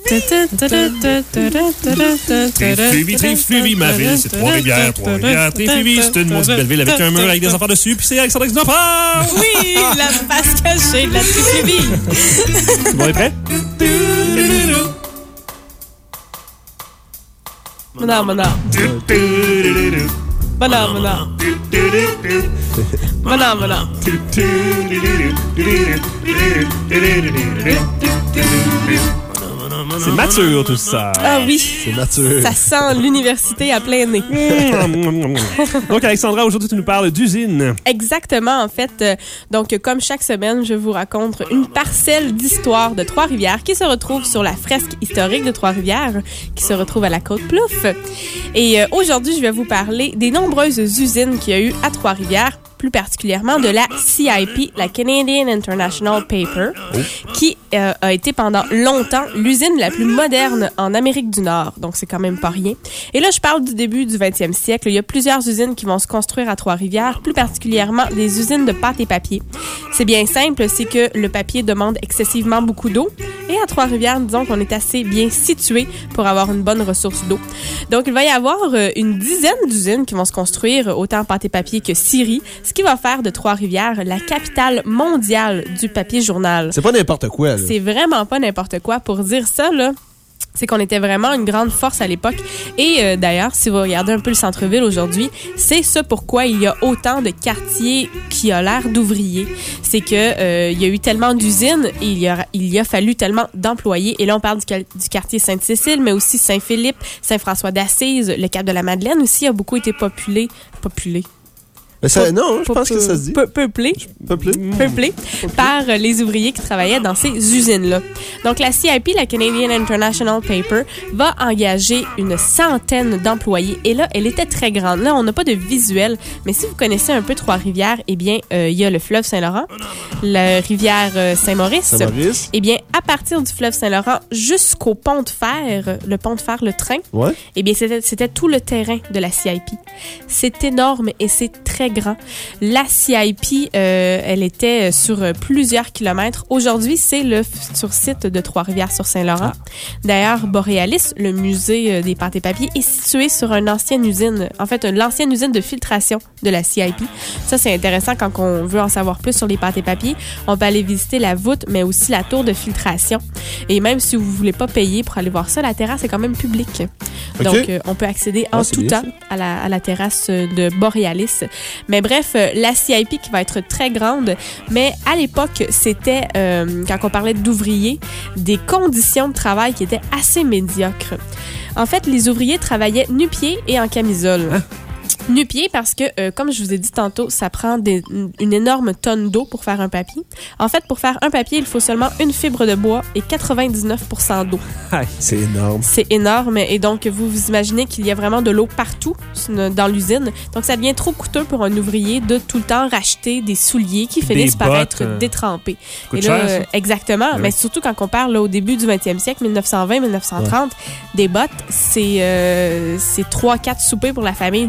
Trifluvie, ma ville, c'est Trois-Rivières. Trifluvie, c'est une maudite belle ville avec un mur avec des enfants dessus, puis c'est Alexandra qui nous en parle! Oui, la face cachée de la trifluvie. Tout le monde est prêt? Non. C'est mature tout ça. Ah oui. C'est mature. Ça sent l'université à plein nez. Donc Alexandra, aujourd'hui tu nous parles d'usine. Exactement, en fait. Donc comme chaque semaine, je vous raconte une parcelle d'histoire de Trois-Rivières qui se retrouve sur la fresque historique de Trois-Rivières, qui se retrouve à la Côte-Plouffe. Et aujourd'hui, je vais vous parler des nombreuses usines qu'il y a eu à Trois-Rivières, plus particulièrement de la CIP, la Canadian International Paper, qui a été pendant longtemps l'usine la plus moderne en Amérique du Nord. Donc, c'est quand même pas rien. Et là, je parle du début du 20e siècle. Il y a plusieurs usines qui vont se construire à Trois-Rivières, plus particulièrement des usines de pâte et papier. C'est bien simple, c'est que le papier demande excessivement beaucoup d'eau. Et à Trois-Rivières, disons qu'on est assez bien situé pour avoir une bonne ressource d'eau. Donc, il va y avoir une dizaine d'usines qui vont se construire, autant pâte et papier que scierie, ce qui va faire de Trois-Rivières la capitale mondiale du papier journal. C'est pas n'importe quoi, là. C'est vraiment pas n'importe quoi. Pour dire ça, là, c'est qu'on était vraiment une grande force à l'époque. Et d'ailleurs, si vous regardez un peu le centre-ville aujourd'hui, c'est ça pourquoi il y a autant de quartiers qui ont l'air d'ouvriers. C'est que il y a eu tellement d'usines et il y a fallu tellement d'employés. Et là, on parle du quartier Sainte-Cécile, mais aussi Saint-Philippe, Saint-François-d'Assise, le Cap de la Madeleine aussi a beaucoup été populé. Mais ça, non, je pense que ça se dit. Peuplé par les ouvriers qui travaillaient dans ces usines-là. Donc, la CIP, la Canadian International Paper, va engager une centaine d'employés. Et là, elle était très grande. Là, on n'a pas de visuel, mais si vous connaissez un peu Trois-Rivières, eh bien, il y a le fleuve Saint-Laurent, la rivière Saint-Maurice. Eh bien, à partir du fleuve Saint-Laurent jusqu'au pont de fer, le train, eh bien, c'était tout le terrain de la CIP. C'est énorme et c'est très grand. La CIP, elle était sur plusieurs kilomètres. Aujourd'hui, c'est le futur site de Trois-Rivières-sur-Saint-Laurent. D'ailleurs, Borealis, le musée des pâtes et papiers, est situé sur une ancienne usine, en fait, l'ancienne usine de filtration de la CIP. Ça, c'est intéressant quand on veut en savoir plus sur les pâtes et papiers. On peut aller visiter la voûte, mais aussi la tour de filtration. Et même si vous voulez pas payer pour aller voir ça, la terrasse est quand même publique. Okay. Donc, on peut accéder en tout temps à la terrasse de Borealis. Mais bref, la CIP qui va être très grande, mais à l'époque, c'était, quand on parlait d'ouvriers, des conditions de travail qui étaient assez médiocres. En fait, les ouvriers travaillaient nu-pieds et en camisole. Hein? Nu-pieds parce que, comme je vous ai dit tantôt, ça prend une énorme tonne d'eau pour faire un papier. En fait, pour faire un papier, il faut seulement une fibre de bois et 99% d'eau. C'est énorme. C'est énorme. Et donc, vous imaginez qu'il y a vraiment de l'eau partout dans l'usine. Donc, ça devient trop coûteux pour un ouvrier de tout le temps racheter des souliers qui finissent par être détrempés. Coûte cher, exactement. Mais surtout quand on parle là, au début du 20e siècle, 1920-1930, des bottes, c'est 3-4 soupers pour la famille de 8 enfants.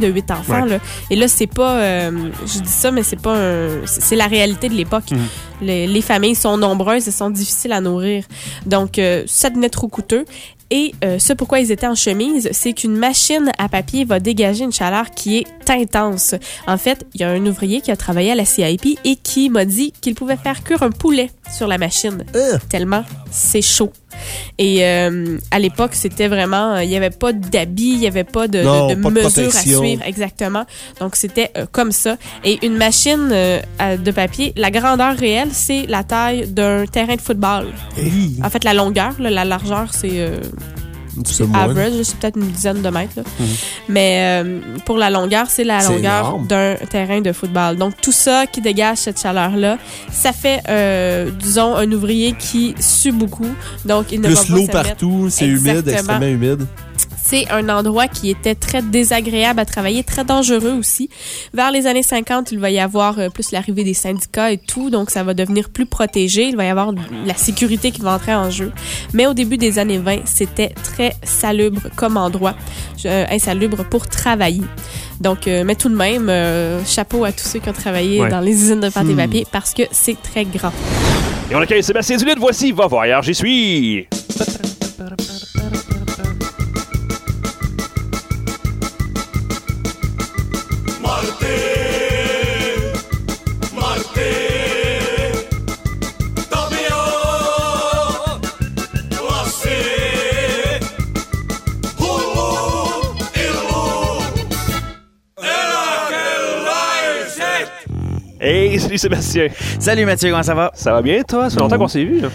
enfants. Ouais. Là. Et là, c'est pas... je dis ça, mais c'est pas c'est la réalité de l'époque. Les familles sont nombreuses et sont difficiles à nourrir. Donc, ça devenait trop coûteux. Et ce pourquoi ils étaient en chemise, c'est qu'une machine à papier va dégager une chaleur qui est intense. En fait, il y a un ouvrier qui a travaillé à la CIP et qui m'a dit qu'il pouvait faire cuire un poulet sur la machine. Tellement c'est chaud. Et à l'époque, c'était vraiment... Il n'y avait pas d'habits, il n'y avait pas de mesures à suivre. Exactement. Donc, c'était comme ça. Et une machine de papier, la grandeur réelle, c'est la taille d'un terrain de football. En fait, la longueur, là, la largeur, c'est average, c'est peut-être une dizaine de mètres. Là. Mais pour la longueur, c'est la longueur énorme. D'un terrain de football. Donc, tout ça qui dégage cette chaleur-là, ça fait, disons, un ouvrier qui sue beaucoup. Donc, il ne va pas plus l'eau partout, c'est humide, extrêmement humide. C'est un endroit qui était très désagréable à travailler, très dangereux aussi. Vers les années 50, il va y avoir plus l'arrivée des syndicats et tout, donc ça va devenir plus protégé. Il va y avoir la sécurité qui va entrer en jeu. Mais au début des années 20, c'était très salubre comme endroit, insalubre pour travailler. Donc, mais tout de même, chapeau à tous ceux qui ont travaillé dans les usines de pâte et papier parce que c'est très grand. Et on accueille Sébastien Duluth. Voici Va Voyeur, j'y suis. Hey, salut Sébastien. Salut Mathieu, comment ça va? Ça va bien, toi? Ça fait longtemps qu'on s'est vu.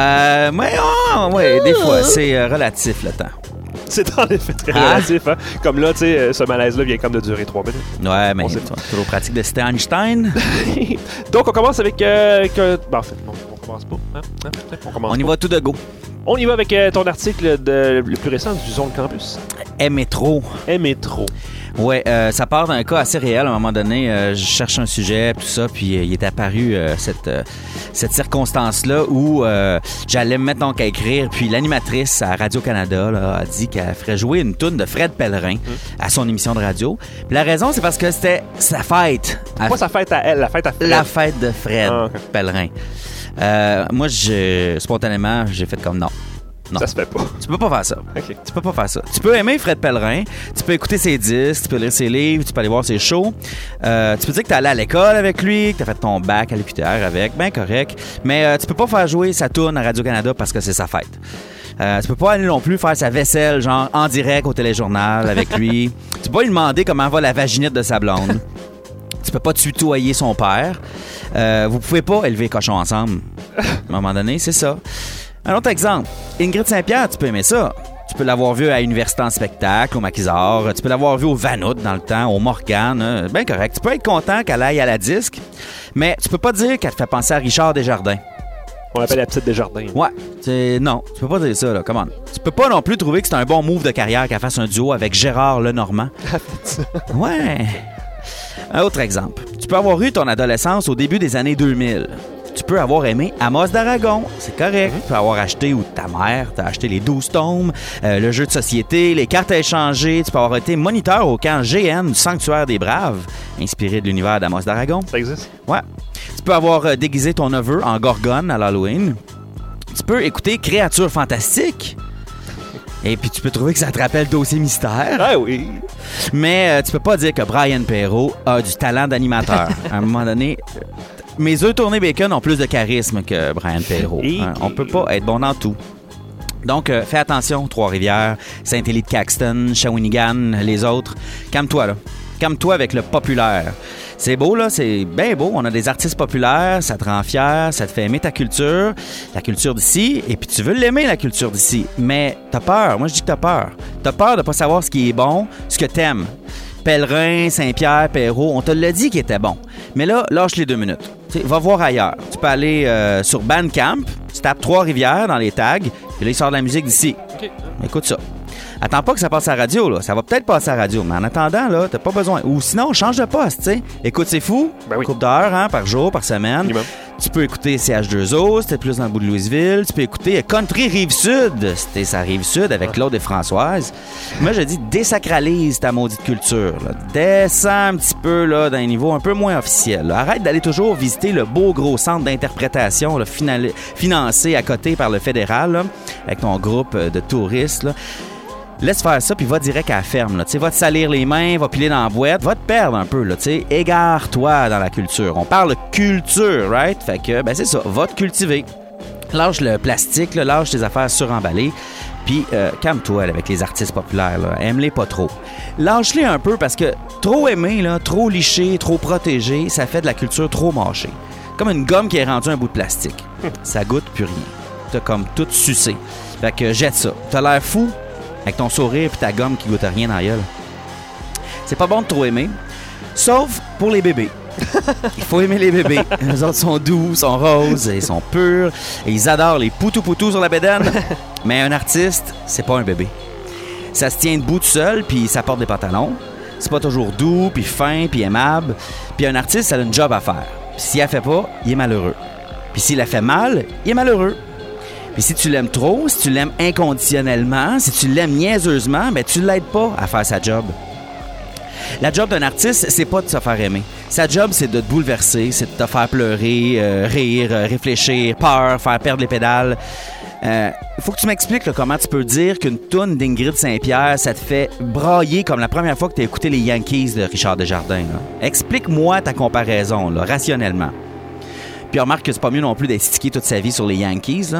Ouais, des fois, c'est relatif le temps. C'est en effet très relatif. Hein? Comme là, tu sais, ce malaise-là vient comme de durer 3 minutes. Ouais, mais c'est toujours pratique de citer Einstein. Donc, on commence avec... en fait, non, on commence pas. Hein? On y va tout de go. On y va avec ton article le plus récent du Zone Campus. Métro. Métro. Ouais, ça part d'un cas assez réel. À un moment donné, je cherche un sujet, tout ça, puis il est apparu cette circonstance-là où j'allais me mettre donc à écrire, puis l'animatrice à Radio-Canada là, a dit qu'elle ferait jouer une toune de Fred Pellerin à son émission de radio. Puis la raison, c'est parce que c'était sa fête. Pas sa fête à elle, la fête à Fred. La fête de Fred Pellerin. Moi, spontanément, j'ai fait comme non. Non. Ça se fait pas. Tu peux pas faire ça. Okay. Tu peux pas faire ça. Tu peux aimer Fred Pellerin, tu peux écouter ses disques, tu peux lire ses livres, tu peux aller voir ses shows. Tu peux dire que t'es allé à l'école avec lui, que t'as fait ton bac à l'UQTR avec, ben correct. Mais tu peux pas faire jouer sa tourne à Radio-Canada parce que c'est sa fête. Tu peux pas aller non plus faire sa vaisselle, genre en direct au téléjournal avec lui. Tu peux pas lui demander comment va la vaginite de sa blonde. Tu peux pas tutoyer son père. Vous pouvez pas élever les cochons ensemble. À un moment donné, c'est ça. Un autre exemple, Ingrid Saint-Pierre, tu peux aimer ça. Tu peux l'avoir vu à Université en spectacle, au Maquisard. Tu peux l'avoir vu au Vanout dans le temps, au Morgane. Ben correct. Tu peux être content qu'elle aille à la disque, mais tu peux pas dire qu'elle te fait penser à Richard Desjardins. On l'appelle la petite Desjardins. Ouais. Non, tu peux pas dire ça, là. Come on. Tu peux pas non plus trouver que c'est un bon move de carrière qu'elle fasse un duo avec Gérard Lenormand. Ouais. Un autre exemple. Tu peux avoir eu ton adolescence au début des années 2000. Tu peux avoir aimé Amos d'Aragon, c'est correct. Tu peux avoir acheté, ou ta mère t'a acheté les 12 tomes, le jeu de société, les cartes à échanger. Tu peux avoir été moniteur au camp GN du Sanctuaire des Braves, inspiré de l'univers d'Amos d'Aragon. Ça existe? Ouais. Tu peux avoir déguisé ton neveu en Gorgone à l'Halloween. Tu peux écouter Créatures fantastiques. Et puis tu peux trouver que ça te rappelle Dossier mystère. Ah oui. Mais tu peux pas dire que Brian Perrault a du talent d'animateur. À un moment donné... Mes œufs tournés bacon ont plus de charisme que Brian Perrault. Hein? On peut pas être bon dans tout. Donc, fais attention, Trois-Rivières, Saint-Élie-de-Caxton, Shawinigan, les autres. Calme-toi, là. Calme-toi avec le populaire. C'est beau, là, c'est bien beau. On a des artistes populaires, ça te rend fier, ça te fait aimer ta culture, la culture d'ici, et puis tu veux l'aimer, la culture d'ici. Mais t'as peur. Moi, je dis que t'as peur. T'as peur de pas savoir ce qui est bon, ce que t'aimes. Pellerin, Saint-Pierre, Perrault, on te l'a dit qu'il était bon. Mais là, lâche les 2 minutes. T'sais, va voir ailleurs. Tu peux aller sur Bandcamp, tu tapes Trois-Rivières dans les tags, puis là, il sort de la musique d'ici. Okay. Écoute ça. Attends pas que ça passe à la radio, là. Ça va peut-être passer à la radio, mais en attendant, là, t'as pas besoin. Ou sinon, change de poste, tu sais. Écoute, c'est fou. Coupe d'heures, hein, par jour, par semaine. Minimum. Tu peux écouter CH2O, c'était plus dans le bout de Louisville. Tu peux écouter Country Rive-Sud, c'était sa Rive-Sud avec Claude et Françoise. Moi, je dis, désacralise ta maudite culture. Là. Descends un petit peu là, dans un niveau un peu moins officiel. Là. Arrête d'aller toujours visiter le beau gros centre d'interprétation là, financé à côté par le fédéral, là, avec ton groupe de touristes. Là. Laisse faire ça, puis va direct à la ferme. Là. Va te salir les mains, va piler dans la boîte, va te perdre un peu. Là, égare-toi dans la culture. On parle culture, right? Fait que, ben c'est ça, va te cultiver. Lâche le plastique, là, lâche tes affaires suremballées, puis calme-toi là, avec les artistes populaires. Là. Aime-les pas trop. Lâche-les un peu parce que trop aimer, là, trop liché, trop protégé, ça fait de la culture trop mâchée. Comme une gomme qui est rendue un bout de plastique. Ça goûte plus rien. T'as comme tout sucé. Fait que jette ça. T'as l'air fou avec ton sourire et ta gomme qui goûte rien dans la gueule. C'est pas bon de trop aimer, sauf pour les bébés. Il faut aimer les bébés. Les autres sont doux, sont roses, ils sont purs, et ils adorent les poutou-poutou sur la bédaine. Mais un artiste, c'est pas un bébé. Ça se tient debout tout seul, puis ça porte des pantalons. C'est pas toujours doux, puis fin, puis aimable. Puis un artiste, ça a une job à faire. Puis s'il la fait pas, il est malheureux. Puis s'il la fait mal, il est malheureux. Puis si tu l'aimes trop, si tu l'aimes inconditionnellement, si tu l'aimes niaiseusement, ben tu l'aides pas à faire sa job. La job d'un artiste, c'est pas de se faire aimer. Sa job, c'est de te bouleverser, c'est de te faire pleurer, rire, réfléchir, peur, faire perdre les pédales. Faut que tu m'expliques là, comment tu peux dire qu'une toune d'Ingrid Saint-Pierre, ça te fait brailler comme la première fois que tu as écouté les Yankees de Richard Desjardins. Là. Explique-moi ta comparaison, là, rationnellement. Puis remarque que c'est pas mieux non plus d'être stické toute sa vie sur les Yankees.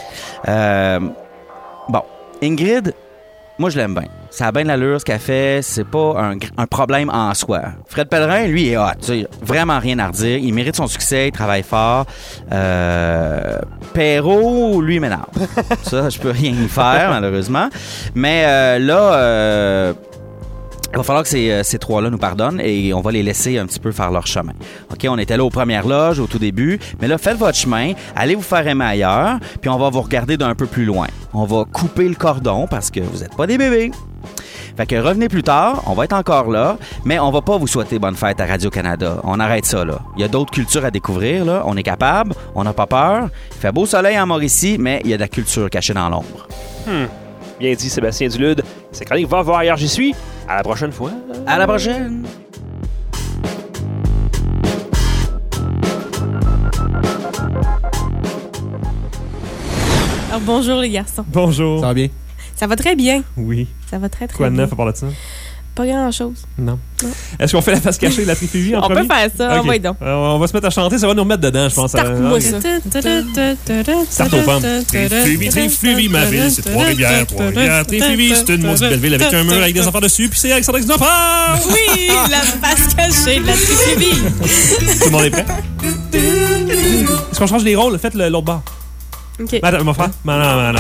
Là. Bon, Ingrid, moi je l'aime bien. Ça a bien de l'allure ce qu'elle fait, c'est pas un problème en soi. Fred Pellerin, lui, est hot. Vraiment rien à redire. Il mérite son succès, il travaille fort. Perrault, lui, m'énerve. Ça, je peux rien y faire, malheureusement. Mais là... il va falloir que ces trois-là nous pardonnent et on va les laisser un petit peu faire leur chemin. OK, on était là aux premières loges, au tout début, mais là, faites votre chemin, allez vous faire aimer ailleurs, puis on va vous regarder d'un peu plus loin. On va couper le cordon parce que vous n'êtes pas des bébés. Fait que revenez plus tard, on va être encore là, mais on va pas vous souhaiter bonne fête à Radio-Canada. On arrête ça, là. Il y a d'autres cultures à découvrir, là. On est capable, on n'a pas peur. Il fait beau soleil en Mauricie, mais il y a de la culture cachée dans l'ombre. Bien dit, Sébastien Dulude. C'est chronique Va voir ailleurs, j'y suis. À la prochaine fois. À la prochaine. Alors, bonjour les garçons. Bonjour. Ça va bien? Ça va très bien. Oui. Ça va très, très Quoi de bien. neuf à part de ça? Pas grand-chose. Non. Est-ce qu'on fait la face cachée de la trifluvie en On premier? peut faire ça, okay. ouais, donc. On va se mettre à chanter, ça va nous remettre dedans, je pense. Starte-moi ça. Start aux pommes. Trifluvie, ma ville, c'est Trois-Rivières. Trois-Rivières, Trifluvie, c'est une maudite belle ville avec un mur avec des enfants dessus, puis c'est Alexandre qui nous en parle! Oui, la face cachée de la trifluvie. Tout le monde est prêt? Est-ce qu'on change les rôles? Faites l'autre bord. OK. Attends, mon frère. Mana.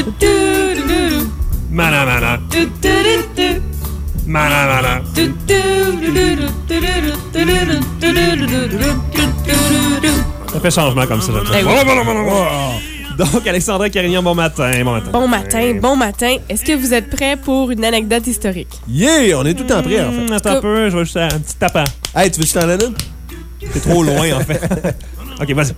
Ça fait changement comme ça. Ben oui. Donc, Alexandra Carignan, bon matin. Bon matin. Est-ce que vous êtes prêts pour une anecdote historique? Yeah! On est tout le temps prêts, en fait. Attends un peu, je vais juste un petit tapant. Hey, tu veux que je t'en donne une? C'est trop loin, en fait. OK, vas-y.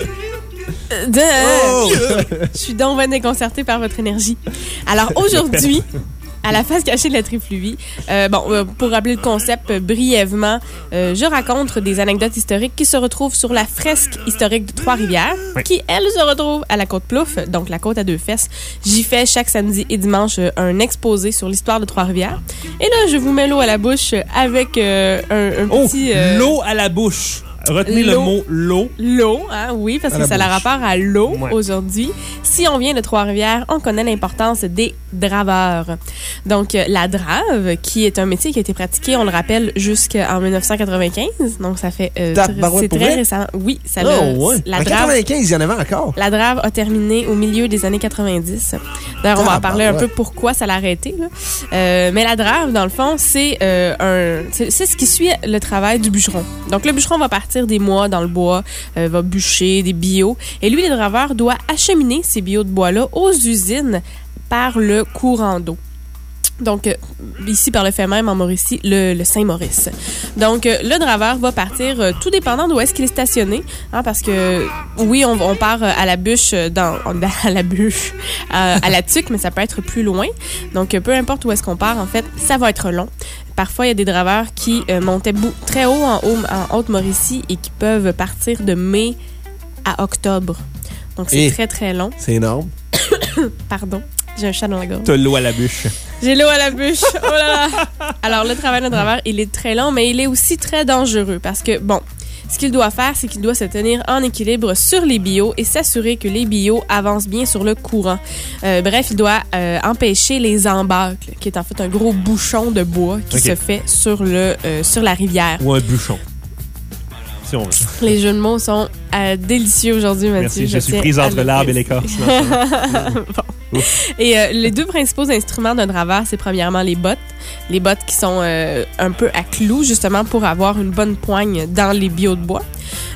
Je suis donc bien déconcertée par votre énergie. Alors, aujourd'hui... À la face cachée de la trifluvie. Pour rappeler le concept brièvement, je raconte des anecdotes historiques qui se retrouvent sur la fresque historique de Trois-Rivières, qui, elle, se retrouve à la Côte-Plouffe, donc la côte à deux fesses. J'y fais chaque samedi et dimanche un exposé sur l'histoire de Trois-Rivières. Et là, je vous mets l'eau à la bouche avec un petit... l'eau à la bouche. Retenez le mot l'eau. L'eau, hein, oui, parce que ça a rapport à l'eau aujourd'hui. Si on vient de Trois-Rivières, on connaît l'importance des draveurs. Donc, la drave, qui est un métier qui a été pratiqué, on le rappelle, jusqu'en 1995. Donc, ça fait... c'est très récent. Oui, ça l'a... En 95, il y en avait encore. La drave a terminé au milieu des années 90. D'ailleurs, on va en parler un peu pourquoi ça l'a arrêté. Là. Mais la drave, dans le fond, c'est ce qui suit le travail du bûcheron. Donc, le bûcheron va partir des mois dans le bois, va bûcher des bio. Et lui, le draveur doit acheminer ces bio de bois-là aux usines par le courant d'eau. Donc, ici, par le fait même, en Mauricie, le Saint-Maurice. Donc, le draveur va partir, tout dépendant d'où est-ce qu'il est stationné, hein, parce que, oui, on part à la bûche, à la tuque, mais ça peut être plus loin. Donc, peu importe où est-ce qu'on part, en fait, ça va être long. Parfois, il y a des draveurs qui montaient très haut en Haute-Mauricie et qui peuvent partir de mai à octobre. Donc, c'est très, très long. C'est énorme. Pardon. J'ai un chat dans la gorge. T'as l'eau à la bûche. J'ai l'eau à la bûche. Oh là là. Alors, le travail de draveur, il est très long, mais il est aussi très dangereux parce que, bon, ce qu'il doit faire, c'est qu'il doit se tenir en équilibre sur les billots et s'assurer que les billots avancent bien sur le courant. Bref, il doit empêcher les embâcles, qui est en fait un gros bouchon de bois qui se fait sur la rivière. Ou un bûchon. Si on veut. Les jeux de mots sont délicieux aujourd'hui, Mathieu. Merci, je suis prise entre l'arbre et l'écorce. Bon. Et les deux principaux instruments d'un draveur, c'est premièrement les bottes. Les bottes qui sont un peu à clous, justement, pour avoir une bonne poigne dans les billots de bois.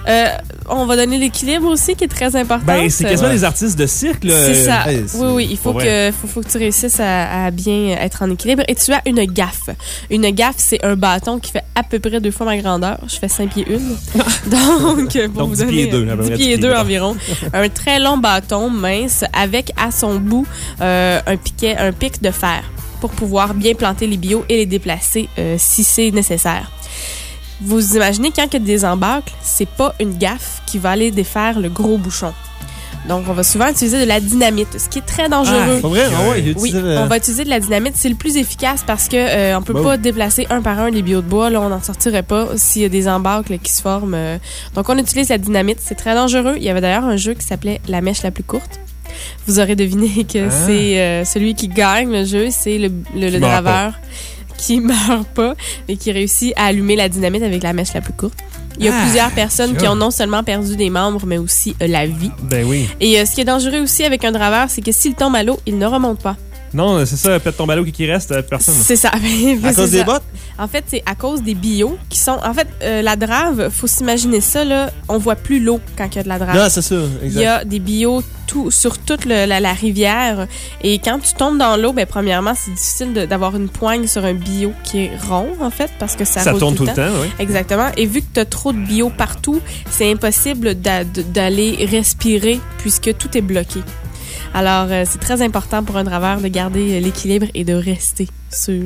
On va donner l'équilibre aussi, qui est très important. Ben, c'est quasiment les artistes de cirque, là. C'est ça. Oui, il faut que tu réussisses à bien être en équilibre. Et tu as une gaffe. Une gaffe, c'est un bâton qui fait à peu près 2 fois ma grandeur. Je fais 5 pieds 1. Donc, vous 10 pieds 2. 10 pieds 2 environ. Un très long bâton mince avec à son bout un pic de fer pour pouvoir bien planter les billots et les déplacer si c'est nécessaire. Vous imaginez, quand il y a des embâcles, c'est pas une gaffe qui va aller défaire le gros bouchon. Donc, on va souvent utiliser de la dynamite, ce qui est très dangereux. C'est vrai? Oui, on va utiliser de la dynamite. C'est le plus efficace parce que on peut pas déplacer un par un les billots de bois. Là, on n'en sortirait pas s'il y a des embâcles qui se forment. Donc, on utilise la dynamite. C'est très dangereux. Il y avait d'ailleurs un jeu qui s'appelait La mèche la plus courte. Vous aurez deviné que c'est celui qui gagne le jeu, c'est le draveur qui meurt pas, mais qui réussit à allumer la dynamite avec la mèche la plus courte. Il y a plusieurs personnes qui ont non seulement perdu des membres, mais aussi la vie. Ben oui. Et ce qui est dangereux aussi avec un draveur, c'est que s'il tombe à l'eau, il ne remonte pas. Non, c'est ça, peut-être ton ballot qui reste, personne. C'est ça. À cause des bottes? En fait, c'est à cause des billots qui sont... En fait, la drave, faut s'imaginer ça, là, on voit plus l'eau quand il y a de la drave. Non, c'est ça, exact. Il y a des billots sur toute la rivière. Et quand tu tombes dans l'eau, ben premièrement, c'est difficile d'avoir une poigne sur un billot qui est rond, en fait, parce que ça roule tourne tout le temps, oui. Exactement. Et vu que tu as trop de billots partout, c'est impossible d'aller respirer puisque tout est bloqué. Alors, c'est très important pour un draveur de garder l'équilibre et de rester sur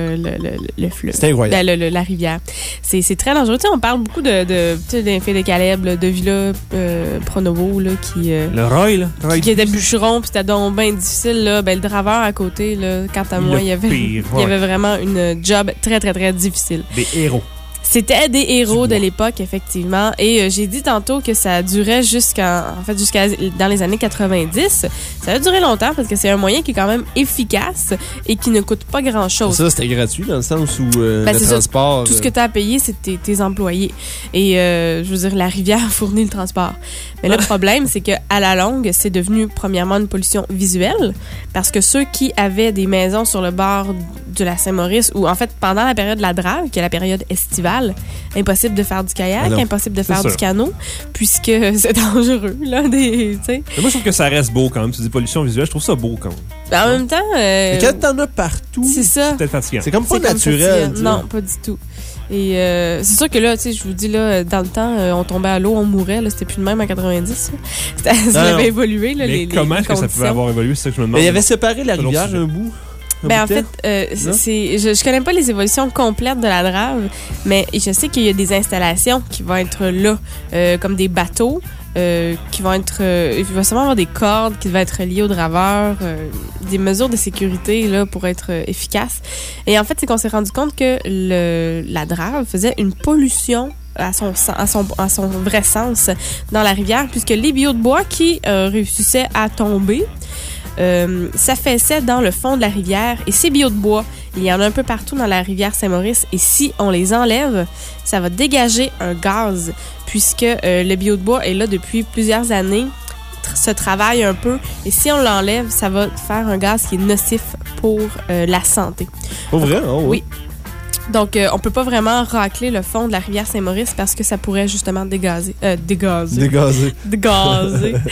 le fleuve. C'est incroyable. La rivière. C'est très dangereux. Tu sais, on parle beaucoup d'un fait de Caleb, de Villa Pronovo, là, qui... le Roy, là. Qui était bûcheron, puis c'était donc bien difficile, là. Ben, le draveur à côté, là, quant à moi, il y avait vraiment une job très, très, très difficile. Des héros. C'était des héros de l'époque, effectivement. Et j'ai dit tantôt que ça durait jusqu'à dans les années 90. Ça a duré longtemps parce que c'est un moyen qui est quand même efficace et qui ne coûte pas grand-chose. Ça, c'était gratuit dans le sens où le transport... Tout ce que tu as à payer, c'est tes employés. Et je veux dire, la rivière fournit le transport. Mais le problème, c'est qu'à la longue, c'est devenu premièrement une pollution visuelle parce que ceux qui avaient des maisons sur le bord de la Saint-Maurice ou en fait pendant la période de la drave, qui est la période estivale, impossible de faire du kayak, impossible de faire du canot puisque c'est dangereux là. Mais moi je trouve que ça reste beau quand même. Tu dis pollution visuelle, je trouve ça beau quand même. Ben, en même temps, mais quand t'en as partout, c'est ça. C'est peut-être fatigant. C'est comme pas naturel. Non, pas du tout. Et c'est sûr que là, tu sais, je vous dis, là, dans le temps, on tombait à l'eau, on mourait. Là, c'était plus le même en 90. Ça avait évolué. Là, mais comment est-ce que ça pouvait avoir évolué? C'est ça que je me demande. Mais il avait séparé la rivière un bout. Ben en fait, je connais pas les évolutions complètes de la drave, mais je sais qu'il y a des installations qui vont être là, comme des bateaux. Qui vont être... il va sûrement avoir des cordes qui vont être liées aux draveurs, des mesures de sécurité là, pour être efficaces. Et en fait, c'est qu'on s'est rendu compte que la drave faisait une pollution à son vrai sens dans la rivière, puisque les billots de bois qui réussissaient à tomber s'affaissaient dans le fond de la rivière. Et ces billots de bois, il y en a un peu partout dans la rivière Saint-Maurice. Et si on les enlève, ça va dégager un gaz, puisque le billet de bois est là depuis plusieurs années, se travaille un peu. Et si on l'enlève, ça va faire un gaz qui est nocif pour la santé. Pour vrai? Oh, oui. Donc, on peut pas vraiment racler le fond de la rivière Saint-Maurice parce que ça pourrait justement dégager des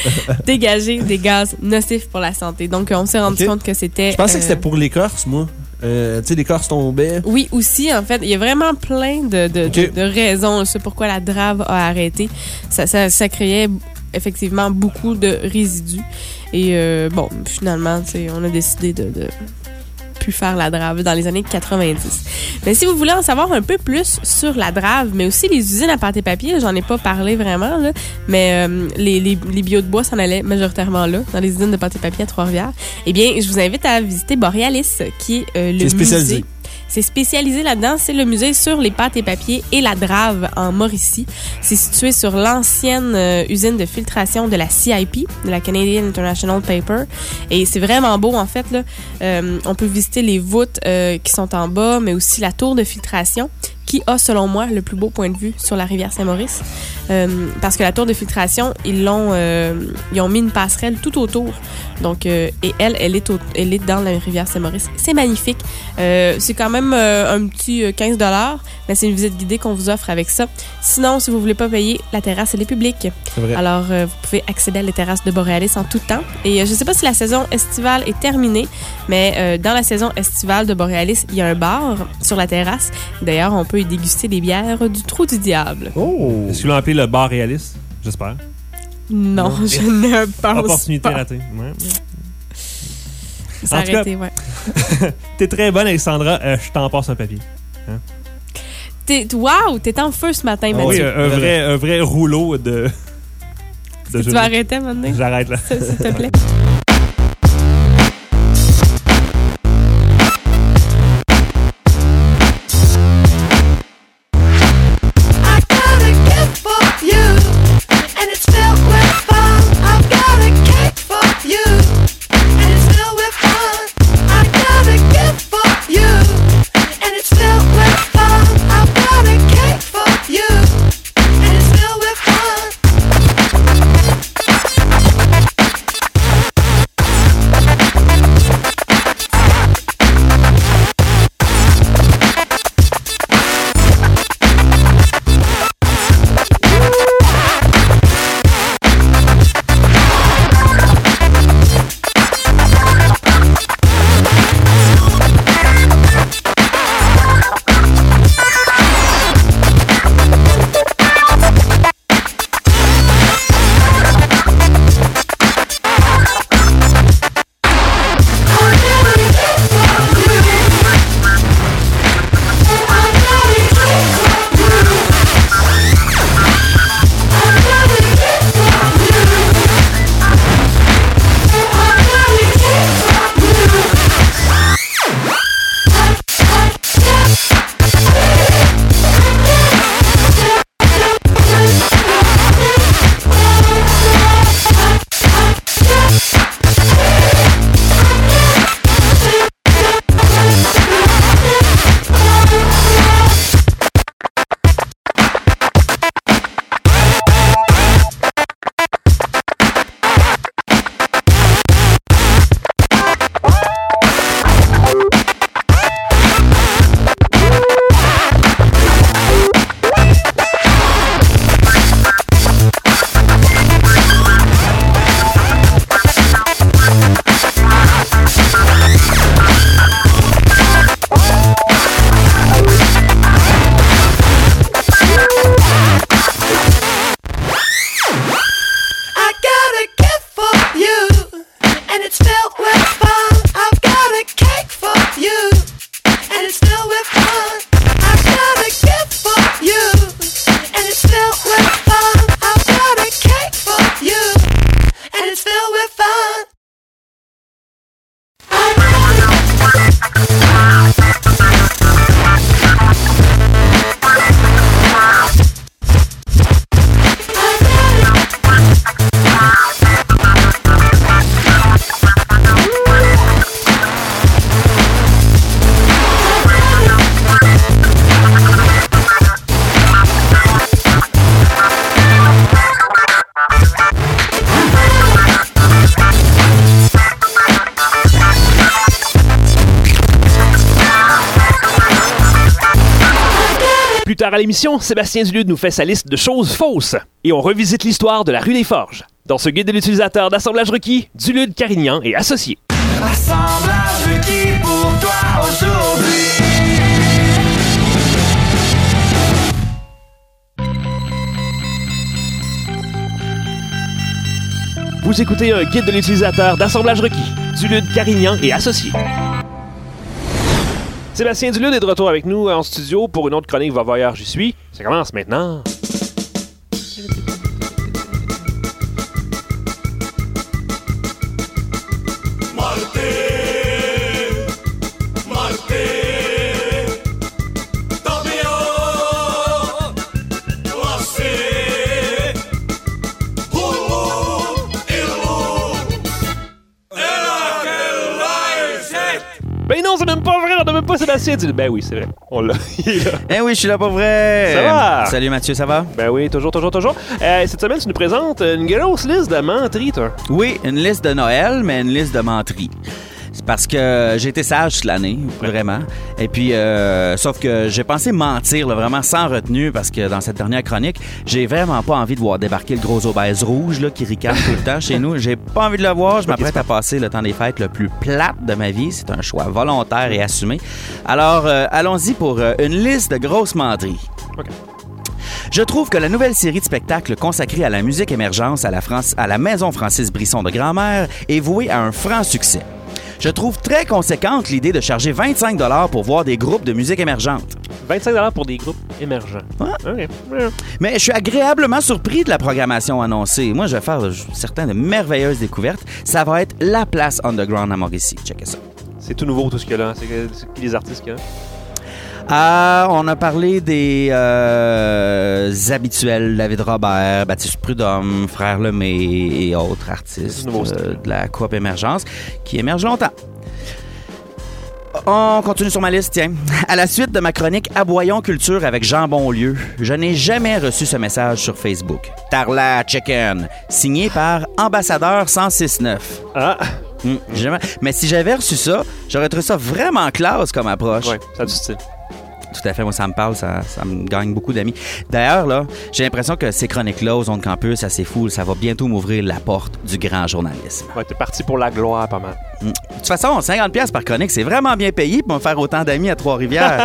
gaz nocifs pour la santé. Donc, on s'est rendu compte que c'était... Je pensais que c'était pour l'écorce, moi. Tu sais, l'écorce tombait. Oui, aussi, en fait, il y a vraiment plein de raisons c'est pourquoi la drave a arrêté. Ça créait effectivement beaucoup de résidus. Et finalement, on a décidé de plus faire la drave dans les années 90. Mais si vous voulez en savoir un peu plus sur la drave, mais aussi les usines à pâte et papier, j'en ai pas parlé vraiment, là, mais les bio de bois s'en allaient majoritairement là, dans les usines de pâte et papier à Trois-Rivières. Eh bien, je vous invite à visiter Borealis, qui est le musée. C'est spécialisé là-dedans. C'est le musée sur les pâtes et papiers et la drave en Mauricie. C'est situé sur l'ancienne usine de filtration de la CIP, de la Canadian International Paper. Et c'est vraiment beau, en fait, là. On peut visiter les voûtes qui sont en bas, mais aussi la tour de filtration qui a, selon moi, le plus beau point de vue sur la rivière Saint-Maurice. Parce que la tour de filtration, ils ont mis une passerelle tout autour. Donc, et elle est dans la rivière Saint-Maurice. C'est magnifique. C'est quand même un petit 15 $, mais c'est une visite guidée qu'on vous offre avec ça. Sinon, si vous voulez pas payer, la terrasse, elle est publique. C'est vrai. Alors, vous pouvez accéder à la terrasse de Borealis en tout temps. Et je sais pas si la saison estivale est terminée, mais dans la saison estivale de Borealis, il y a un bar sur la terrasse. D'ailleurs, on peut y déguster des bières du Trou du Diable. Oh! Est-ce que vous l'avez le bar réaliste? J'espère. Non, je ne pense Opportunité pas. ratée. Ouais. Ça a arrêté, ouais. T'es très bonne, Alexandra. Je t'en passe un papier. Hein? Wow, t'es en feu ce matin, Mathieu. Oui, un vrai rouleau de Tu vas arrêter maintenant? J'arrête là. S'il te plaît. Plus tard à l'émission, Sébastien Dulude nous fait sa liste de choses fausses et on revisite l'histoire de la rue des Forges. Dans ce guide de l'utilisateur d'assemblage requis, Dulude, Carignan et associés. Assemblage requis pour pour toi aujourd'hui. Vous écoutez un guide de l'utilisateur d'assemblage requis, Dulude, Carignan et Associés. Sébastien Dulude est de retour avec nous en studio pour une autre chronique Va Voyeur, j'y suis. Ça commence maintenant. Ben non, c'est même pas vrai, on n'a même pas Sébastien Dulude. Ben oui, c'est vrai, on l'a. Il est là. Eh oui, je suis là pour vrai. Ça va? Salut Mathieu, ça va? Ben oui, toujours. Cette semaine, tu nous présentes une grosse liste de menteries, toi. Oui, une liste de Noël, mais une liste de menteries. C'est parce que j'ai été sage toute l'année, vraiment. Et puis, sauf que j'ai pensé mentir, là, vraiment sans retenue, parce que dans cette dernière chronique, j'ai vraiment pas envie de voir débarquer le gros obèse rouge là, qui ricane tout le temps chez nous. J'ai pas envie de le voir. Je m'apprête à passer le temps des fêtes le plus plate de ma vie. C'est un choix volontaire et assumé. Alors, allons-y pour une liste de grosses menteries. OK. Je trouve que la nouvelle série de spectacles consacrée à la musique émergence à la Maison Francis Brisson de Grand-Mère est vouée à un franc succès. Je trouve très conséquente l'idée de charger 25 $ pour voir des groupes de musique émergente. 25 $ pour des groupes émergents. Ouais. Okay. Mais je suis agréablement surpris de la programmation annoncée. Moi, je vais faire certaines de merveilleuses découvertes. Ça va être la place underground à Mauricie. Checkez ça. C'est tout nouveau, tout ce qu'il y a là. C'est qui les artistes qu'il y a? On a parlé des habituels, David Robert, Baptiste Prudhomme, Frère Lemay et autres artistes de la Coop Émergence qui émergent longtemps. On continue sur ma liste, tiens. À la suite de ma chronique Aboyons Culture avec Jean Bonlieu, je n'ai jamais reçu ce message sur Facebook. Tarla Chicken, signé par Ambassadeur 1069. Ah! Jamais. Mais si j'avais reçu ça, j'aurais trouvé ça vraiment classe comme approche. Oui, ça a du style. Tout à fait, moi ça me parle, ça me gagne beaucoup d'amis. D'ailleurs, là, j'ai l'impression que ces chroniques-là aux Ondes Campus, ça c'est fou, ça va bientôt m'ouvrir la porte du grand journalisme. Ouais, t'es parti pour la gloire, pas mal. De toute façon, 50$ par chronique, c'est vraiment bien payé pour me faire autant d'amis à Trois-Rivières.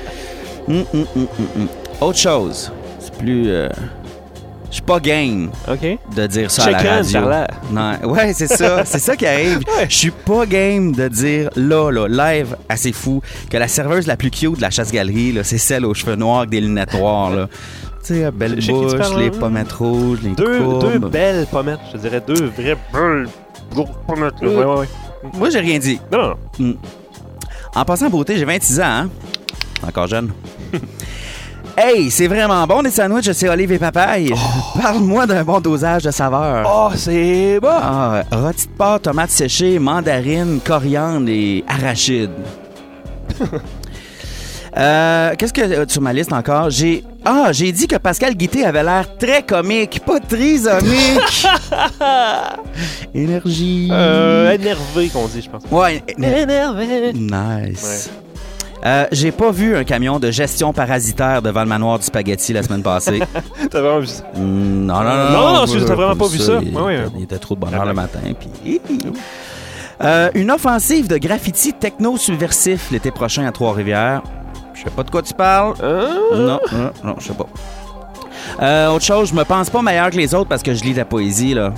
Autre chose, c'est plus... Je suis pas game de dire ça à la radio. Non, ouais, c'est ça. C'est ça qui arrive. Je suis pas game de dire là, live assez fou, que la serveuse la plus cute de la chasse-galerie, c'est celle aux cheveux noirs avec des lunettes noires. Là. Tu sais, belle bouche, les pommettes rouges, les courbes. Deux belles pommettes, je dirais. Deux vraies belles grosses pommettes. Là. Ouais. Moi, j'ai rien dit. Non. En passant en beauté, j'ai 26 ans, hein? Encore jeune. Hey, c'est vraiment bon des sandwichs de olives et papaye. Parle-moi d'un bon dosage de saveur. Oh, c'est bon. Rôti de porc, tomates séchées, mandarine, coriandre et arachide. Qu'est-ce que sur ma liste encore? J'ai dit que Pascal Guité avait l'air très comique, pas trisomique. Énergie. Énervé qu'on dit, je pense. Ouais. Énervé. Nice. Ouais. J'ai pas vu un camion de gestion parasitaire devant le manoir du spaghetti la semaine passée. T'as vraiment vu ça? Non, t'as vraiment pas vu ça. Il était trop de bonheur le matin. Puis... une offensive de graffiti techno-subversif l'été prochain à Trois-Rivières. Je sais pas de quoi tu parles. Non, je sais pas. Autre chose, je me pense pas meilleur que les autres parce que je lis de la poésie, là.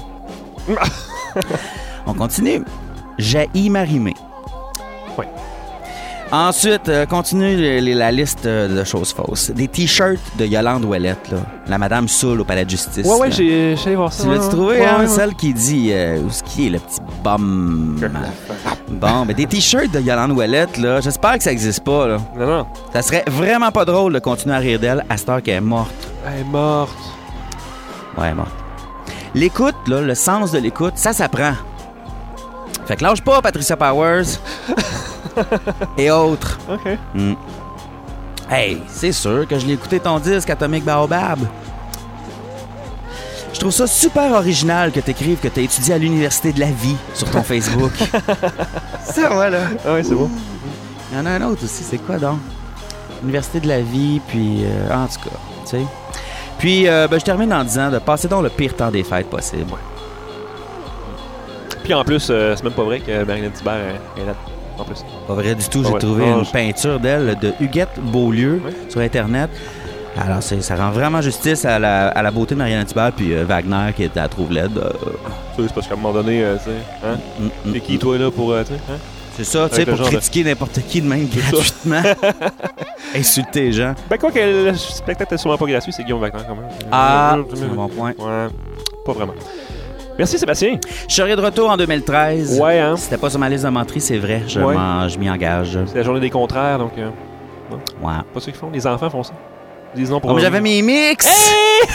On continue. Jaillit Marimé. Oui. Ensuite, continue la liste de choses fausses. Des t-shirts de Yolande Ouellette, là. La Madame Soul au Palais de Justice. Ouais, j'ai allé voir ça. Tu l'as-tu trouvé, hein? Celle qui dit où est-ce qui est le petit bum. Bon, mais des t-shirts de Yolande Ouellette, là, j'espère que ça existe pas, là. Non. Ça serait vraiment pas drôle de continuer à rire d'elle à cette heure qu'elle est morte. Elle est morte. Ouais, elle est morte. L'écoute, là, le sens de l'écoute, ça s'apprend. Fait que lâche pas, Patricia Powers. Et autres. OK. Hey, c'est sûr que je l'ai écouté ton disque Atomic Baobab. Je trouve ça super original que t'écrives que t'as étudié à l'Université de la vie sur ton Facebook. Ça, voilà. Ah ouais, c'est beau. Il y en a un autre aussi, c'est quoi donc? Université de la vie, puis... en tout cas, tu sais. Puis, je termine en disant de passer donc le pire temps des fêtes possible. Puis en plus, c'est même pas vrai que Marilyn Thibert est là. en plus. Pas vrai du tout. J'ai Ouais. trouvé Non, une peinture d'elle de Huguette Beaulieu sur Internet. Alors, ça rend vraiment justice à la beauté de Marianne Hubert puis Wagner qui était à trouve laide. C'est parce qu'à un moment donné, tu sais, hein? T'es qui, toi, là, pour, tu sais, hein? C'est ça, tu sais, pour critiquer n'importe qui de même gratuitement. Insulter les gens. Ben, quoi que le spectacle est sûrement pas gratuit, c'est Guillaume Wagner, quand même. Ah, c'est un bon point. Ouais, pas vraiment. Merci, Sébastien. Je serai de retour en 2013. Ouais, hein? C'était pas sur ma liste de menteries, c'est vrai. Je m'y engage. C'est la journée des contraires, donc... non. Ouais. Pas ceux qui font. Les enfants font ça. Ils disent non pour... Comme j'avais mes mix! Hey!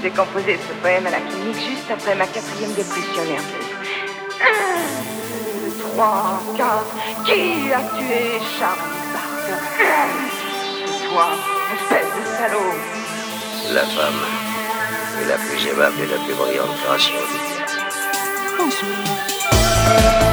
J'ai composé ce poème à la clinique juste après ma 4e dépression nerveuse. 1, 2, 3, 4. Qui a tué Charlie Barker? C'est toi, espèce de salaud. La femme est la plus aimable et la plus brillante création du ciel.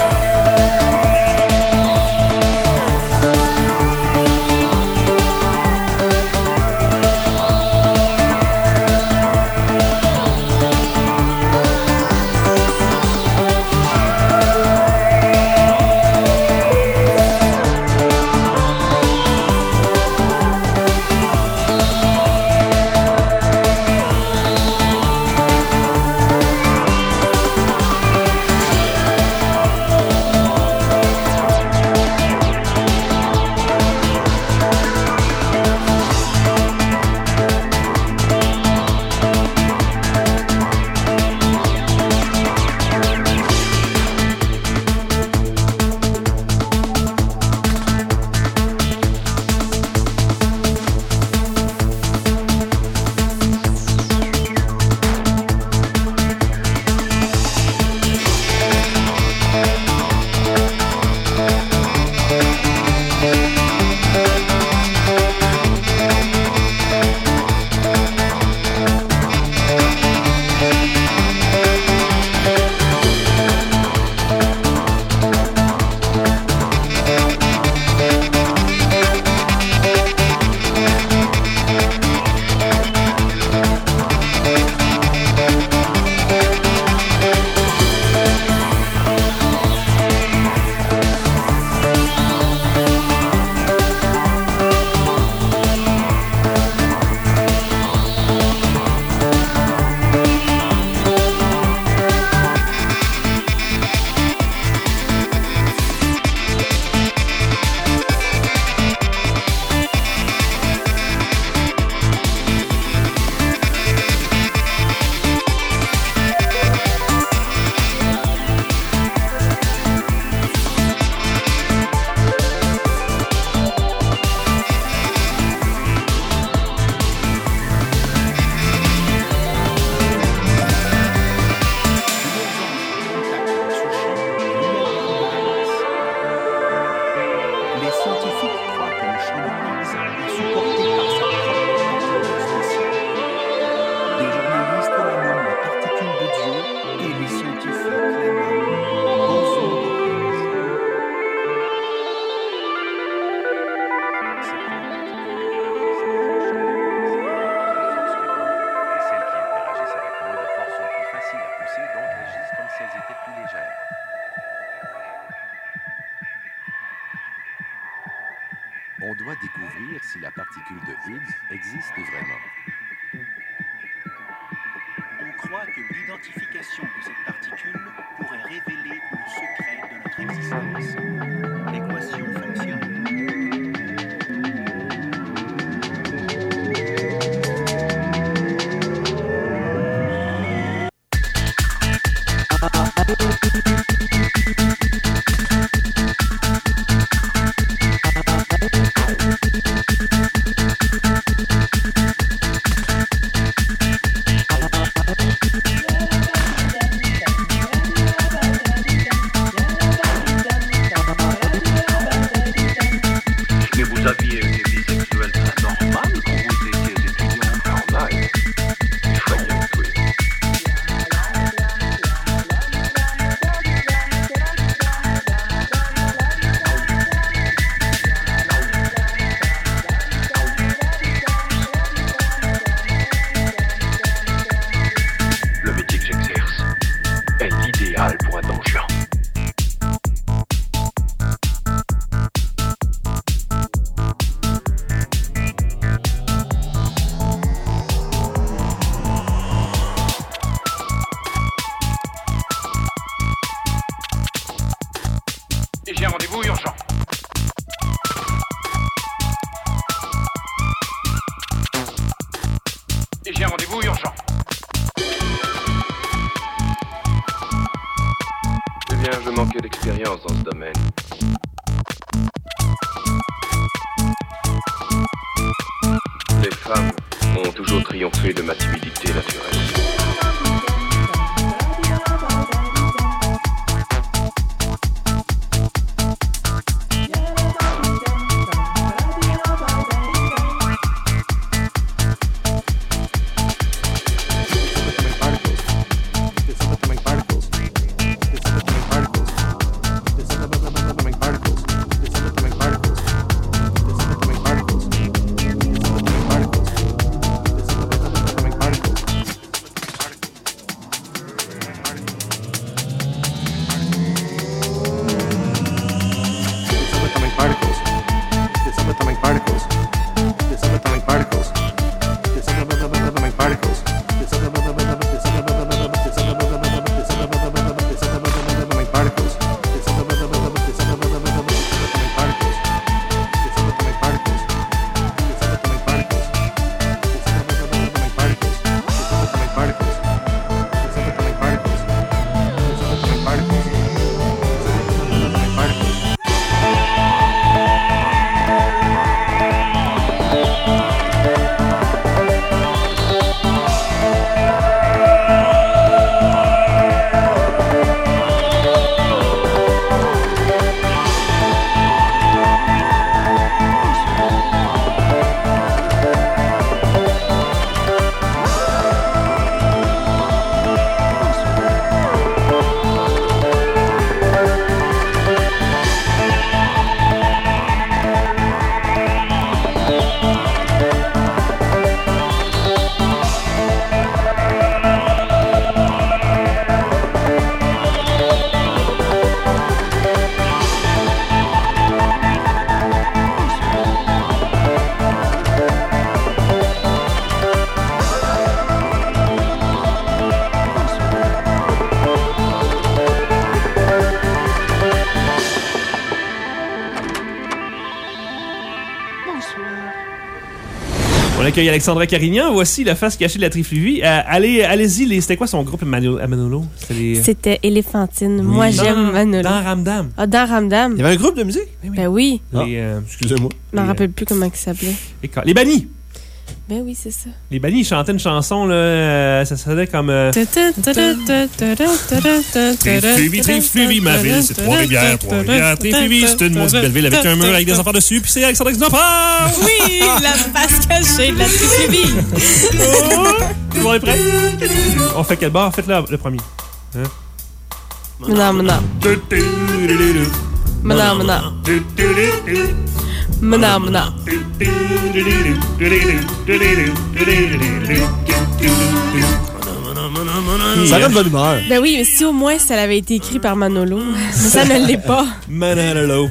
On doit découvrir si la particule de Higgs existe vraiment. On croit que l'identification de cette particule pourrait révéler le secret de notre existence. L'équation fonctionne. J'ai un rendez-vous urgent. Et j'ai un rendez-vous urgent. Eh bien, je manquais d'expérience dans ce domaine. Les femmes ont toujours triomphé de ma timidité naturelle. On accueille Alexandra Carignan. Voici la face cachée de la Trifluvie. Allez-y, c'était quoi son groupe Manolo? C'était Éléphantine. Moi, j'aime Manolo. Dans Ramdam. Ah, dans Ramdam. Il y avait un groupe de musique? Ben oui. Excusez-moi. Je m'en rappelle plus comment il s'appelait. Les Bannis. Ben oui, c'est ça. Les Bannis, ils chantaient une chanson, là, ça faisait comme... Trifluvie, ma ville, c'est Trois-Rivières. Trifluvie, c'est une maudite belle ville avec un mur avec des enfants dessus, puis c'est Alexandra qui nous en parle! Oui, la face cachée de la Trifluvie. Tout le monde est prêt? On fait quel bar? Faites-le le premier. Hein? Non. Ça rend de bonne humeur. Ben oui, mais si au moins ça avait été écrit par Manolo. Mais ça ne l'est pas. Manolo.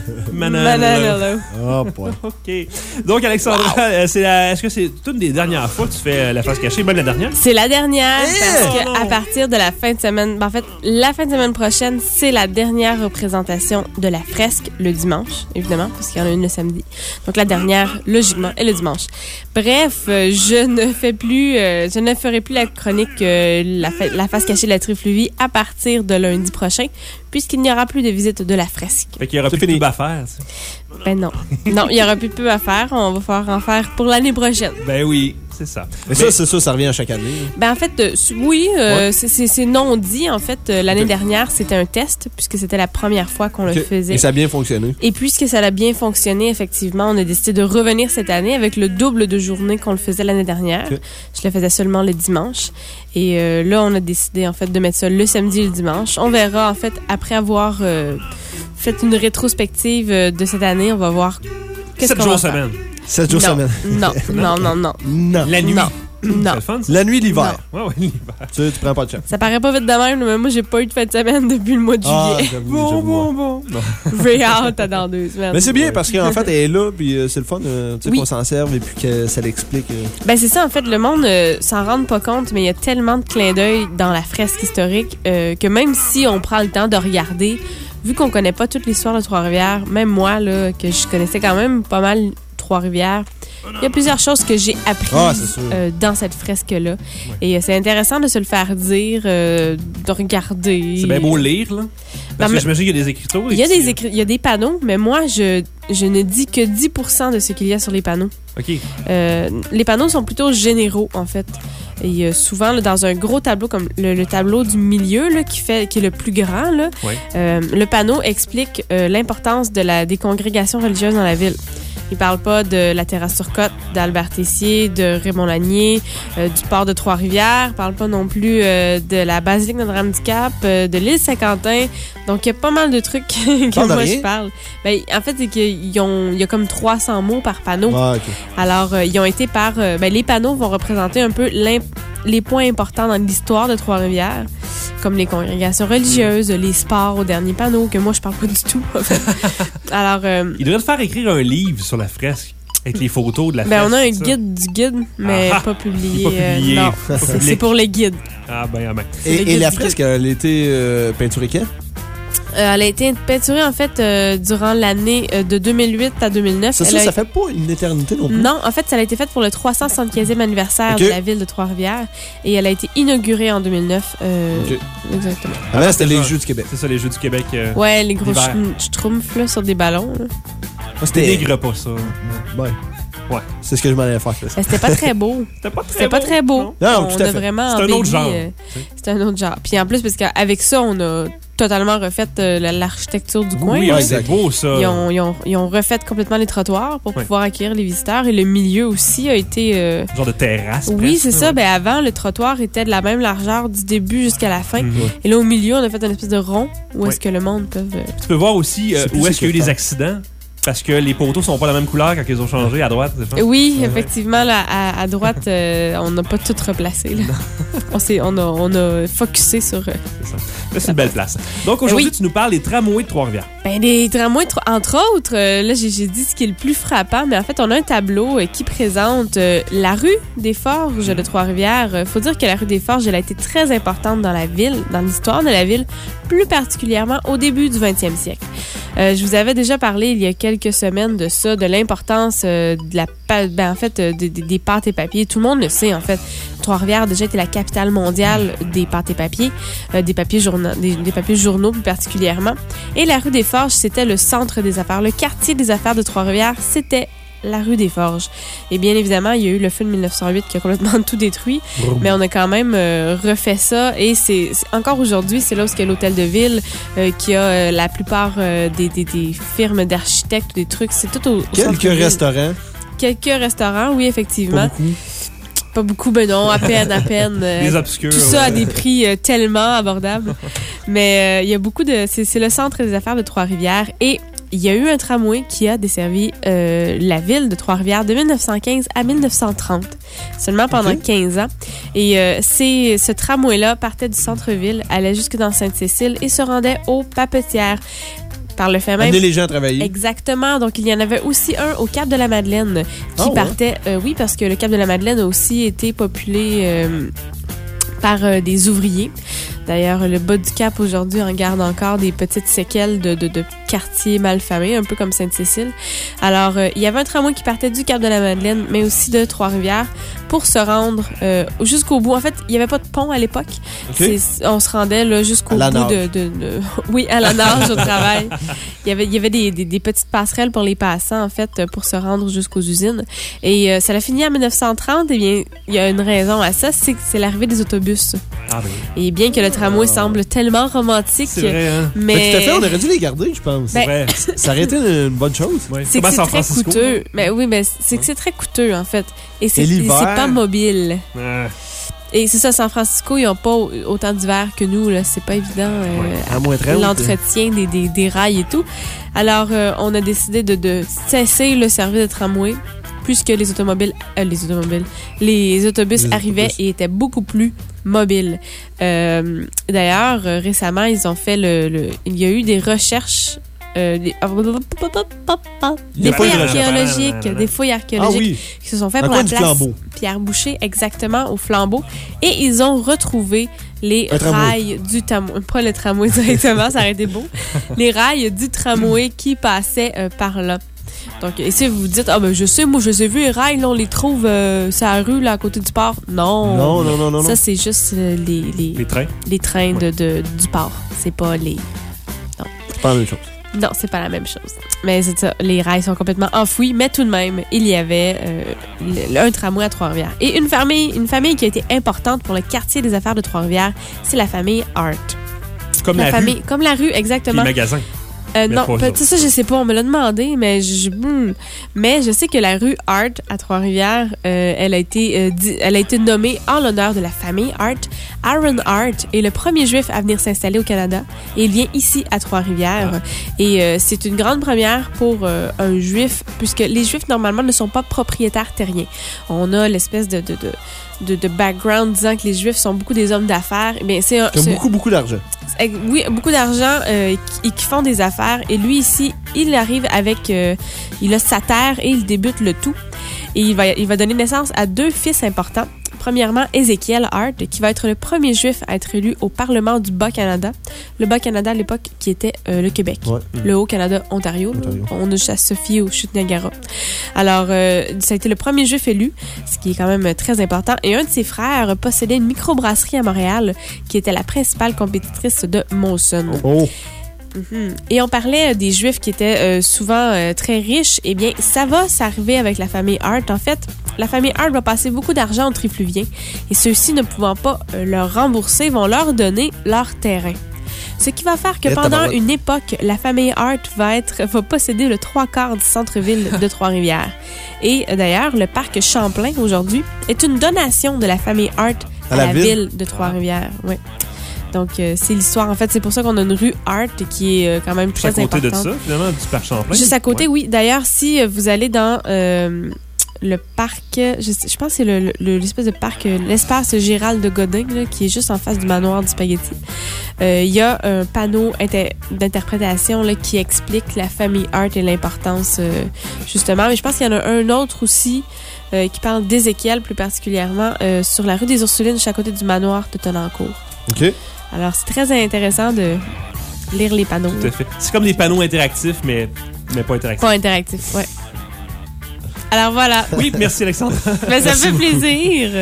Oh boy. OK. Donc, Alexandra, est-ce que c'est une des dernières fois que tu fais la face cachée? Même la dernière? C'est la dernière parce qu'à partir de la fin de semaine, en fait, la fin de semaine prochaine, c'est la dernière représentation de la fresque le dimanche, évidemment, parce qu'il y en a une le samedi. Donc, la dernière, logiquement, est le dimanche. Bref, je ne ferai plus la chronique la face cachée de la Trifluvie à partir de lundi prochain, puisqu'il n'y aura plus de visite de la fresque. Fait qu'il n'y aura plus de pub à faire. Ben non. Non, il n'y aura plus de pub à faire. On va pouvoir en faire pour l'année prochaine. Ben oui, c'est ça. Mais ça, c'est ça, ça revient à chaque année. Ben en fait, oui, c'est non dit. En fait, l'année dernière, c'était un test, puisque c'était la première fois qu'on le faisait. Et ça a bien fonctionné. Et puisque ça a bien fonctionné, effectivement, on a décidé de revenir cette année avec le double de journées qu'on le faisait l'année dernière. Je le faisais seulement le dimanche. Et là, on a décidé, en fait, de mettre ça le samedi et le dimanche. On verra, en fait, après avoir fait une rétrospective de cette année, on va voir qu'est-ce qu'on va faire. 7 jours semaine. 7 jours semaine. Non. La nuit. Non. C'est le fun, ça? La nuit, l'hiver. Ouais, l'hiver. Tu prends pas de chance. Ça paraît pas vite de même, mais moi, j'ai pas eu de fin de semaine depuis le mois de juillet. Bon. J'ai hâte dans 2 semaines. Mais c'est bien parce qu'en fait, elle est là, puis c'est le fun qu'on s'en serve et puis que ça l'explique. Ben, c'est ça, en fait, le monde s'en rend pas compte, mais il y a tellement de clins d'œil dans la fresque historique que même si on prend le temps de regarder, vu qu'on connaît pas toute l'histoire de Trois-Rivières, même moi, là, que je connaissais quand même pas mal Trois-Rivières, il y a plusieurs choses que j'ai apprises dans cette fresque-là. Ouais. Et c'est intéressant de se le faire dire, de regarder. C'est bien beau lire, là. Parce que j'imagine qu'il y a des écritures. Il y a des panneaux, mais moi, je ne dis que 10% de ce qu'il y a sur les panneaux. OK. Les panneaux sont plutôt généraux, en fait. Et souvent, là, dans un gros tableau comme le tableau du milieu, là, qui est le plus grand, là, le panneau explique l'importance des congrégations religieuses dans la ville. Il parle pas de la terrasse sur Côte, d'Albert Tessier, de Raymond Lanier, du port de Trois-Rivières. Il parle pas non plus de la basilique Notre-Dame-du-Cap, de l'île Saint-Quentin. Donc, il y a pas mal de trucs que moi, je parle. Ben, en fait, c'est qu'il y a comme 300 mots par panneau. Ah, OK. Alors, ils ont été par... les panneaux vont représenter un peu les points importants dans l'histoire de Trois-Rivières, comme les congrégations religieuses, les sports au dernier panneau, que moi, je parle pas du tout, en fait. Alors... Il devrait te faire écrire un livre sur la fresque, avec les photos de la fresque. On a un guide du guide, mais pas publié. Pas publié. Non, c'est pour les guides. Ah ben. Et la fresque, elle a été peinturée quand? Elle a été peinturée, en fait, durant l'année de 2008 à 2009. Ça fait pas une éternité non plus. Non, en fait, ça a été fait pour le 375e anniversaire de la ville de Trois-Rivières. Et elle a été inaugurée en 2009. Exactement. Avant, c'était les Jeux du Québec. C'est ça, les Jeux du Québec. Ouais, les gros schtroumpfs là, sur des ballons. Là. C'était dénigre pas ça. Ouais. C'est ce que je m'en allais faire. C'était pas très beau. C'était pas très beau. Non, tout à fait. Vraiment c'est un autre genre. C'était un autre genre. Puis en plus, parce qu'avec ça, on a totalement refait l'architecture du coin. Oui, c'est beau, ça. Ils ont refait complètement les trottoirs pour pouvoir accueillir les visiteurs. Et le milieu aussi a été... genre de terrasse. Oui, c'est ça. Ben, avant, le trottoir était de la même largeur du début jusqu'à la fin. Et là, au milieu, on a fait une espèce de rond où est-ce que le monde peut... Tu peux voir aussi où est-ce qu'il y a eu des accidents. Parce que les poteaux sont pas la même couleur quand ils ont changé à droite, c'est ça? Oui, effectivement, là, à droite, on n'a pas tout replacé. Là. on a focusé sur... C'est ça. Là, c'est une belle place. Donc, aujourd'hui, tu nous parles des tramways de Trois-Rivières. Ben, des tramways, entre autres, là, j'ai dit ce qui est le plus frappant, mais en fait, on a un tableau qui présente la rue des Forges de Trois-Rivières. Faut dire que la rue des Forges, elle a été très importante dans la ville, dans l'histoire de la ville, plus particulièrement au début du 20e siècle. Je vous avais déjà parlé il y a quelques semaines de ça, de l'importance des pâtes et papiers. Tout le monde le sait, en fait. Trois-Rivières a déjà été la capitale mondiale des pâtes et papiers, des papiers journaux plus particulièrement. Et la rue des Forges, c'était le centre des affaires. Le quartier des affaires de Trois-Rivières, c'était la rue des Forges. Et bien évidemment, il y a eu le feu de 1908 qui a complètement tout détruit, mais on a quand même refait ça. Et c'est encore aujourd'hui, c'est là où il y a l'hôtel de ville, qui a la plupart des firmes d'architectes, des trucs. C'est tout au Quelques restaurants. Quelques restaurants, oui, effectivement. Pas beaucoup, ben non, à peine. Des obscurs. Tout ça à des prix tellement abordables. Mais il y a beaucoup de... C'est le centre des affaires de Trois-Rivières. Et il y a eu un tramway qui a desservi la ville de Trois-Rivières de 1915 à 1930. Seulement pendant 15 ans. Et ce tramway-là partait du centre-ville, allait jusque dans Sainte-Cécile et se rendait aux Papetières. Par le fait même. Amener les gens à travailler. Exactement. Donc, il y en avait aussi un au Cap de la Madeleine qui partait... oui, parce que le Cap de la Madeleine a aussi été populé par des ouvriers. D'ailleurs, le bas du Cap, aujourd'hui, en garde encore des petites séquelles de quartiers malfamés, un peu comme Sainte-Cécile. Alors, il y avait un tramway qui partait du Cap de la Madeleine, mais aussi de Trois-Rivières, pour se rendre jusqu'au bout. En fait, il n'y avait pas de pont à l'époque. Okay. On se rendait là, jusqu'au bout oui, à la nage, au travail. Il y avait des petites passerelles pour les passants, en fait, pour se rendre jusqu'aux usines. Et ça l'a fini en 1930. Eh bien, il y a une raison à ça, c'est que c'est l'arrivée des autobus. Ah, ben. Et bien que le tramway semble tellement romantique. C'est vrai, hein? Mais tout à fait, on aurait dû les garder, je pense. Ben, ça aurait été une bonne chose. Ouais. C'est que c'est très coûteux. Mais oui, mais c'est que c'est très coûteux, en fait. Et c'est pas mobile. Et c'est ça, San Francisco, ils n'ont pas autant d'hiver que nous, là. C'est pas évident. L'entretien des rails et tout. Alors, on a décidé de cesser le service de tramway puisque les autobus arrivaient et étaient beaucoup plus mobiles. D'ailleurs, récemment, ils ont fait il y a eu des recherches des fouilles archéologiques qui se sont faites pour la place Pierre Boucher, exactement, au Flambeau. Et ils ont retrouvé les rails du tramway. Pas le tramway directement, ça aurait été beau. Les rails du tramway qui passaient par là. Donc, et si vous vous dites, ah ben je sais, moi je les ai vus, les rails, là, on les trouve sur la rue, là, à côté du port. Non. Ça, c'est juste les trains du port. C'est pas les... C'est pas la même chose. Non, c'est pas la même chose. Mais c'est ça, les rails sont complètement enfouis, mais tout de même, il y avait un tramway à Trois-Rivières. Et une famille qui a été importante pour le quartier des affaires de Trois-Rivières, c'est la famille Hart. Comme la famille, rue. Comme la rue, exactement. Les magasins. Non, ça, je sais pas, on me l'a demandé, mais je sais que la rue Hart à Trois-Rivières, elle a été nommée en l'honneur de la famille Hart. Aaron Hart est le premier juif à venir s'installer au Canada et il vient ici à Trois-Rivières. Et c'est une grande première pour un juif, puisque les juifs, normalement, ne sont pas propriétaires terriens. On a l'espèce de background disant que les juifs sont beaucoup des hommes d'affaires. Bien, c'est beaucoup d'argent. Oui, beaucoup d'argent et qui font des affaires. Et lui, ici, il arrive avec... il a sa terre et il débute le tout. Et il va donner naissance à 2 fils importants. Premièrement, Ézéchiel Hart, qui va être le premier juif à être élu au Parlement du Bas-Canada. Le Bas-Canada, à l'époque, qui était le Québec. Ouais. Le Haut-Canada, Ontario. On a juste à se fier aux chutes Niagara. Alors, ça a été le premier juif élu, ce qui est quand même très important. Et un de ses frères possédait une microbrasserie à Montréal, qui était la principale compétitrice de Molson. Oh! Et on parlait des Juifs qui étaient souvent très riches. Eh bien, ça va s'arriver avec la famille Hart. En fait, la famille Hart va passer beaucoup d'argent aux trifluviens et ceux-ci, ne pouvant pas leur rembourser, vont leur donner leur terrain. Ce qui va faire que pendant une époque, la famille Hart va posséder le 3/4 du centre-ville de Trois-Rivières. Et d'ailleurs, le parc Champlain, aujourd'hui, est une donation de la famille Hart à la ville de Trois-Rivières. Ouais. Donc, c'est l'histoire. En fait, c'est pour ça qu'on a une rue Hart qui est quand même très importante. Juste à côté de ça, finalement, du parc Champlain. Juste à côté, oui. D'ailleurs, si vous allez dans le parc, je pense que c'est l'espèce de parc, l'espace Gérald de Godin, là, qui est juste en face du manoir du Spaghetti. Il y a un panneau d'interprétation là, qui explique la famille Hart et l'importance, justement. Mais je pense qu'il y en a un autre aussi qui parle d'Ézéchiel, plus particulièrement, sur la rue des Ursulines, juste à côté du manoir de Tonnancourt. OK. Alors, c'est très intéressant de lire les panneaux. Tout à fait. C'est comme des panneaux interactifs, mais pas interactifs. Pas interactifs, oui. Alors, voilà. Oui, merci, Alexandre. Ben, ça me fait plaisir.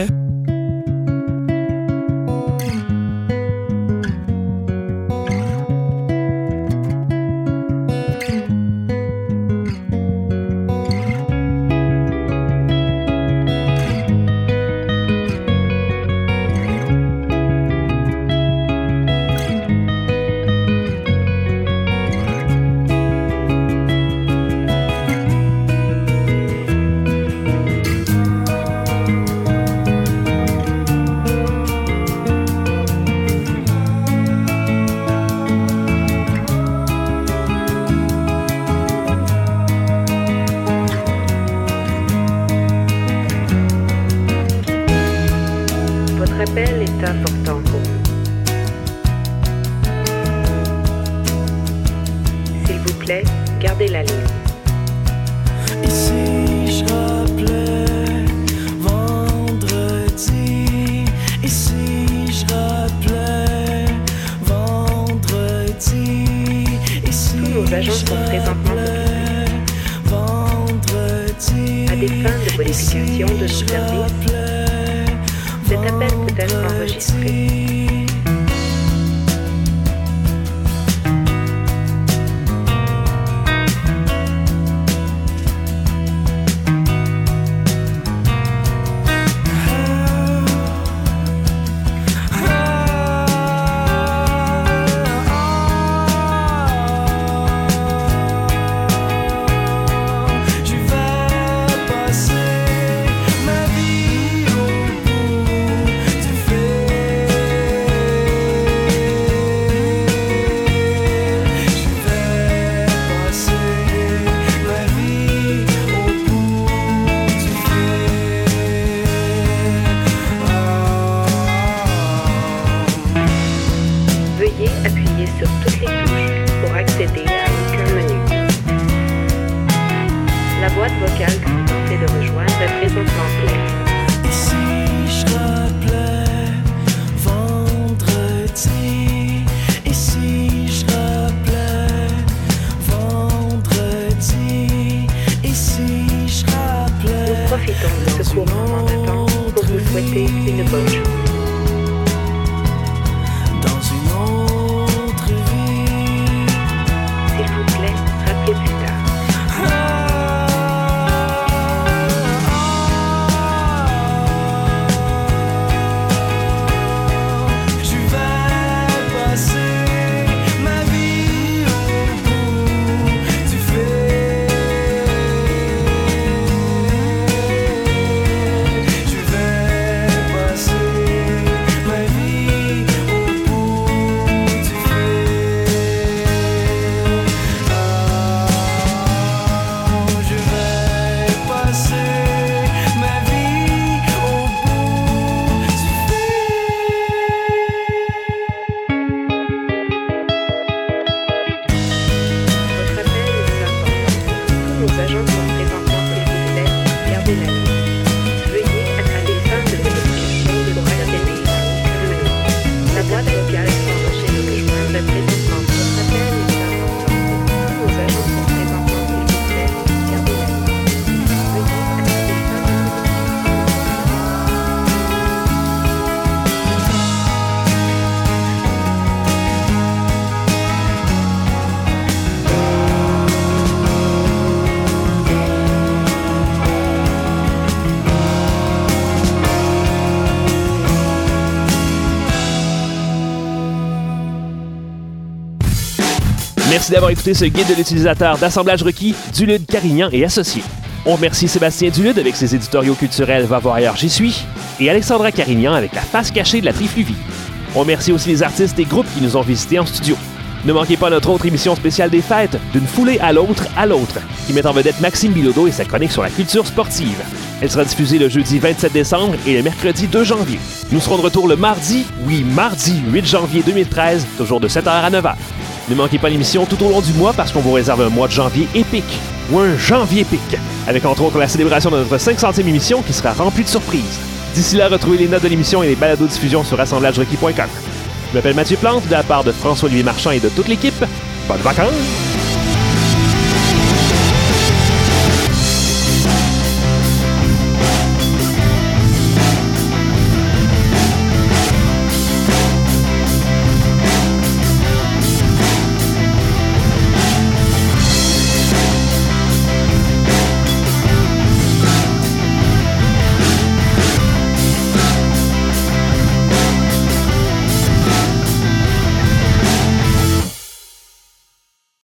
Merci d'avoir écouté ce guide de l'utilisateur d'assemblage requis du Lude Carignan et Associés. On remercie Sébastien Dulude avec ses éditoriaux culturels Va voir ailleurs, j'y suis, et Alexandra Carignan avec la face cachée de la trifluvie. On remercie aussi les artistes et groupes qui nous ont visités en studio. Ne manquez pas notre autre émission spéciale des fêtes, d'une foulée à l'autre, qui met en vedette Maxime Bilodeau et sa chronique sur la culture sportive. Elle sera diffusée le jeudi 27 décembre et le mercredi 2 janvier. Nous serons de retour le mardi 8 janvier 2013, toujours de 7h à 9h. Ne manquez pas l'émission tout au long du mois parce qu'on vous réserve un mois de janvier épique, ou un janvier épique, avec entre autres la célébration de notre 500e émission qui sera remplie de surprises. D'ici là, retrouvez les notes de l'émission et les balados-diffusions sur assemblagerequis.com. Je m'appelle Mathieu Plante, de la part de François-Olivier Marchand et de toute l'équipe. Bonnes vacances!